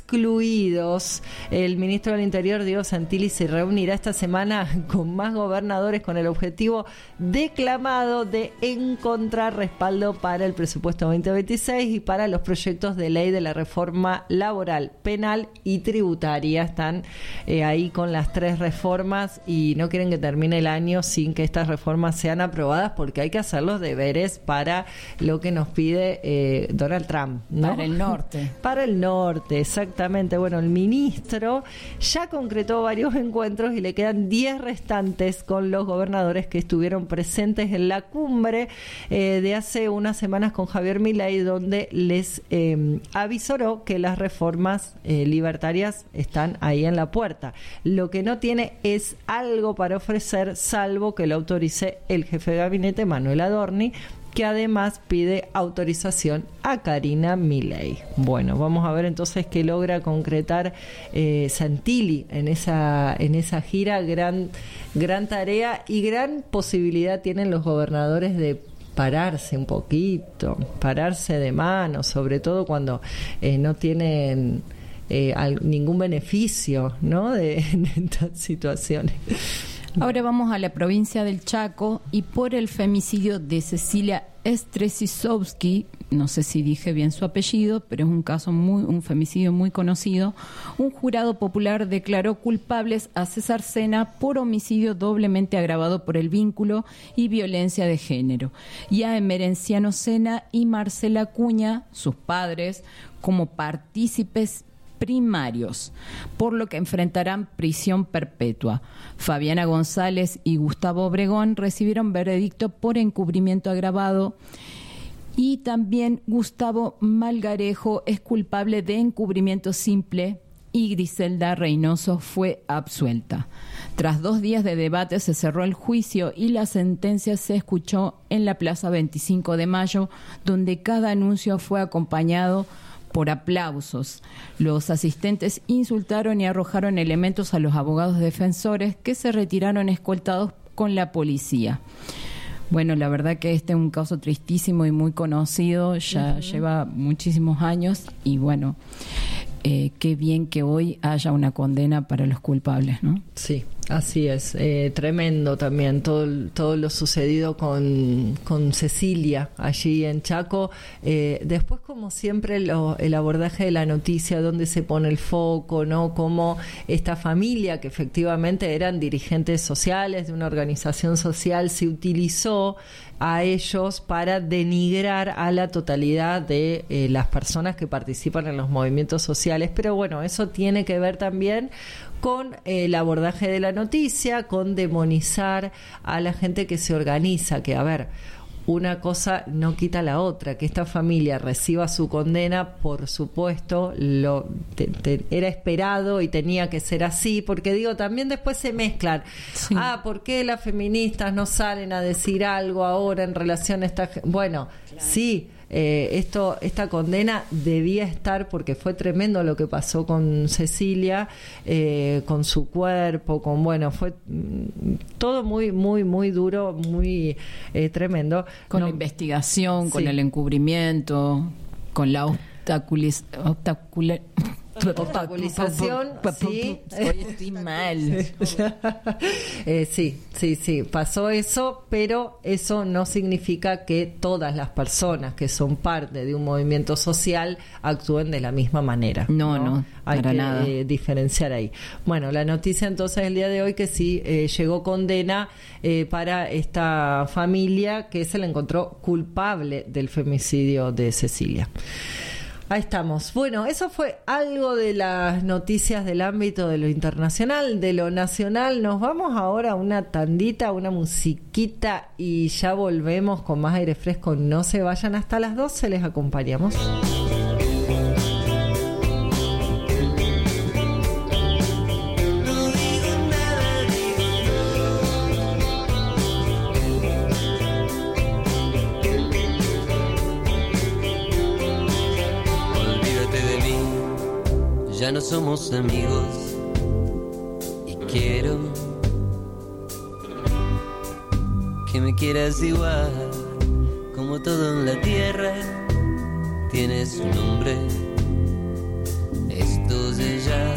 Speaker 3: excluidos. El ministro del Interior, Diego Santilli, se reunirá esta semana con más gobernadores con el objetivo declamado de encontrar respaldo para el presupuesto veinte veintiséis y para los proyectos de ley de la reforma laboral, penal y tributaria. Están eh, ahí con las tres reformas y no quieren que termine el año sin que estas reformas sean aprobadas, porque hay que hacer los deberes para lo que nos pide eh, Donald Trump, ¿no?
Speaker 4: Para el norte.
Speaker 3: Para el norte, exactamente. Bueno, el ministro ya concretó varios encuentros y le quedan diez restantes con los gobernadores que estuvieron presentes en la cumbre eh, de hace unas semanas con Javier Milei, donde les eh, avisoró que las reformas eh, libertarias están ahí en la puerta. Lo que no tiene es algo para ofrecer, salvo que lo autorice el jefe de gabinete, Manuel Adorni, que además pide autorización a Karina Milei. Bueno, vamos a ver entonces qué logra concretar eh, Santilli en esa en esa gira. Gran gran tarea y gran posibilidad tienen los gobernadores de pararse un poquito, pararse de mano, sobre todo cuando eh, no tienen eh, al, ningún beneficio, ¿no?, de, de estas situaciones.
Speaker 4: Ahora vamos a la provincia del Chaco y por el femicidio de Cecilia Stresisovsky, no sé si dije bien su apellido, pero es un caso muy, un femicidio muy conocido, un jurado popular declaró culpables a César Sena por homicidio doblemente agravado por el vínculo y violencia de género, y a Emerenciano Sena y Marcela Acuña, sus padres, como partícipes primarios, por lo que enfrentarán prisión perpetua. Fabiana González y Gustavo Obregón recibieron veredicto por encubrimiento agravado y también Gustavo Malgarejo es culpable de encubrimiento simple y Griselda Reynoso fue absuelta. Tras dos días de debate se cerró el juicio y la sentencia se escuchó en la Plaza veinticinco de Mayo, donde cada anuncio fue acompañado por aplausos. Los asistentes insultaron y arrojaron elementos a los abogados defensores, que se retiraron escoltados con la policía. Bueno, la verdad que este es un caso tristísimo y muy conocido, ya uh-huh. lleva muchísimos años y bueno, eh, qué bien que hoy haya una condena para los culpables, ¿no?
Speaker 3: Sí, así es. Eh, tremendo también todo, todo lo sucedido con, con Cecilia allí en Chaco. Eh, después, como siempre, lo, el abordaje de la noticia, donde se pone el foco, ¿no? Cómo esta familia, que efectivamente eran dirigentes sociales de una organización social, se utilizó a ellos para denigrar a la totalidad de eh, las personas que participan en los movimientos sociales. Pero bueno, eso tiene que ver también con el abordaje de la noticia, con demonizar a la gente que se organiza, que a ver, una cosa no quita la otra, que esta familia reciba su condena, por supuesto, lo te, te, era esperado y tenía que ser así, porque digo, también después se mezclan, sí. ah, ¿por qué las feministas no salen a decir algo ahora en relación a esta? Bueno, claro. sí, eh, esto, esta condena debía estar, porque fue tremendo lo que pasó con Cecilia, eh, con su cuerpo, con, bueno, fue todo muy, muy, muy duro, muy eh, tremendo.
Speaker 4: Con no,
Speaker 3: la
Speaker 4: investigación,
Speaker 3: sí.
Speaker 4: con el encubrimiento, con la obstaculiz, obstacula,
Speaker 3: obstaculización, sí.
Speaker 4: Hoy estoy mal.
Speaker 3: eh, sí, sí, sí, pasó eso, pero eso no significa que todas las personas que son parte de un movimiento social actúen de la misma manera.
Speaker 4: No, no, no
Speaker 3: hay
Speaker 4: para
Speaker 3: que
Speaker 4: nada.
Speaker 3: Eh, diferenciar ahí. Bueno, la noticia entonces el día de hoy que sí eh, llegó condena eh, para esta familia que se le encontró culpable del femicidio de Cecilia. Ahí estamos. Bueno, eso fue algo de las noticias del ámbito de lo internacional, de lo nacional. Nos vamos ahora a una tandita, una musiquita y ya volvemos con más aire fresco. No se vayan hasta las doce, les acompañamos.
Speaker 11: Ya no somos amigos y quiero que me quieras igual, como todo en la tierra tiene su nombre. Esto se llama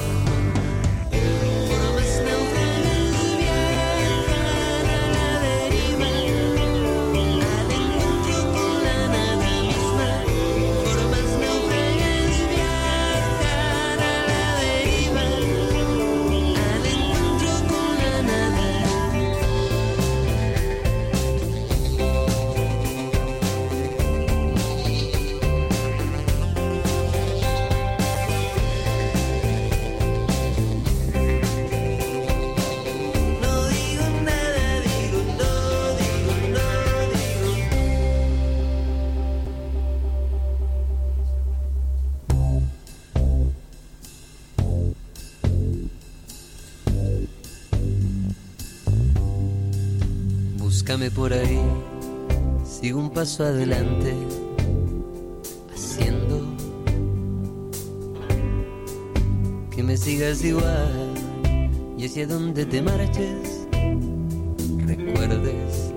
Speaker 11: formas náufragas, viajar a la deriva, al encuentro con la nada misma. Formas náufragas, viajar a la deriva, al encuentro con la nada. Búscame por ahí, sigo un paso adelante, haciendo que me sigas igual, y hacia donde te marches, recuerdes,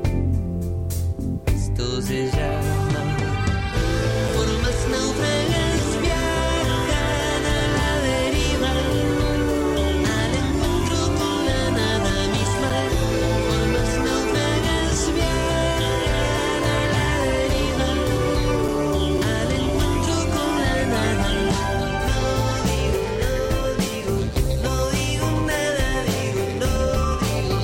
Speaker 11: esto se llama formas náufragas, viajan a la deriva, al encuentro con la nada misma. Formas náufragas, viajan a la deriva, al encuentro con la nada. No digo, no digo, no digo nada, digo, no digo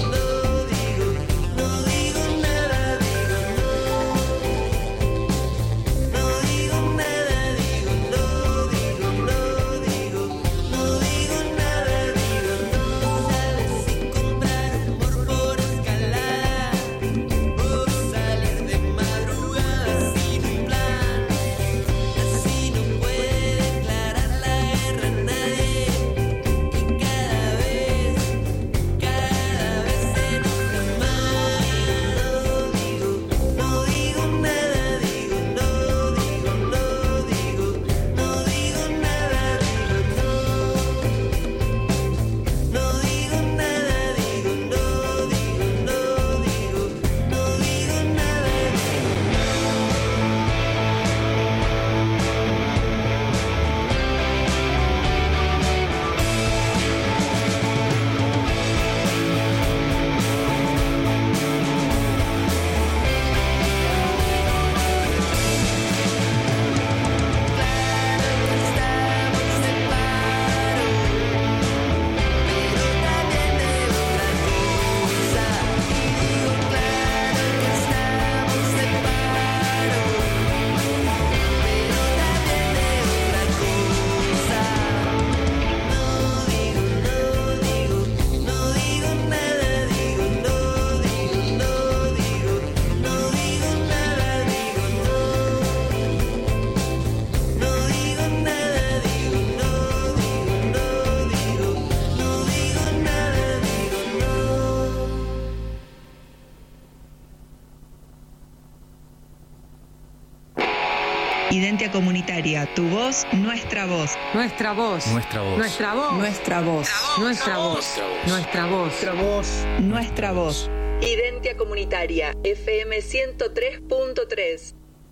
Speaker 12: Identia Comunitaria, tu voz, nuestra voz.
Speaker 15: Nuestra voz.
Speaker 16: Nuestra voz.
Speaker 15: Nuestra voz.
Speaker 12: Nuestra voz.
Speaker 15: Nuestra voz. Nuestra voz.
Speaker 12: Nuestra voz. Nuestra voz. Identia Comunitaria, F M ciento tres punto tres.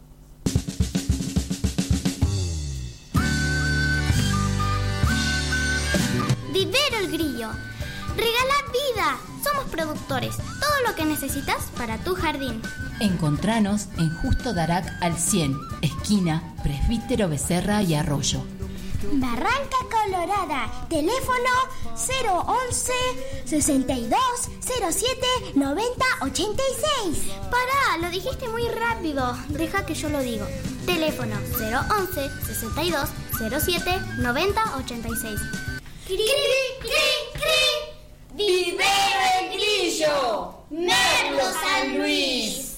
Speaker 7: Vivero el Grillo. Regala vida. Somos productores. Todo lo que necesitas para tu jardín.
Speaker 22: Encontranos en Justo Darac al cien, esquina Presbítero Becerra y Arroyo.
Speaker 7: Barranca Colorada. Teléfono cero once, sesenta y dos, cero siete, noventa, ochenta y seis. Pará, lo dijiste muy rápido. Deja que yo lo digo. Teléfono cero once, sesenta y dos, cero siete, noventa, ochenta y seis. ¡Cri, cri, cri! ¡Vivero el Grillo! ¡Merlo San Luis!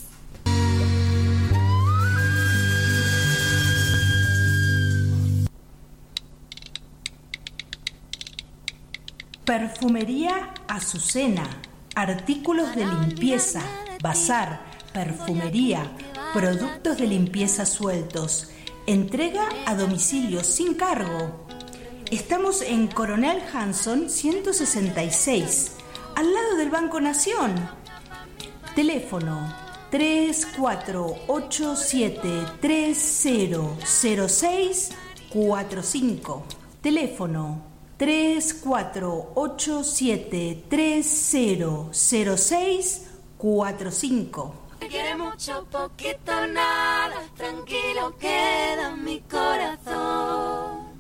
Speaker 24: Perfumería Azucena, artículos de limpieza, bazar, perfumería, productos de limpieza sueltos, entrega a domicilio sin cargo. Estamos en Coronel Hanson ciento sesenta y seis, al lado del Banco Nación. Teléfono tres cuatro ocho siete tres cero cero seis cuatro cinco. Teléfono tres cuatro ocho siete tres cero cero seis cuatro cinco.
Speaker 6: Te quiere mucho, poquito, nada, tranquilo queda mi corazón.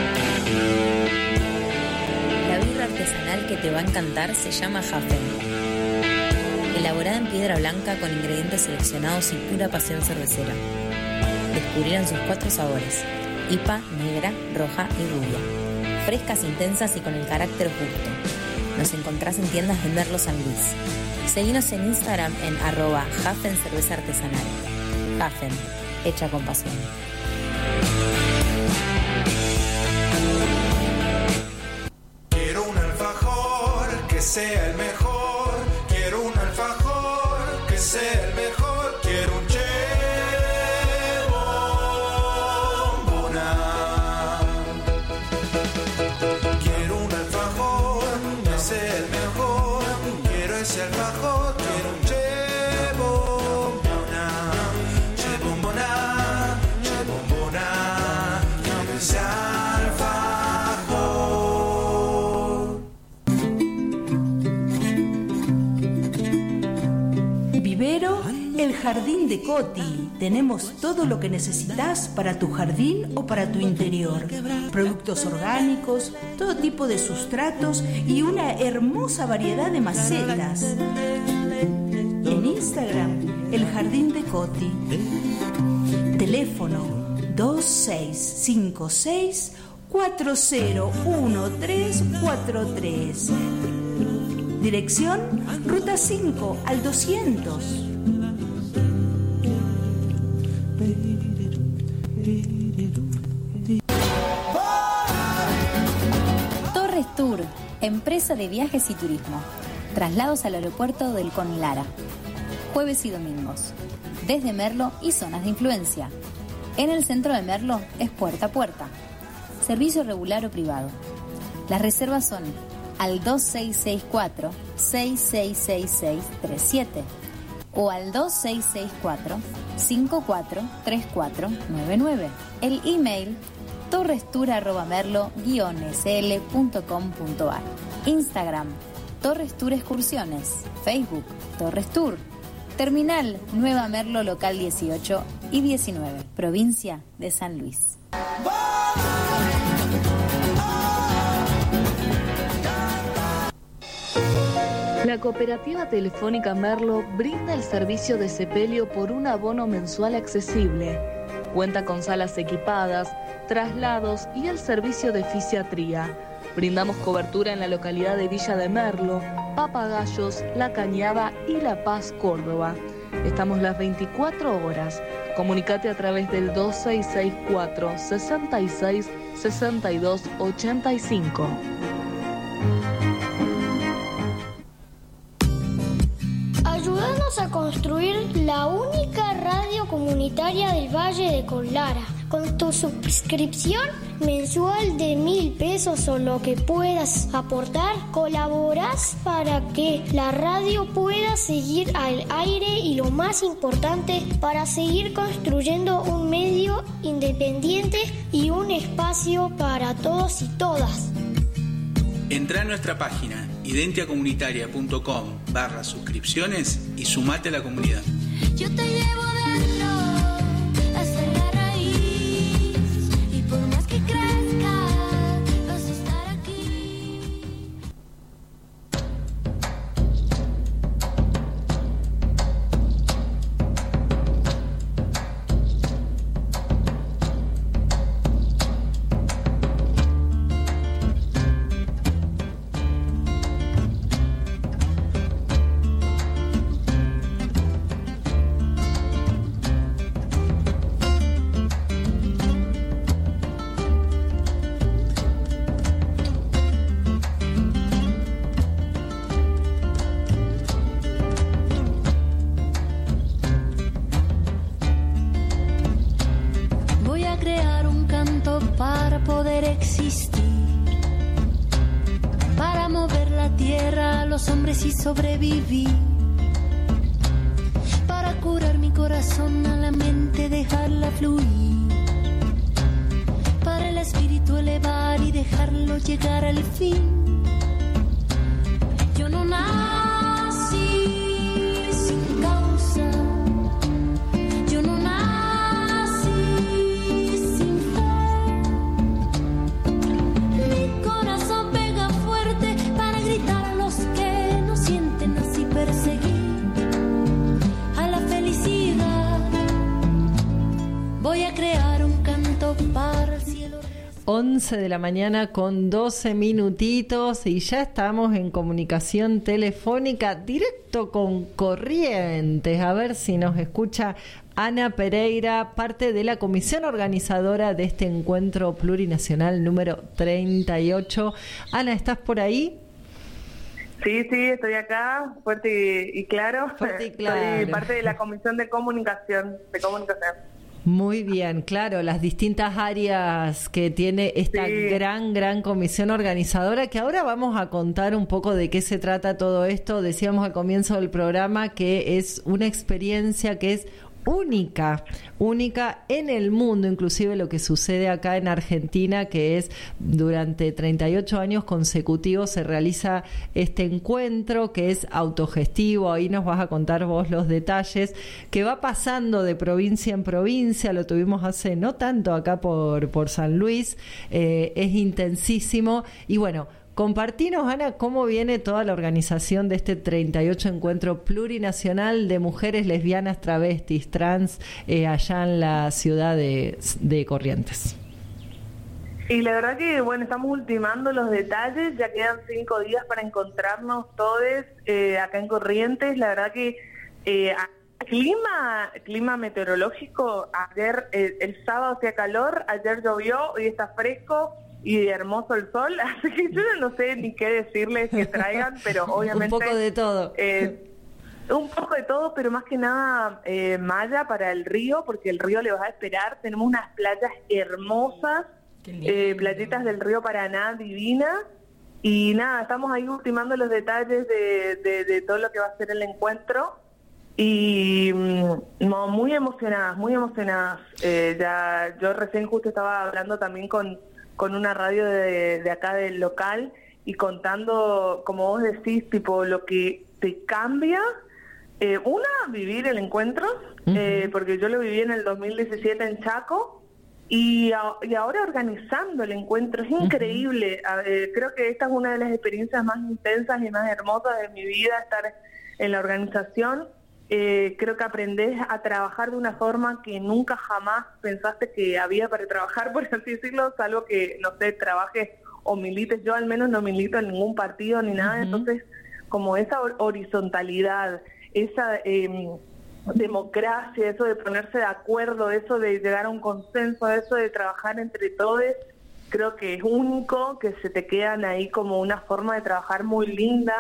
Speaker 20: La birra artesanal que te va a encantar se llama Hafen. Elaborada en piedra blanca con ingredientes seleccionados y pura pasión cervecera. Descubrirán sus cuatro sabores: I P A, negra, roja y rubia. Frescas, intensas y con el carácter justo. Nos encontrás en tiendas de Merlo San Luis. Seguinos en Instagram en arroba Hafen Cerveza Artesanal. Hafen, hecha con pasión.
Speaker 21: Quiero un alfajor que sea el mejor. Quiero un alfajor que sea el mejor. Quiero un che bombona. Quiero un alfajor que sea el mejor. Quiero ese alfajor. Quiero un che bombona. Che bombona. Che bombona. Quiero ese alfajor.
Speaker 24: Vivero El Jardín de Coti. Tenemos todo lo que necesitas para tu jardín o para tu interior. Productos orgánicos, todo tipo de sustratos y una hermosa variedad de macetas. En Instagram, El Jardín de Coti. Teléfono dos seis cinco seis cuatro cero uno tres cuatro tres. Dirección Ruta cinco al doscientos.
Speaker 20: Torres Tour, empresa de viajes y turismo. Traslados al aeropuerto del Con Lara. Jueves y domingos. Desde Merlo y zonas de influencia. En el centro de Merlo es puerta a puerta. Servicio regular o privado. Las reservas son al dos seis seis cuatro, seis seis seis seis tres siete o al dos seis seis cuatro, cinco cuatro tres cuatro nueve nueve. El email torrestour arroba merlo guion s l punto com punto a r. Instagram Torres Tour Excursiones. Facebook Torres Tour. Terminal Nueva Merlo local dieciocho y diecinueve, provincia de San Luis.
Speaker 19: La Cooperativa Telefónica Merlo brinda el servicio de sepelio por un abono mensual accesible. Cuenta con salas equipadas, traslados y el servicio de fisiatría. Brindamos cobertura en la localidad de Villa de Merlo, Papagayos, La Cañada y La Paz, Córdoba. Estamos las veinticuatro horas. Comunicate a través del dos seis seis cuatro, sesenta y seis, sesenta y dos ochenta y cinco.
Speaker 7: Ayúdanos a construir la única radio Comunitaria del Valle de Conlara. Con tu suscripción mensual de mil pesos o lo que puedas aportar, colaborás para que la radio pueda seguir al aire y, lo más importante, para seguir construyendo un medio independiente y un espacio para todos y todas.
Speaker 8: Entrá a nuestra página identiacomunitaria.com barra suscripciones y sumate a la comunidad.
Speaker 6: Yo te llevo dentro hasta la raíz y por más que crezca vas a estar aquí.
Speaker 5: Y sobrevivir para curar mi corazón, a la mente dejarla fluir, para el espíritu elevar y dejarlo llegar al fin. Yo no nací sin causa, yo no nací sin fe. Mi corazón pega fuerte para gritar a los que sienten así, perseguir a la felicidad. Voy a crear un canto para el cielo.
Speaker 3: once de la mañana con doce minutitos y ya estamos en comunicación telefónica directo con Corrientes. A ver si nos escucha Ana Pereira, parte de la comisión organizadora de este encuentro plurinacional número treinta y ocho. Ana, ¿estás por ahí?
Speaker 13: Sí, sí, estoy acá, fuerte y, y claro.
Speaker 3: Fuerte y claro.
Speaker 13: Soy parte de la Comisión de Comunicación. De comunicación.
Speaker 3: Muy bien, claro, las distintas áreas que tiene esta sí. gran, gran comisión organizadora, que ahora vamos a contar un poco de qué se trata todo esto. Decíamos al comienzo del programa que es una experiencia que es única, única en el mundo, inclusive lo que sucede acá en Argentina, que es durante treinta y ocho años consecutivos se realiza este encuentro que es autogestivo. Ahí nos vas a contar vos los detalles, que va pasando de provincia en provincia. Lo tuvimos hace no tanto acá por, por San Luis, eh, es intensísimo. Y bueno, compartinos, Ana, cómo viene toda la organización de este treinta y ocho encuentro plurinacional de mujeres lesbianas, travestis, trans, eh, allá en la ciudad de, de Corrientes.
Speaker 13: Y la verdad que, bueno, estamos ultimando los detalles, ya quedan cinco días para encontrarnos todos eh, acá en Corrientes. La verdad que eh, clima clima meteorológico, ayer, eh, el sábado hacía calor, ayer llovió, hoy está fresco y hermoso el sol, así que yo no sé ni qué decirles que traigan, pero obviamente...
Speaker 3: Un poco de todo.
Speaker 13: Eh, un poco de todo, pero más que nada eh, malla para el río, porque el río le vas a esperar. Tenemos unas playas hermosas, eh, playitas del río Paraná divinas, y nada, estamos ahí ultimando los detalles de, de, de todo lo que va a ser el encuentro, y no, muy emocionadas, muy emocionadas. Eh, ya yo recién justo estaba hablando también con con una radio de, de acá del local y contando, como vos decís, tipo lo que te cambia, eh, una, vivir el encuentro, uh-huh. eh, porque yo lo viví en el dos mil diecisiete en Chaco, y, a, y ahora organizando el encuentro, es increíble. Uh-huh. eh, creo que esta es una de las experiencias más intensas y más hermosas de mi vida, estar en la organización. Eh, creo que aprendés a trabajar de una forma que nunca jamás pensaste que había para trabajar, por así decirlo, salvo que, no sé, trabajes o milites. Yo al menos no milito en ningún partido ni nada, uh-huh. Entonces, como esa horizontalidad, esa eh, democracia, eso de ponerse de acuerdo, eso de llegar a un consenso, eso de trabajar entre todos, creo que es único, que se te quedan ahí como una forma de trabajar muy linda.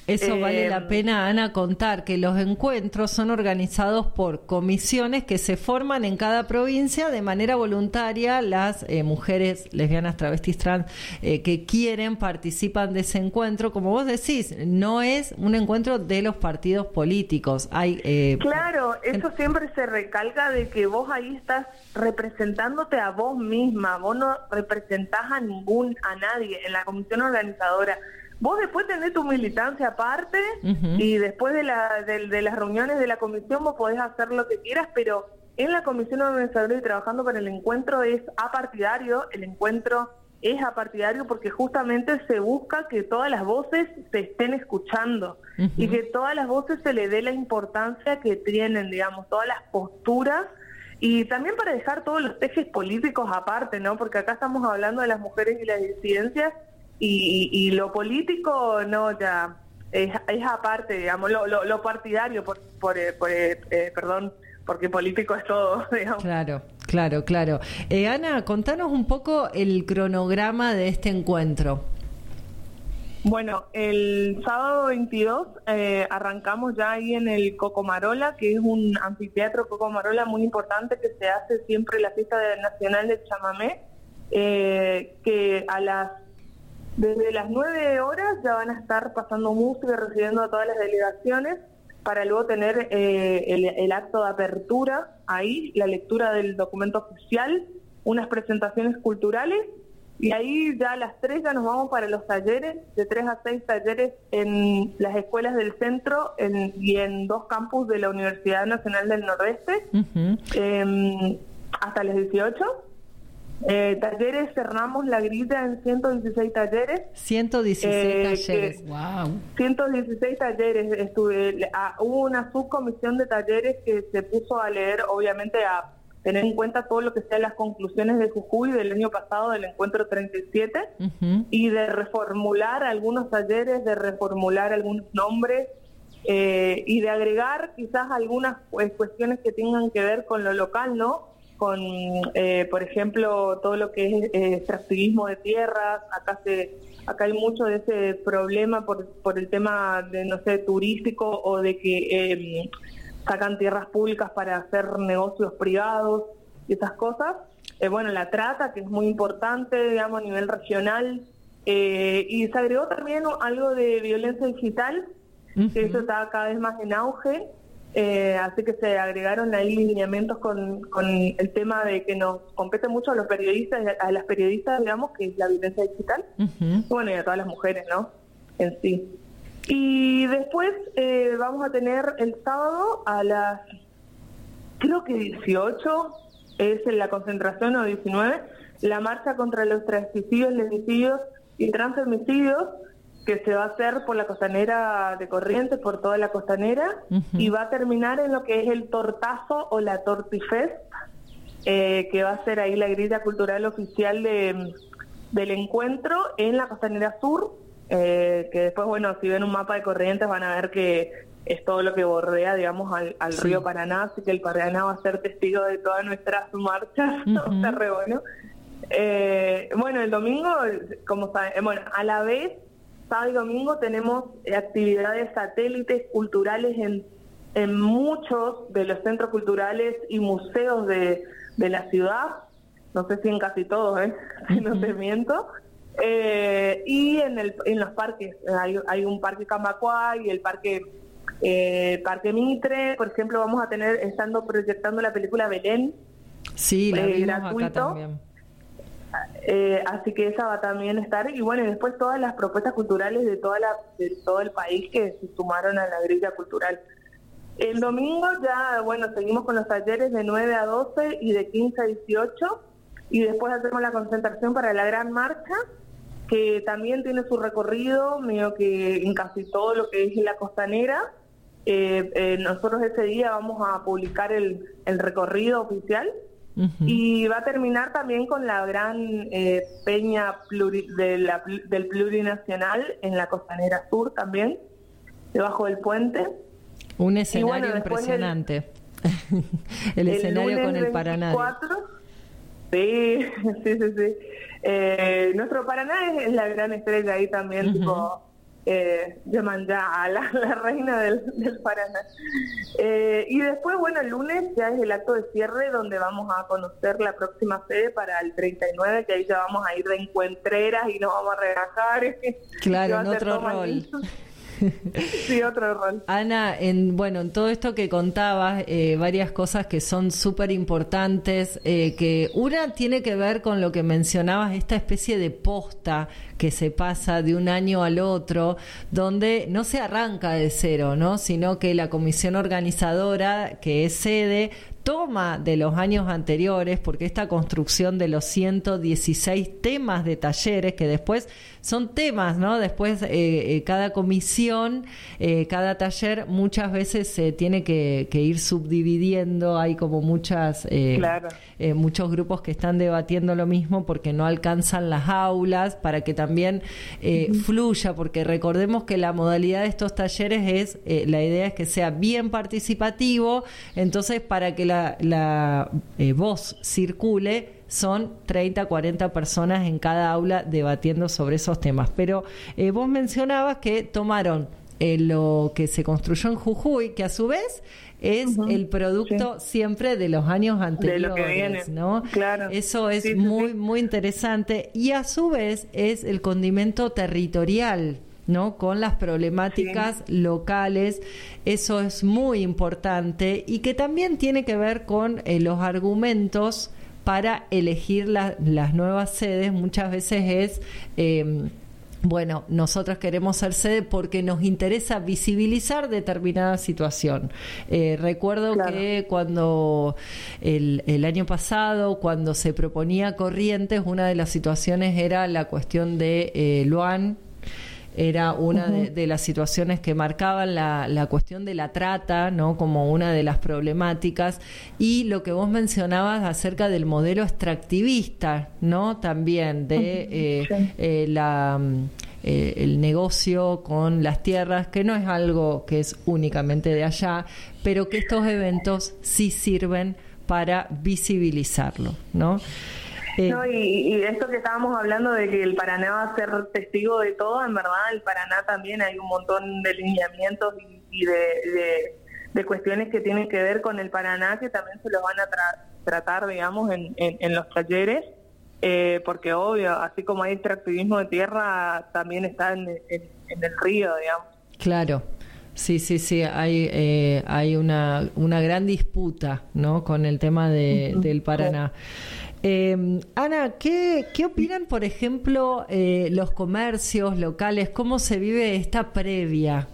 Speaker 3: Eso
Speaker 13: Eh,
Speaker 3: vale la pena, Ana, contar que los encuentros son organizados por comisiones que se forman en cada provincia de manera voluntaria. Las eh, mujeres lesbianas, travestis, trans eh, que quieren participan de ese encuentro. Como vos decís, no es un encuentro de los partidos políticos. Hay eh,
Speaker 13: Claro, eso siempre se recalca de que vos ahí estás representándote a vos misma, vos no representás a ningún, a nadie en la comisión organizadora. Vos después tenés tu militancia aparte uh-huh. y después de, la, de, de las reuniones de la comisión vos podés hacer lo que quieras, pero en la comisión organizadora y trabajando para el encuentro es apartidario, el encuentro es apartidario porque justamente se busca que todas las voces se estén escuchando uh-huh. y que todas las voces se le dé la importancia que tienen, digamos, todas las posturas. Y también para dejar todos los ejes políticos aparte, ¿no? Porque acá estamos hablando de las mujeres y las disidencias y, y, y lo político, no, ya es, es aparte, digamos, lo, lo, lo partidario, por, por, por eh, eh, perdón, porque político es todo, digamos.
Speaker 3: Claro, claro, claro. Eh, Ana, contanos un poco el cronograma de este encuentro.
Speaker 13: Bueno, el sábado veintidós eh, arrancamos ya ahí en el Cocomarola, que es un anfiteatro Cocomarola muy importante que se hace siempre la fiesta nacional del chamamé, eh, que a las desde las nueve horas ya van a estar pasando música, recibiendo a todas las delegaciones, para luego tener eh, el, el acto de apertura ahí, la lectura del documento oficial, unas presentaciones culturales. Y ahí ya a las tres ya nos vamos para los talleres, de tres a seis talleres en las escuelas del centro en, y en dos campus de la Universidad Nacional del Nordeste, uh-huh. eh, hasta las dieciocho. Eh, talleres, cerramos la grilla en ciento dieciséis talleres.
Speaker 3: ciento dieciséis
Speaker 13: eh,
Speaker 3: talleres,
Speaker 13: que,
Speaker 3: wow.
Speaker 13: ciento dieciséis talleres. Estuve, a, hubo una subcomisión de talleres que se puso a leer, obviamente a tener en cuenta todo lo que sean las conclusiones de Jujuy del año pasado, del encuentro treinta y siete, uh-huh. y de reformular algunos talleres, de reformular algunos nombres, eh, y de agregar quizás algunas pues, cuestiones que tengan que ver con lo local, ¿no? Con, eh, por ejemplo, todo lo que es eh, extractivismo de tierras. Acá se acá hay mucho de ese problema por, por el tema de, no sé, turístico o de que... Eh, sacan tierras públicas para hacer negocios privados y esas cosas. Eh, bueno, la trata, que es muy importante, digamos, a nivel regional. Eh, y se agregó también algo de violencia digital, uh-huh. que eso está cada vez más en auge. Eh, así que se agregaron ahí lineamientos con, con el tema de que nos compete mucho a los periodistas, a las periodistas, digamos, que es la violencia digital. Uh-huh. Bueno, y a todas las mujeres, ¿no? En sí. Y después eh, vamos a tener el sábado a las, creo que dieciocho, es en la concentración, o diecinueve, la marcha contra los transfemicidios, lesbicidios y transfemicidios, que se va a hacer por la costanera de Corrientes, por toda la costanera, uh-huh. y va a terminar en lo que es el Tortazo o la Tortifest, eh, que va a ser ahí la grilla cultural oficial de, del encuentro en la costanera sur. Eh, que después, bueno, si ven un mapa de Corrientes van a ver que es todo lo que bordea, digamos, al, al sí. río Paraná, así que el Paraná va a ser testigo de todas nuestras marchas, uh-huh. está re bueno. Eh, bueno, el domingo, como saben, bueno, a la vez, sábado y domingo tenemos actividades satélites culturales en, en muchos de los centros culturales y museos de, de la ciudad, no sé si en casi todos, ¿eh? Si no te miento. Eh, y en el en los parques hay, hay un parque Camacuay y el parque eh, parque Mitre, por ejemplo. Vamos a tener, estando proyectando la película Belén,
Speaker 3: sí, la
Speaker 13: eh,
Speaker 3: vimos
Speaker 13: gratuito,
Speaker 3: acá también.
Speaker 13: Eh, así que esa va también a estar. Y bueno, y después todas las propuestas culturales de toda la de todo el país que se sumaron a la grilla cultural. El domingo ya, bueno, seguimos con los talleres de nueve a doce y de quince a dieciocho, y después hacemos la concentración para la gran marcha, que también tiene su recorrido, medio que en casi todo lo que es la costanera. Eh, eh, nosotros ese día vamos a publicar el, el recorrido oficial, uh-huh. y va a terminar también con la gran eh, peña pluri, de la, del plurinacional en la costanera sur también, debajo del puente.
Speaker 3: Un escenario bueno, impresionante. El, el, el escenario con el Paraná.
Speaker 13: Sí, sí, sí, sí. Eh, nuestro Paraná es la gran estrella ahí también, uh-huh. tipo, eh, Yemanjá, la, la reina del, del Paraná. Eh, y después, bueno, el lunes ya es el acto de cierre donde vamos a conocer la próxima sede para el treinta y nueve, que ahí ya vamos a ir de encuentreras y nos vamos a relajar.
Speaker 3: Claro, en otro rol.
Speaker 13: Sí, otro rol.
Speaker 3: Ana, en, bueno, en todo esto que contabas, eh, varias cosas que son súper importantes, eh, que una tiene que ver con lo que mencionabas, esta especie de posta que se pasa de un año al otro, donde no se arranca de cero, ¿no? Sino que la comisión organizadora, que es sede, toma de los años anteriores, porque esta construcción de los ciento dieciséis temas de talleres, que después son temas, ¿no? Después eh, eh, cada comisión, eh, cada taller muchas veces se tiene que, que ir subdividiendo, hay como muchas eh,
Speaker 13: claro.
Speaker 3: eh, muchos grupos que están debatiendo lo mismo porque no alcanzan las aulas, para que también eh, uh-huh. fluya, porque recordemos que la modalidad de estos talleres es, eh, la idea es que sea bien participativo, entonces para que la la, la eh, voz circule, son treinta, cuarenta personas en cada aula debatiendo sobre esos temas. Pero eh, vos mencionabas que tomaron eh, lo que se construyó en Jujuy, que a su vez es uh-huh. el producto sí. siempre de los años anteriores, de lo que viene. ¿No?
Speaker 13: Claro.
Speaker 3: Eso es
Speaker 13: sí, sí,
Speaker 3: muy,
Speaker 13: sí.
Speaker 3: muy interesante. Y a su vez es el condimento territorial, ¿no? Con las problemáticas sí. locales, eso es muy importante, y que también tiene que ver con eh, los argumentos para elegir la, las nuevas sedes. Muchas veces es eh, bueno, nosotros queremos ser sede porque nos interesa visibilizar determinada situación. Eh, recuerdo claro. que cuando el, el año pasado, cuando se proponía Corrientes, una de las situaciones era la cuestión de eh, Luan. Era una uh-huh. de, de las situaciones que marcaban la, la cuestión de la trata, ¿no? Como una de las problemáticas, y lo que vos mencionabas acerca del modelo extractivista, ¿no? También de eh, sí. eh, la eh, el negocio con las tierras, que no es algo que es únicamente de allá, pero que estos eventos sí sirven para visibilizarlo, ¿no?
Speaker 13: Eh, no, y, y esto que estábamos hablando de que el Paraná va a ser testigo de todo, en verdad el Paraná también hay un montón de lineamientos y, y de, de, de cuestiones que tienen que ver con el Paraná, que también se los van a tra- tratar, digamos, en, en, en los talleres, eh, porque obvio, así como hay extractivismo de tierra, también está en, en, en el río, digamos.
Speaker 3: Claro. Sí, sí, sí, hay eh, hay una una gran disputa, ¿no? Con el tema de, uh-huh. del Paraná. Eh, Ana, ¿qué, ¿qué opinan, por ejemplo, eh, los comercios locales? ¿Cómo se vive esta previa?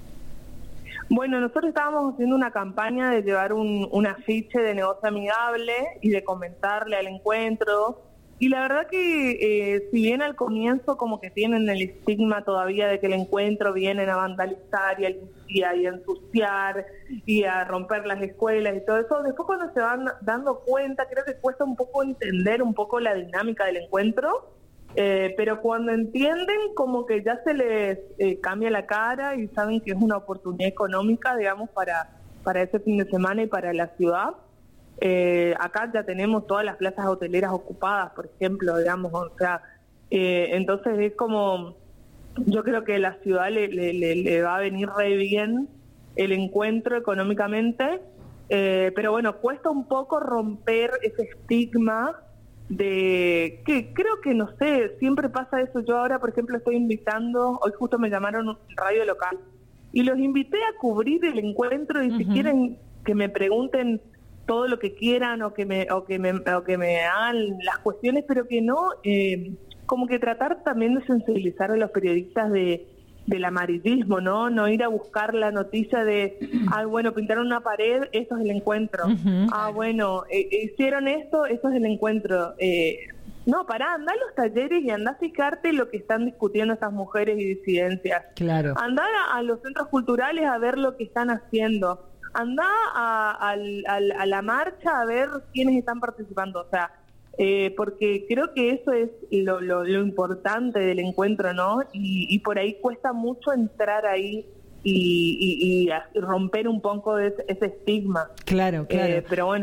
Speaker 13: Bueno, nosotros estábamos haciendo una campaña de llevar un, un afiche de negocio amigable y de comentarle al encuentro. Y la verdad que eh, si bien al comienzo como que tienen el estigma todavía de que el encuentro vienen a vandalizar y a, y a, y a ensuciar y a romper las escuelas y todo eso, después cuando se van dando cuenta, creo que cuesta un poco entender un poco la dinámica del encuentro, eh, pero cuando entienden como que ya se les eh, cambia la cara y saben que es una oportunidad económica, digamos, para, para ese fin de semana y para la ciudad. Eh, acá ya tenemos todas las plazas hoteleras ocupadas, por ejemplo, digamos, o sea, eh, entonces es como, yo creo que a la ciudad le, le, le, le va a venir re bien el encuentro económicamente, eh, pero bueno, cuesta un poco romper ese estigma de que creo que, no sé, siempre pasa eso. Yo ahora, por ejemplo, estoy invitando, hoy justo me llamaron un radio local y los invité a cubrir el encuentro y uh-huh. si quieren que me pregunten todo lo que quieran o que me o que me o que me hagan las cuestiones, pero que no eh, como que tratar también de sensibilizar a los periodistas de del amarillismo, no no ir a buscar la noticia de ah bueno, pintaron una pared, esto es el encuentro. Uh-huh. Ah bueno, eh, hicieron esto, esto es el encuentro. Eh, no, pará, anda a los talleres y anda a fijarte lo que están discutiendo estas mujeres y disidencias.
Speaker 3: Claro.
Speaker 13: Anda a, a los centros culturales a ver lo que están haciendo. Anda a, a, a, a la marcha a ver quiénes están participando, o sea, eh, porque creo que eso es lo, lo, lo importante del encuentro, ¿no? Y, y por ahí cuesta mucho entrar ahí y, y, y romper un poco ese, ese estigma.
Speaker 3: Claro, claro.
Speaker 13: Eh, pero bueno.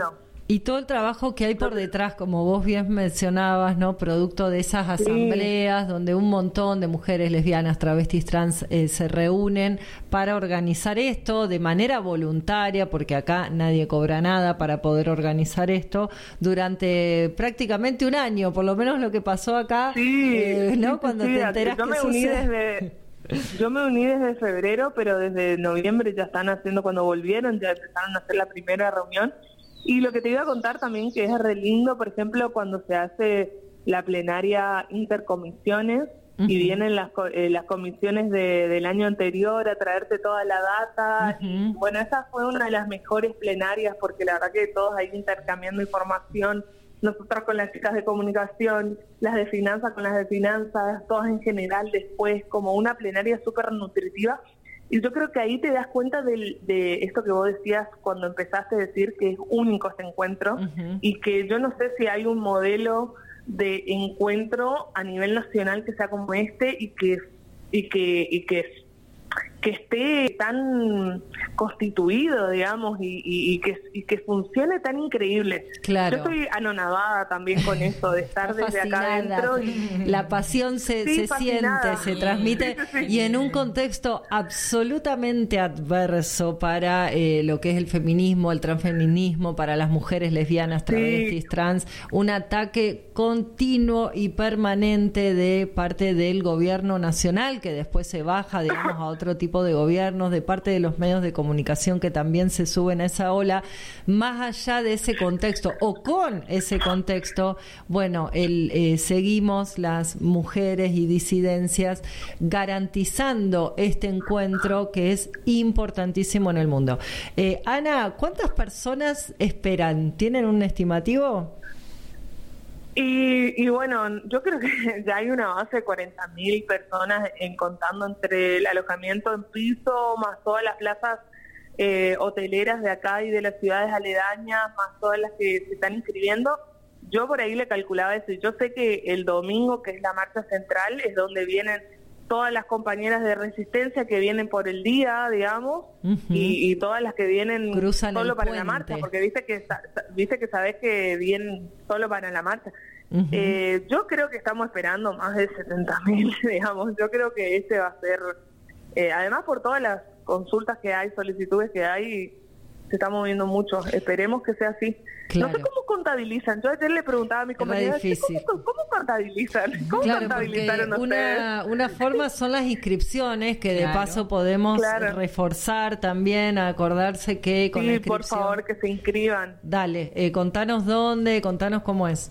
Speaker 3: Y todo el trabajo que hay por detrás, como vos bien mencionabas, ¿no? Producto de esas asambleas, sí, donde un montón de mujeres lesbianas, travestis, trans eh, se reúnen para organizar esto de manera voluntaria, porque acá nadie cobra nada para poder organizar esto, durante prácticamente un año, por lo menos lo que pasó acá,
Speaker 13: sí,
Speaker 3: eh, ¿no?
Speaker 13: Sí,
Speaker 3: Cuando
Speaker 13: sí,
Speaker 3: te enteras
Speaker 13: yo
Speaker 3: que
Speaker 13: me uní
Speaker 3: sucede.
Speaker 13: desde... Yo me uní desde febrero, pero desde noviembre ya están haciendo, cuando volvieron, ya empezaron a hacer la primera reunión. Y lo que te iba a contar también, que es re lindo, por ejemplo, cuando se hace la plenaria intercomisiones, uh-huh, y vienen las, eh, las comisiones de, del año anterior a traerte toda la data. Uh-huh. Y bueno, esa fue una de las mejores plenarias, porque la verdad que todos ahí intercambiando información, nosotros con las chicas de comunicación, las de finanzas con las de finanzas, todas en general después, como una plenaria súper nutritiva. Y yo creo que ahí te das cuenta del, de esto que vos decías cuando empezaste a decir que es único este encuentro, uh-huh, y que yo no sé si hay un modelo de encuentro a nivel nacional que sea como este y que y que y que que esté tan constituido, digamos, y, y, y, que, y que funcione tan increíble.
Speaker 3: Claro.
Speaker 13: Yo estoy anonadada también con eso, de estar desde acá adentro. Y...
Speaker 3: La pasión se,
Speaker 13: sí,
Speaker 3: se siente, se transmite, sí, sí, sí. Y en un contexto absolutamente adverso para eh, lo que es el feminismo, el transfeminismo, para las mujeres lesbianas, travestis, sí, trans, un ataque continuo y permanente de parte del gobierno nacional, que después se baja, digamos, a otro tipo de gobiernos, de parte de los medios de comunicación que también se suben a esa ola. Más allá de ese contexto o con ese contexto, bueno, el, eh, seguimos las mujeres y disidencias garantizando este encuentro que es importantísimo en el mundo. Eh, Ana, ¿cuántas personas esperan? ¿Tienen un estimativo?
Speaker 13: Y, y bueno, yo creo que ya hay una base de cuarenta mil personas en contando entre el alojamiento en piso, más todas las plazas eh, hoteleras de acá y de las ciudades aledañas, más todas las que se están inscribiendo. Yo por ahí le calculaba eso, y yo sé que el domingo, que es la marcha central, es donde vienen todas las compañeras de resistencia que vienen por el día, digamos, uh-huh, y, y todas las que vienen
Speaker 3: cruzan
Speaker 13: solo para
Speaker 3: puente.
Speaker 13: La marcha, porque viste que viste que sabés que vienen solo para la marcha. Uh-huh. Eh, yo creo que estamos esperando más de setenta mil, digamos. Yo creo que este va a ser, eh, además por todas las consultas que hay, solicitudes que hay, se está moviendo mucho. Esperemos que sea así. Claro. No sé cómo contabilizan. Yo ayer le preguntaba a mis compañeros, ¿cómo, ¿cómo contabilizan? ¿Cómo
Speaker 3: claro,
Speaker 13: contabilizaron
Speaker 3: una,
Speaker 13: ustedes?
Speaker 3: Una forma son las inscripciones, que
Speaker 13: claro,
Speaker 3: de paso podemos
Speaker 13: claro.
Speaker 3: reforzar también, a acordarse que con
Speaker 13: sí,
Speaker 3: la inscripción...
Speaker 13: por favor, que se inscriban.
Speaker 3: Dale, eh, contanos dónde, contanos cómo es.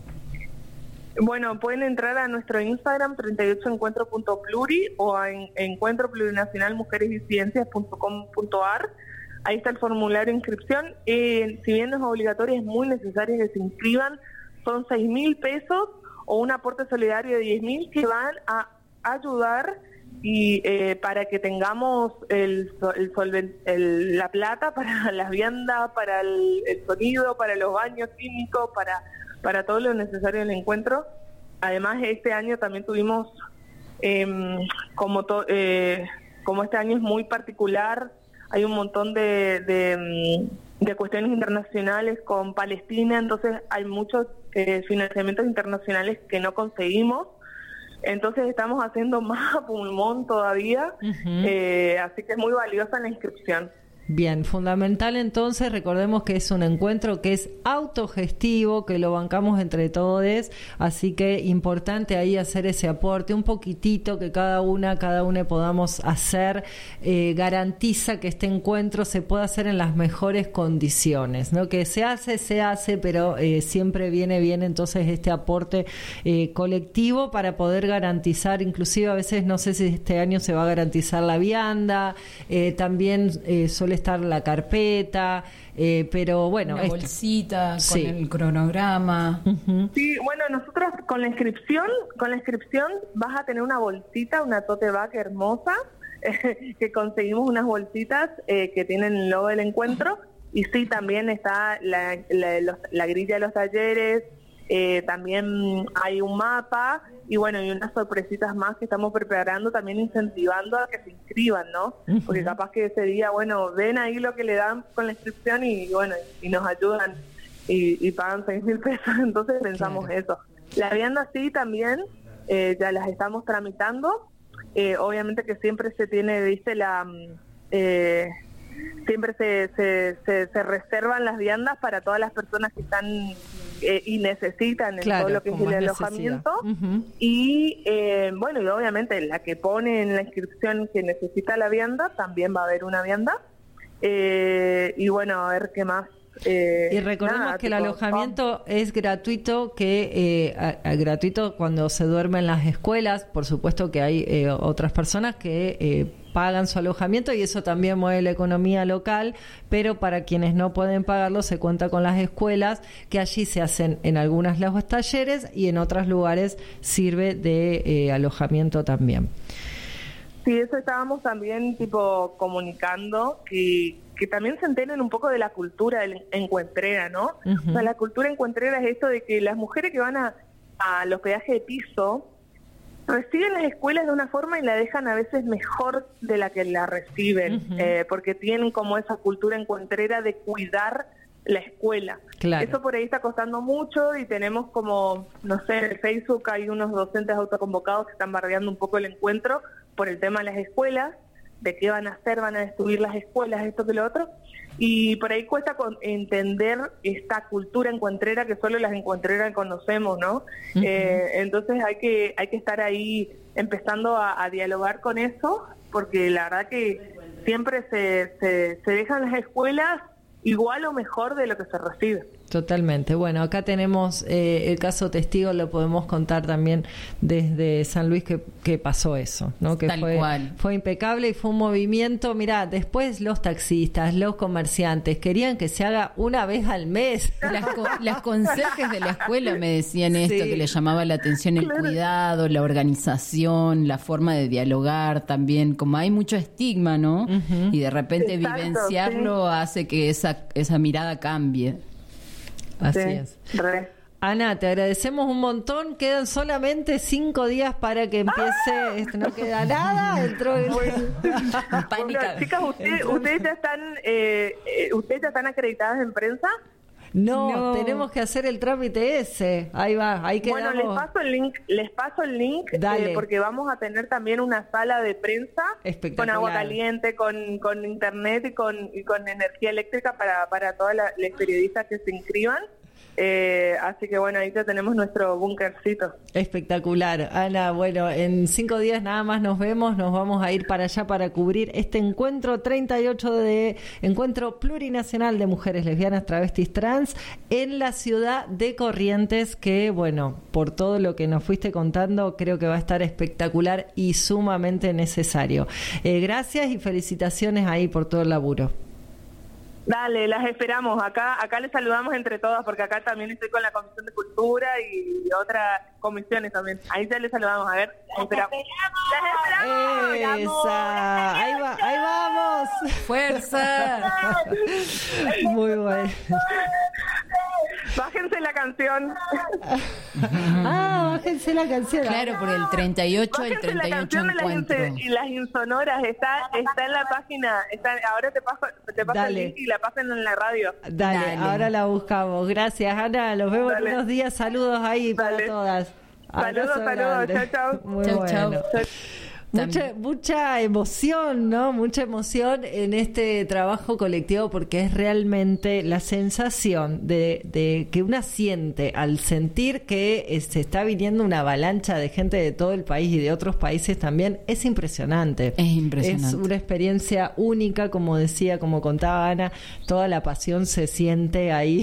Speaker 13: Bueno, pueden entrar a nuestro Instagram treinta y ocho encuentro punto pluri o a en, encuentro plurinacional mujeres disidencias punto com punto ar. Ahí está el formulario de inscripción. Eh, si bien no es obligatorio, es muy necesario que se inscriban. Son seis mil pesos o un aporte solidario de diez mil que van a ayudar y eh, para que tengamos el, el, solven, el la plata para las viandas, para el, el sonido, para los baños químicos, para para todo lo necesario del encuentro. Además, este año también tuvimos, eh, como, to, eh, como este año es muy particular, hay un montón de, de, de cuestiones internacionales con Palestina, entonces hay muchos eh, financiamientos internacionales que no conseguimos. Entonces estamos haciendo más a pulmón todavía, uh-huh, eh, así que es muy valiosa la inscripción.
Speaker 3: Bien, fundamental entonces, recordemos que es un encuentro que es autogestivo, que lo bancamos entre todos, así que importante ahí hacer ese aporte, un poquitito que cada una, cada una podamos hacer, eh, garantiza que este encuentro se pueda hacer en las mejores condiciones, ¿no? Que se hace, se hace, pero eh, siempre viene bien entonces este aporte eh, colectivo para poder garantizar, inclusive a veces no sé si este año se va a garantizar la vianda, eh, también eh, suele estar la carpeta, eh, pero bueno,
Speaker 4: una
Speaker 3: esto.
Speaker 4: bolsita
Speaker 3: sí,
Speaker 4: con el cronograma.
Speaker 3: Uh-huh.
Speaker 13: Sí, bueno, nosotros con la inscripción, con la inscripción vas a tener una bolsita, una tote bag hermosa, eh, que conseguimos unas bolsitas eh, que tienen el logo del encuentro, y sí, también está la, la, los, la grilla de los talleres, eh, también hay un mapa, y bueno, y unas sorpresitas más que estamos preparando, también incentivando a que se inscriban, ¿no? Uh-huh. Porque capaz que ese día, bueno, ven ahí lo que le dan con la inscripción y bueno, y nos ayudan. y, y pagan seis mil pesos, entonces pensamos claro. eso. Las viandas sí también, eh, ya las estamos tramitando, eh, obviamente que siempre se tiene, viste, la... Eh, siempre se, se, se, se reservan las viandas para todas las personas que están eh, y necesitan en claro, todo lo que es el alojamiento. Uh-huh. Y eh, bueno, y obviamente la que pone en la inscripción que necesita la vianda, también va a haber una vianda. Eh, y bueno, a ver qué más. Eh,
Speaker 3: y recordemos nada, que tipo, el alojamiento oh. es gratuito, que eh, a, a, gratuito cuando se duerme en las escuelas. Por supuesto que hay eh, otras personas que eh, pagan su alojamiento y eso también mueve la economía local, pero para quienes no pueden pagarlo se cuenta con las escuelas, que allí se hacen en algunas los talleres y en otros lugares sirve de eh, alojamiento también.
Speaker 13: Sí, eso estábamos también tipo comunicando, que, que también se enteren un poco de la cultura del encuentrera, ¿no? Uh-huh. O sea, la cultura encuentrera es esto de que las mujeres que van a, al hospedaje de piso reciben las escuelas de una forma y la dejan a veces mejor de la que la reciben, uh-huh. eh, porque tienen como esa cultura encuentrera de cuidar la escuela. Claro. Eso por ahí está costando mucho y tenemos como, no sé, en el Facebook hay unos docentes autoconvocados que están bardeando un poco el encuentro por el tema de las escuelas, de qué van a hacer, van a destruir las escuelas, esto que lo otro, y por ahí cuesta con entender esta cultura encuentrera que solo las encuentreras conocemos, ¿no? Uh-huh. Eh, entonces hay que hay que estar ahí empezando a, a dialogar con eso, porque la verdad que siempre se, se, se dejan las escuelas igual o mejor de lo que se recibe.
Speaker 3: Totalmente. Bueno, acá tenemos eh, el caso testigo, lo podemos contar también desde San Luis que, que pasó eso, ¿no? Que
Speaker 4: Tal
Speaker 3: fue,
Speaker 4: cual.
Speaker 3: fue impecable y fue un movimiento. Mirá, después los taxistas, los comerciantes querían que se haga una vez al mes.
Speaker 4: Las, co- las conserjes de la escuela me decían esto,
Speaker 3: sí.
Speaker 4: que les llamaba la atención el cuidado, la organización, la forma de dialogar también, como hay mucho estigma, ¿no? Uh-huh. Y de repente Exacto, vivenciarlo sí. hace que esa, esa mirada cambie.
Speaker 3: Así sí,
Speaker 13: es. Re.
Speaker 3: Ana, te agradecemos un montón. Quedan solamente cinco días para que empiece. ¡Ah! No queda nada. Entró el...
Speaker 13: bueno, chicas, usted, ustedes ya están, eh, ustedes ya están acreditadas en prensa.
Speaker 3: No,
Speaker 13: no,
Speaker 3: tenemos que hacer el trámite ese. Ahí va, ahí quedamos.
Speaker 13: Bueno, les paso el link, les paso el link eh, porque vamos a tener también una sala de prensa con agua caliente, con, con internet y con, y con energía eléctrica para, para todas las periodistas que se inscriban. Eh, así que bueno, ahí ya tenemos nuestro búnkercito.
Speaker 3: Espectacular, Ana. Bueno, en cinco días nada más nos vemos, nos vamos a ir para allá para cubrir este encuentro treinta y ocho de Encuentro Plurinacional de Mujeres Lesbianas, Travestis, Trans en la ciudad de Corrientes, que bueno, por todo lo que nos fuiste contando, creo que va a estar espectacular y sumamente necesario. Eh, gracias y felicitaciones ahí por todo el laburo.
Speaker 13: Dale, las esperamos. Acá acá les saludamos entre todas, porque acá también estoy con la Comisión de Cultura y otras comisiones también. Ahí ya les saludamos. A ver, las esperamos. ¡Las esperamos!
Speaker 3: ¡Esa! Ahí, va, ahí vamos.
Speaker 4: ¡Fuerza!
Speaker 3: Muy bueno.
Speaker 13: Bájense la canción.
Speaker 3: Ah, bájense la canción.
Speaker 4: Claro, por el treinta y ocho,
Speaker 13: bájense
Speaker 4: el treinta y ocho
Speaker 13: la
Speaker 4: encuentro.
Speaker 13: Las, y las insonoras, está está en la página. Está, ahora te paso, te paso el link y la pasan en la radio.
Speaker 3: Dale, Dale, ahora la buscamos. Gracias, Ana. Los vemos
Speaker 13: Dale.
Speaker 3: en unos días. Saludos ahí Dale. para todas.
Speaker 13: Saludos, saludos. Chao, chao.
Speaker 3: Muy
Speaker 4: chau,
Speaker 3: bueno.
Speaker 4: chau.
Speaker 3: Mucha, mucha emoción, ¿no? Mucha emoción en este trabajo colectivo, porque es realmente la sensación de, de que una siente al sentir que se está viniendo una avalancha de gente de todo el país y de otros países también, es impresionante.
Speaker 4: Es impresionante.
Speaker 3: Es una experiencia única, como decía, como contaba Ana, toda la pasión se siente ahí.